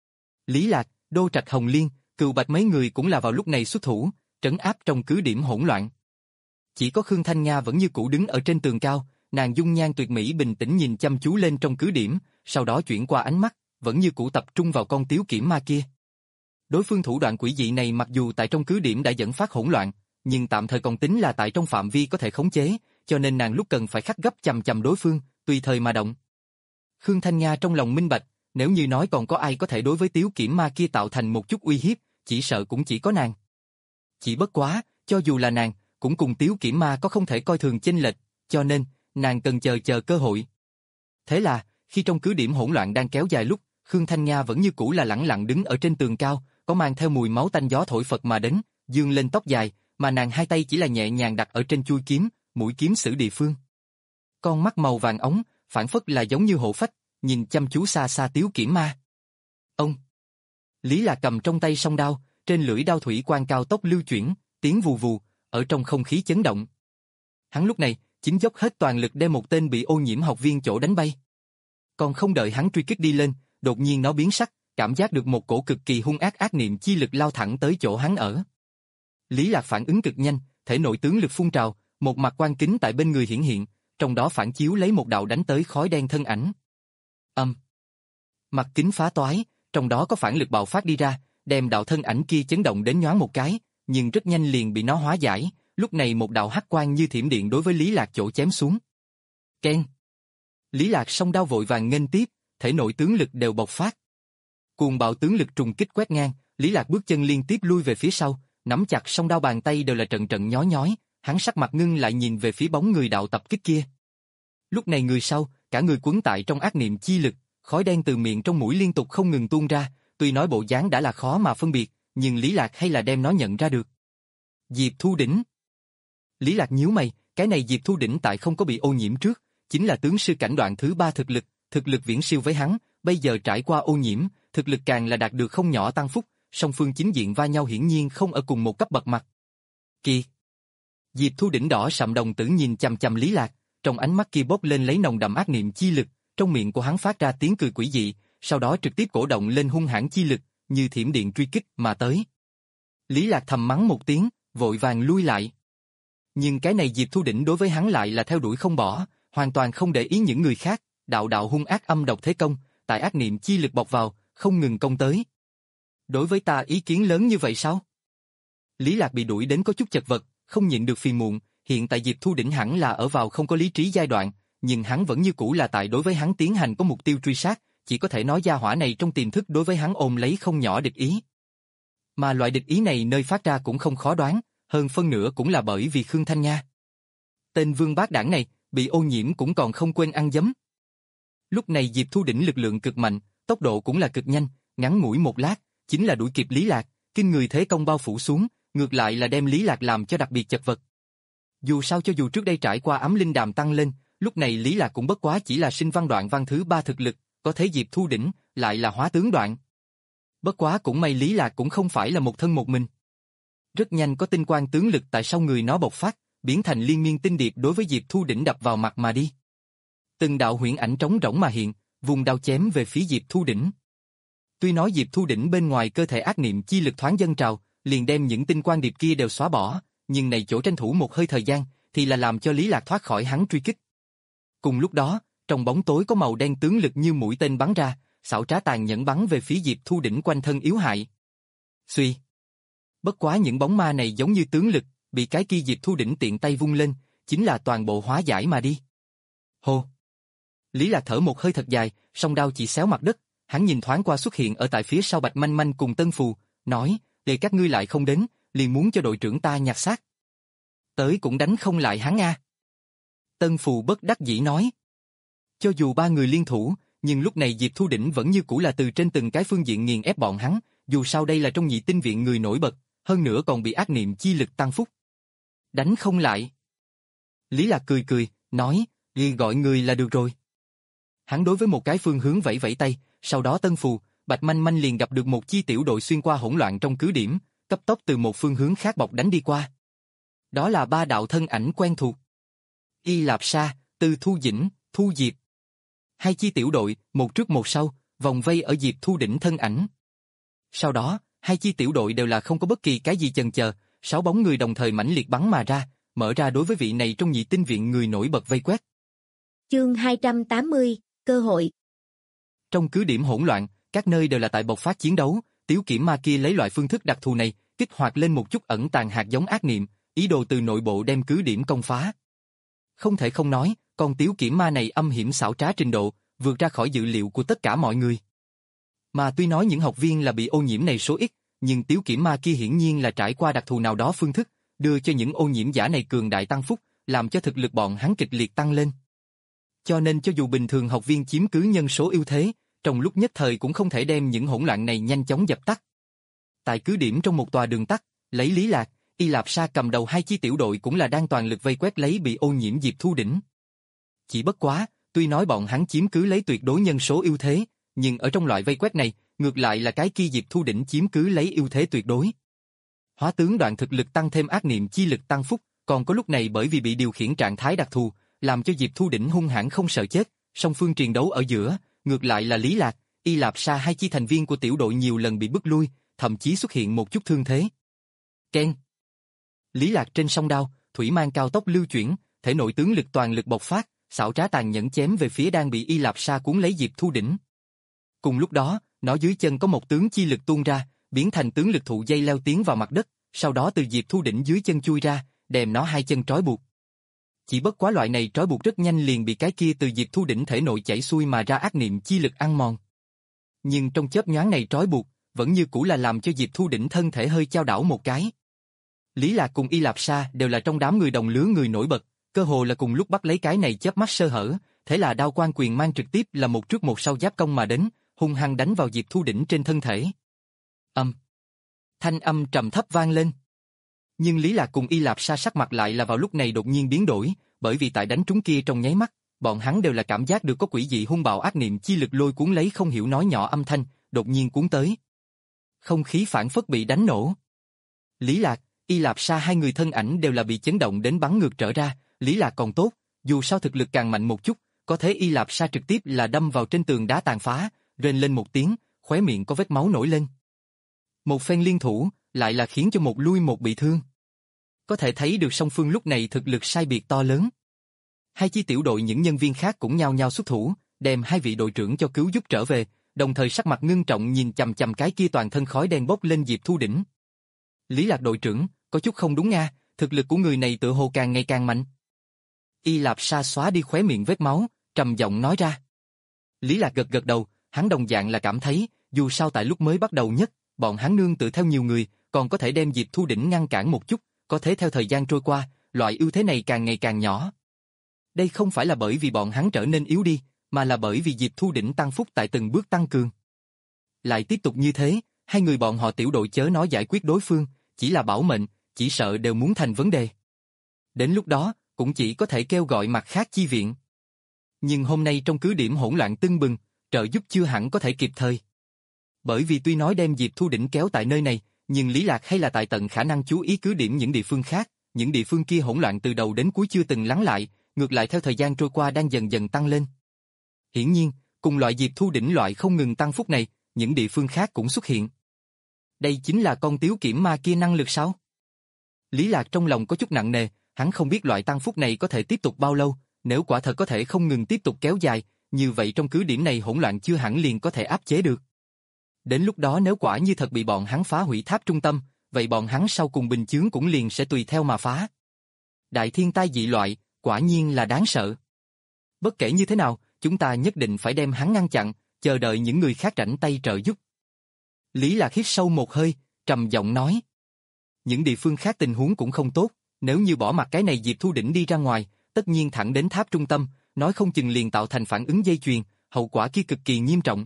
Lý Lạc, Đô Trạch Hồng Liên, Cừu Bạch mấy người cũng là vào lúc này xuất thủ, trấn áp trong cứ điểm hỗn loạn. Chỉ có Khương Thanh Nga vẫn như cũ đứng ở trên tường cao, nàng dung nhan tuyệt mỹ bình tĩnh nhìn chăm chú lên trong cứ điểm, sau đó chuyển qua ánh mắt, vẫn như cũ tập trung vào con Tiếu Kiểm Ma kia. Đối phương thủ đoạn quỷ dị này mặc dù tại trong cứ điểm đã dẫn phát hỗn loạn, nhưng tạm thời còn tính là tại trong phạm vi có thể khống chế, cho nên nàng lúc cần phải khắc gấp chằm chằm đối phương, tùy thời mà động. Khương Thanh Nga trong lòng minh bạch, nếu như nói còn có ai có thể đối với Tiếu Kiểm Ma kia tạo thành một chút uy hiếp, chỉ sợ cũng chỉ có nàng. Chỉ bất quá, cho dù là nàng, cũng cùng Tiếu Kiểm Ma có không thể coi thường chênh lệch, cho nên, nàng cần chờ chờ cơ hội. Thế là, khi trong cứ điểm hỗn loạn đang kéo dài lúc, Khương Thanh Nga vẫn như cũ là lẳng lặng đứng ở trên tường cao, có mang theo mùi máu tanh gió thổi phật mà đến, dương lên tóc dài, mà nàng hai tay chỉ là nhẹ nhàng đặt ở trên chuôi kiếm, mũi kiếm xử địa phương. Con mắt màu vàng ống, phản phất là giống như hộ phách, nhìn chăm chú xa xa Tiếu Kiểm Ma. Ông Lý Lạc cầm trong tay song đao, trên lưỡi đao thủy quang cao tốc lưu chuyển, tiếng vù vù, ở trong không khí chấn động. Hắn lúc này, chính dốc hết toàn lực đem một tên bị ô nhiễm học viên chỗ đánh bay. Còn không đợi hắn truy kích đi lên, đột nhiên nó biến sắc, cảm giác được một cổ cực kỳ hung ác ác niệm chi lực lao thẳng tới chỗ hắn ở. Lý Lạc phản ứng cực nhanh, thể nội tướng lực phun trào, một mặt quan kính tại bên người hiển hiện, trong đó phản chiếu lấy một đạo đánh tới khói đen thân ảnh. Âm. Mặt kính phá toái, trong đó có phản lực bạo phát đi ra, đem đạo thân ảnh kia chấn động đến nhoáng một cái, nhưng rất nhanh liền bị nó hóa giải, lúc này một đạo hắc quang như thiểm điện đối với Lý Lạc chỗ chém xuống. Keng. Lý Lạc song đao vội vàng nghênh tiếp, thể nội tướng lực đều bộc phát. Cuồng bạo tướng lực trùng kích quét ngang, Lý Lạc bước chân liên tiếp lui về phía sau, nắm chặt song đao bàn tay đều là trận trận nhói nhói, hắn sắc mặt ngưng lại nhìn về phía bóng người đạo tập kích kia. Lúc này người sau, cả người quấn tại trong ác niệm chi lực, khói đen từ miệng trong mũi liên tục không ngừng tuôn ra, tuy nói bộ dáng đã là khó mà phân biệt, nhưng Lý Lạc hay là đem nó nhận ra được. Diệp Thu Đỉnh. Lý Lạc nhíu mày, cái này Diệp Thu Đỉnh tại không có bị ô nhiễm trước, chính là tướng sư cảnh đoạn thứ ba thực lực, thực lực viễn siêu với hắn, bây giờ trải qua ô nhiễm, thực lực càng là đạt được không nhỏ tăng phúc, song phương chính diện va nhau hiển nhiên không ở cùng một cấp bậc mặt. Kỳ. Diệp Thu Đỉnh đỏ sậm đồng tử nhìn chằm chằm Lý Lạc, trong ánh mắt kia bốc lên lấy nồng đậm ác niệm chi lực, trong miệng của hắn phát ra tiếng cười quỷ dị, sau đó trực tiếp cổ động lên hung hãn chi lực, như thiểm điện truy kích mà tới. Lý Lạc thầm mắng một tiếng, vội vàng lui lại. Nhưng cái này Diệp Thu Đỉnh đối với hắn lại là theo đuổi không bỏ, hoàn toàn không để ý những người khác, đạo đạo hung ác âm độc thế công, tại ác niệm chi lực bọc vào, không ngừng công tới. Đối với ta ý kiến lớn như vậy sao? Lý Lạc bị đuổi đến có chút chật vật, không nhịn được phiền muộn, hiện tại Diệp Thu Đỉnh hẳn là ở vào không có lý trí giai đoạn, nhưng hắn vẫn như cũ là tại đối với hắn tiến hành có mục tiêu truy sát, chỉ có thể nói gia hỏa này trong tiềm thức đối với hắn ôm lấy không nhỏ địch ý. Mà loại địch ý này nơi phát ra cũng không khó đoán, hơn phân nửa cũng là bởi vì Khương Thanh Nga. Tên vương bát đảng này, bị ô nhiễm cũng còn không quên ăn giấm. Lúc này Diệp Thu Đỉnh lực lượng cực mạnh, tốc độ cũng là cực nhanh, ngắn ngủi một lát, chính là đuổi kịp Lý Lạc, kinh người thế công bao phủ xuống, ngược lại là đem Lý Lạc làm cho đặc biệt chật vật. Dù sao cho dù trước đây trải qua ám linh đàm tăng lên, lúc này Lý Lạc cũng bất quá chỉ là sinh văn đoạn văn thứ ba thực lực, có thế Diệp Thu Đỉnh lại là hóa tướng đoạn. Bất quá cũng may Lý Lạc cũng không phải là một thân một mình. Rất nhanh có tinh quang tướng lực tại sau người nó bộc phát, biến thành liên miên tinh điệp đối với Diệp Thu Đỉnh đập vào mặt mà đi. Từng đạo huyễn ảnh trống rỗng mà hiện, vùng đao chém về phía Diệp Thu Đỉnh. Tuy nói Diệp Thu Đỉnh bên ngoài cơ thể ác niệm chi lực thoáng dâng trào, liền đem những tinh quang điệp kia đều xóa bỏ, nhưng này chỗ tranh thủ một hơi thời gian, thì là làm cho Lý Lạc thoát khỏi hắn truy kích. Cùng lúc đó, trong bóng tối có màu đen tướng lực như mũi tên bắn ra, xảo trá tàn nhẫn bắn về phía Diệp Thu Đỉnh quanh thân yếu hại. Xuy. Bất quá những bóng ma này giống như tướng lực, bị cái kia Diệp Thu Đỉnh tiện tay vung lên, chính là toàn bộ hóa giải mà đi. Hô. Lý Lạc thở một hơi thật dài, song đao chỉ xéo mặt đất, hắn nhìn thoáng qua xuất hiện ở tại phía sau Bạch Manh Manh cùng Tân Phù, nói, để các ngươi lại không đến, liền muốn cho đội trưởng ta nhặt xác. Tới cũng đánh không lại hắn a. Tân Phù bất đắc dĩ nói. Cho dù ba người liên thủ, nhưng lúc này Diệp Thu Đỉnh vẫn như cũ là từ trên từng cái phương diện nghiền ép bọn hắn, dù sao đây là trong nhị tinh viện người nổi bật, hơn nữa còn bị ác niệm chi lực tăng phúc. Đánh không lại. Lý Lạc cười cười, nói, ghi gọi người là được rồi. Hắn đối với một cái phương hướng vẫy vẫy tay, sau đó Tân Phù, Bạch Manh Manh liền gặp được một chi tiểu đội xuyên qua hỗn loạn trong cứ điểm, cấp tốc từ một phương hướng khác bọc đánh đi qua. Đó là ba đạo thân ảnh quen thuộc. Y Lạp Sa, Tư Thu Dĩnh, Thu Diệp. Hai chi tiểu đội, một trước một sau, vòng vây ở Diệp Thu Đỉnh thân ảnh. Sau đó, hai chi tiểu đội đều là không có bất kỳ cái gì chần chờ, sáu bóng người đồng thời mãnh liệt bắn mà ra, mở ra đối với vị này trong nhị tinh viện người nổi bật vây quét. Chương hai trăm tám mươi, cơ hội. Trong cứ điểm hỗn loạn, các nơi đều là tại bộc phát chiến đấu, Tiếu Kiểm Ma kia lấy loại phương thức đặc thù này, kích hoạt lên một chút ẩn tàng hạt giống ác niệm, ý đồ từ nội bộ đem cứ điểm công phá. Không thể không nói, con Tiếu Kiểm Ma này âm hiểm xảo trá trình độ, vượt ra khỏi dự liệu của tất cả mọi người. Mà tuy nói những học viên là bị ô nhiễm này số ít, nhưng Tiếu Kiểm Ma kia hiển nhiên là trải qua đặc thù nào đó phương thức, đưa cho những ô nhiễm giả này cường đại tăng phúc, làm cho thực lực bọn hắn kịch liệt tăng lên. Cho nên cho dù bình thường học viên chiếm cứ nhân số ưu thế, trong lúc nhất thời cũng không thể đem những hỗn loạn này nhanh chóng dập tắt. Tại cứ điểm trong một tòa đường tắt, lấy Lý Lạc, Y Lạp Sa cầm đầu hai chi tiểu đội cũng là đang toàn lực vây quét lấy bị ô nhiễm Diệp Thu Đỉnh. Chỉ bất quá, tuy nói bọn hắn chiếm cứ lấy tuyệt đối nhân số ưu thế, nhưng ở trong loại vây quét này, ngược lại là cái kia Diệp Thu Đỉnh chiếm cứ lấy ưu thế tuyệt đối. Hóa tướng đoạn thực lực tăng thêm ác niệm chi lực tăng phúc, còn có lúc này bởi vì bị điều khiển trạng thái đặc thù, làm cho Diệp Thu Đỉnh hung hãn không sợ chết, song phương triền đấu ở giữa, ngược lại là Lý Lạc, Y Lạp Sa hai chi thành viên của tiểu đội nhiều lần bị bức lui, thậm chí xuất hiện một chút thương thế. Ken. Lý Lạc trên song đao, thủy mang cao tốc lưu chuyển, thể nội tướng lực toàn lực bộc phát, xảo trá tàn nhẫn chém về phía đang bị Y Lạp Sa cuốn lấy Diệp Thu Đỉnh. Cùng lúc đó, nó dưới chân có một tướng chi lực tuôn ra, biến thành tướng lực thụ dây leo tiến vào mặt đất, sau đó từ Diệp Thu Đỉnh dưới chân chui ra, đem nó hai chân trói buộc. Chỉ bất quá loại này trói buộc rất nhanh liền bị cái kia từ Diệp Thu Đỉnh thể nội chảy xuôi mà ra ác niệm chi lực ăn mòn. Nhưng trong chớp nhoáng này trói buộc, vẫn như cũ là làm cho Diệp Thu Đỉnh thân thể hơi chao đảo một cái. Lý Lạc cùng Y Lạp Sa đều là trong đám người đồng lứa người nổi bật, cơ hồ là cùng lúc bắt lấy cái này chớp mắt sơ hở, thế là đao quang quyền mang trực tiếp là một trước một sau giáp công mà đến, hung hăng đánh vào Diệp Thu Đỉnh trên thân thể. Âm. Thanh âm trầm thấp vang lên. Nhưng Lý Lạc cùng Y Lạp Sa sắc mặt lại là vào lúc này đột nhiên biến đổi, bởi vì tại đánh trúng kia trong nháy mắt, bọn hắn đều là cảm giác được có quỷ dị hung bạo ác niệm chi lực lôi cuốn lấy không hiểu nói nhỏ âm thanh, đột nhiên cuốn tới. Không khí phản phất bị đánh nổ. Lý Lạc, Y Lạp Sa hai người thân ảnh đều là bị chấn động đến bắn ngược trở ra, Lý Lạc còn tốt, dù sao thực lực càng mạnh một chút, có thế Y Lạp Sa trực tiếp là đâm vào trên tường đá tàn phá, rên lên một tiếng, khóe miệng có vết máu nổi lên. Một phen liên thủ, lại là khiến cho một lui một bị thương. Có thể thấy được song phương lúc này thực lực sai biệt to lớn. Hai chi tiểu đội những nhân viên khác cũng nhao nhao xuất thủ, đem hai vị đội trưởng cho cứu giúp trở về, đồng thời sắc mặt ngưng trọng nhìn chằm chằm cái kia toàn thân khói đen bốc lên Diệp Thu Đỉnh. Lý Lạc đội trưởng, có chút không đúng nga, thực lực của người này tự hồ càng ngày càng mạnh. Y Lạp Sa xóa đi khóe miệng vết máu, trầm giọng nói ra. Lý Lạc gật gật đầu, hắn đồng dạng là cảm thấy, dù sao tại lúc mới bắt đầu nhất, bọn hắn nương tự theo nhiều người, còn có thể đem Diệp Thu Đỉnh ngăn cản một chút, có thế theo thời gian trôi qua, loại ưu thế này càng ngày càng nhỏ. Đây không phải là bởi vì bọn hắn trở nên yếu đi, mà là bởi vì Diệp Thu Đỉnh tăng phúc tại từng bước tăng cường. Lại tiếp tục như thế, hai người bọn họ tiểu đội chớ nói giải quyết đối phương, chỉ là bảo mệnh, chỉ sợ đều muốn thành vấn đề. Đến lúc đó, cũng chỉ có thể kêu gọi mặt khác chi viện. Nhưng hôm nay trong cứ điểm hỗn loạn tưng bừng, trợ giúp chưa hẳn có thể kịp thời. Bởi vì tuy nói đem Diệp Thu Đỉnh kéo tại nơi này, nhưng Lý Lạc hay là tại tận khả năng chú ý cứ điểm những địa phương khác, những địa phương kia hỗn loạn từ đầu đến cuối chưa từng lắng lại, ngược lại theo thời gian trôi qua đang dần dần tăng lên. Hiển nhiên, cùng loại Diệp Thu Đỉnh loại không ngừng tăng phúc này, những địa phương khác cũng xuất hiện. Đây chính là con Tiếu Kiểm Ma kia năng lực sao? Lý Lạc trong lòng có chút nặng nề, hắn không biết loại tăng phúc này có thể tiếp tục bao lâu, nếu quả thật có thể không ngừng tiếp tục kéo dài, như vậy trong cứ điểm này hỗn loạn chưa hẳn liền có thể áp chế được. Đến lúc đó nếu quả như thật bị bọn hắn phá hủy tháp trung tâm, vậy bọn hắn sau cùng bình chướng cũng liền sẽ tùy theo mà phá. Đại thiên tai dị loại, quả nhiên là đáng sợ. Bất kể như thế nào, chúng ta nhất định phải đem hắn ngăn chặn, chờ đợi những người khác rảnh tay trợ giúp. Lý Lạc hít sâu một hơi, trầm giọng nói. Những địa phương khác tình huống cũng không tốt, nếu như bỏ mặc cái này Diệp Thu Đỉnh đi ra ngoài, tất nhiên thẳng đến tháp trung tâm, nói không chừng liền tạo thành phản ứng dây chuyền, hậu quả kia cực kỳ nghiêm trọng.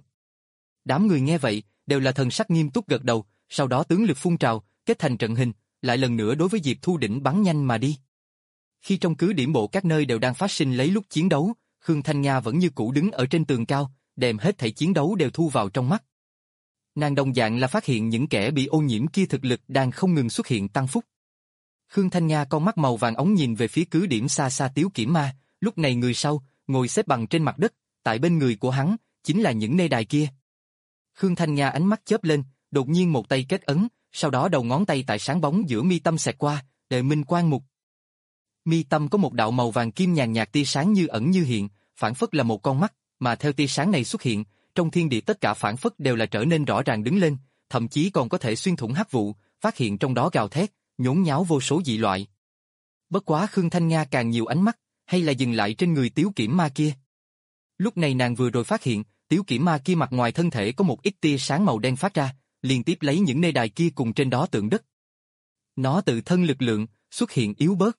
Đám người nghe vậy, đều là thần sắc nghiêm túc gật đầu, sau đó tướng lực phun trào, kết thành trận hình, lại lần nữa đối với Diệp Thu Đỉnh bắn nhanh mà đi. Khi trong cứ điểm bộ các nơi đều đang phát sinh lấy lúc chiến đấu, Khương Thanh Nga vẫn như cũ đứng ở trên tường cao, đem hết thảy chiến đấu đều thu vào trong mắt. Nàng đồng dạng là phát hiện những kẻ bị ô nhiễm kia thực lực đang không ngừng xuất hiện tăng phúc. Khương Thanh Nga con mắt màu vàng ống nhìn về phía cứ điểm xa xa Tiếu Kiểm Ma, lúc này người sau, ngồi xếp bằng trên mặt đất, tại bên người của hắn, chính là những nê đài kia. Khương Thanh Nga ánh mắt chớp lên, đột nhiên một tay kết ấn, sau đó đầu ngón tay tại sáng bóng giữa mi tâm xẹt qua, đệ minh quang mục. Mi tâm có một đạo màu vàng kim nhàn nhạt tia sáng như ẩn như hiện, phản phất là một con mắt, mà theo tia sáng này xuất hiện, trong thiên địa tất cả phản phất đều là trở nên rõ ràng đứng lên, thậm chí còn có thể xuyên thủng hắc vụ, phát hiện trong đó gào thét, nhốn nháo vô số dị loại. Bất quá Khương Thanh Nga càng nhiều ánh mắt, hay là dừng lại trên người Tiếu Kiểm Ma kia. Lúc này nàng vừa rồi phát hiện, Tiếu Kiểm Ma kia mặt ngoài thân thể có một ít tia sáng màu đen phát ra, liên tiếp lấy những nơi đài kia cùng trên đó tượng đất. Nó tự thân lực lượng, xuất hiện yếu bớt.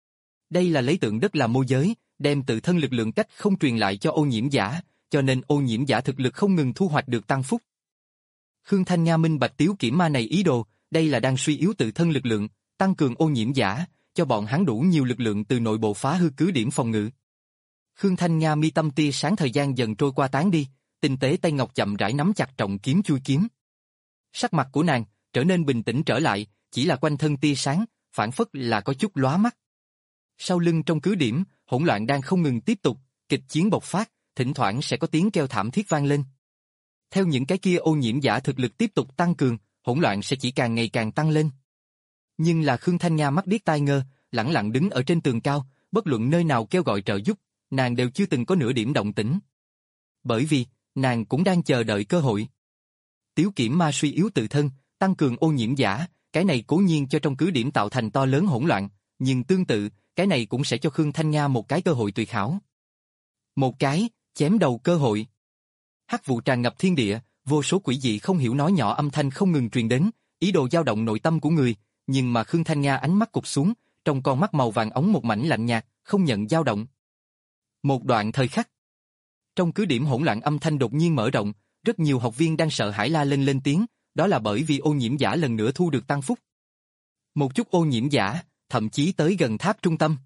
Đây là lấy tượng đất làm môi giới, đem tự thân lực lượng cách không truyền lại cho ô nhiễm giả, cho nên ô nhiễm giả thực lực không ngừng thu hoạch được tăng phúc. Khương Thanh Nga minh bạch Tiếu Kiểm Ma này ý đồ, đây là đang suy yếu tự thân lực lượng, tăng cường ô nhiễm giả, cho bọn hắn đủ nhiều lực lượng từ nội bộ phá hư cứ điểm phòng ngự. Khương Thanh Nga mi tâm tia sáng thời gian dần trôi qua tán đi, tinh tế tay ngọc chậm rãi nắm chặt trọng kiếm chui kiếm. Sắc mặt của nàng trở nên bình tĩnh trở lại, chỉ là quanh thân tia sáng, phản phất là có chút lóa mắt. Sau lưng trong cứ điểm, hỗn loạn đang không ngừng tiếp tục, kịch chiến bộc phát, thỉnh thoảng sẽ có tiếng kêu thảm thiết vang lên. Theo những cái kia ô nhiễm giả thực lực tiếp tục tăng cường, hỗn loạn sẽ chỉ càng ngày càng tăng lên. Nhưng là Khương Thanh Nga mắt điếc tai ngơ, lẳng lặng đứng ở trên tường cao, bất luận nơi nào kêu gọi trợ giúp, nàng đều chưa từng có nửa điểm động tĩnh. Bởi vì, nàng cũng đang chờ đợi cơ hội. Tiếu Kiểm Ma suy yếu tự thân, tăng cường ô nhiễm giả, cái này cố nhiên cho trong cứ điểm tạo thành to lớn hỗn loạn, nhưng tương tự, cái này cũng sẽ cho Khương Thanh Nga một cái cơ hội tuyệt hảo. Một cái, chém đầu cơ hội. Hắc vụ tràn ngập thiên địa, vô số quỷ dị không hiểu nói nhỏ âm thanh không ngừng truyền đến, ý đồ dao động nội tâm của người, nhưng mà Khương Thanh Nga ánh mắt cụp xuống, trong con mắt màu vàng ống một mảnh lạnh nhạt, không nhận dao động. Một đoạn thời khắc. Trong cứ điểm hỗn loạn âm thanh đột nhiên mở rộng, rất nhiều học viên đang sợ hãi la lên lên tiếng, đó là bởi vì ô nhiễm giả lần nữa thu được tăng phúc. Một chút ô nhiễm giả, thậm chí tới gần tháp trung tâm.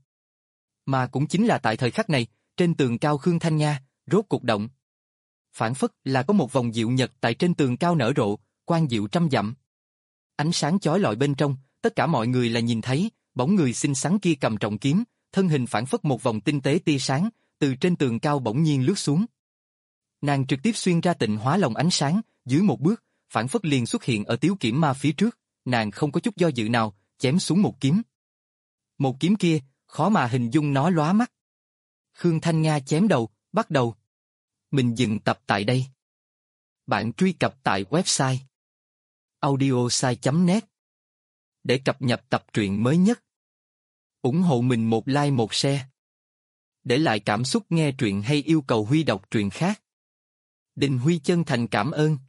Mà cũng chính là tại thời khắc này, trên tường cao Khương Thanh Nga, rốt cục động. Phản phất là có một vòng diệu nhật tại trên tường cao nở rộ, quang diệu trăm dặm. Ánh sáng chói lọi bên trong, tất cả mọi người là nhìn thấy, bóng người xinh xắn kia cầm trọng kiếm, thân hình phản phất một vòng tinh tế tia sáng, từ trên tường cao bỗng nhiên lướt xuống. Nàng trực tiếp xuyên ra tịnh hóa lòng ánh sáng, dưới một bước, phản phất liền xuất hiện ở Tiếu Kiểm Ma phía trước, nàng không có chút do dự nào, chém xuống một kiếm. Một kiếm kia, khó mà hình dung nó lóa mắt. Khương Thanh Nga chém đầu, bắt đầu. Mình dừng tập tại đây. Bạn truy cập tại website audiosai chấm net để cập nhật tập truyện mới nhất. Ủng hộ mình một like một share. Để lại cảm xúc nghe truyện hay yêu cầu Huy đọc truyện khác. Đình Huy chân thành cảm ơn.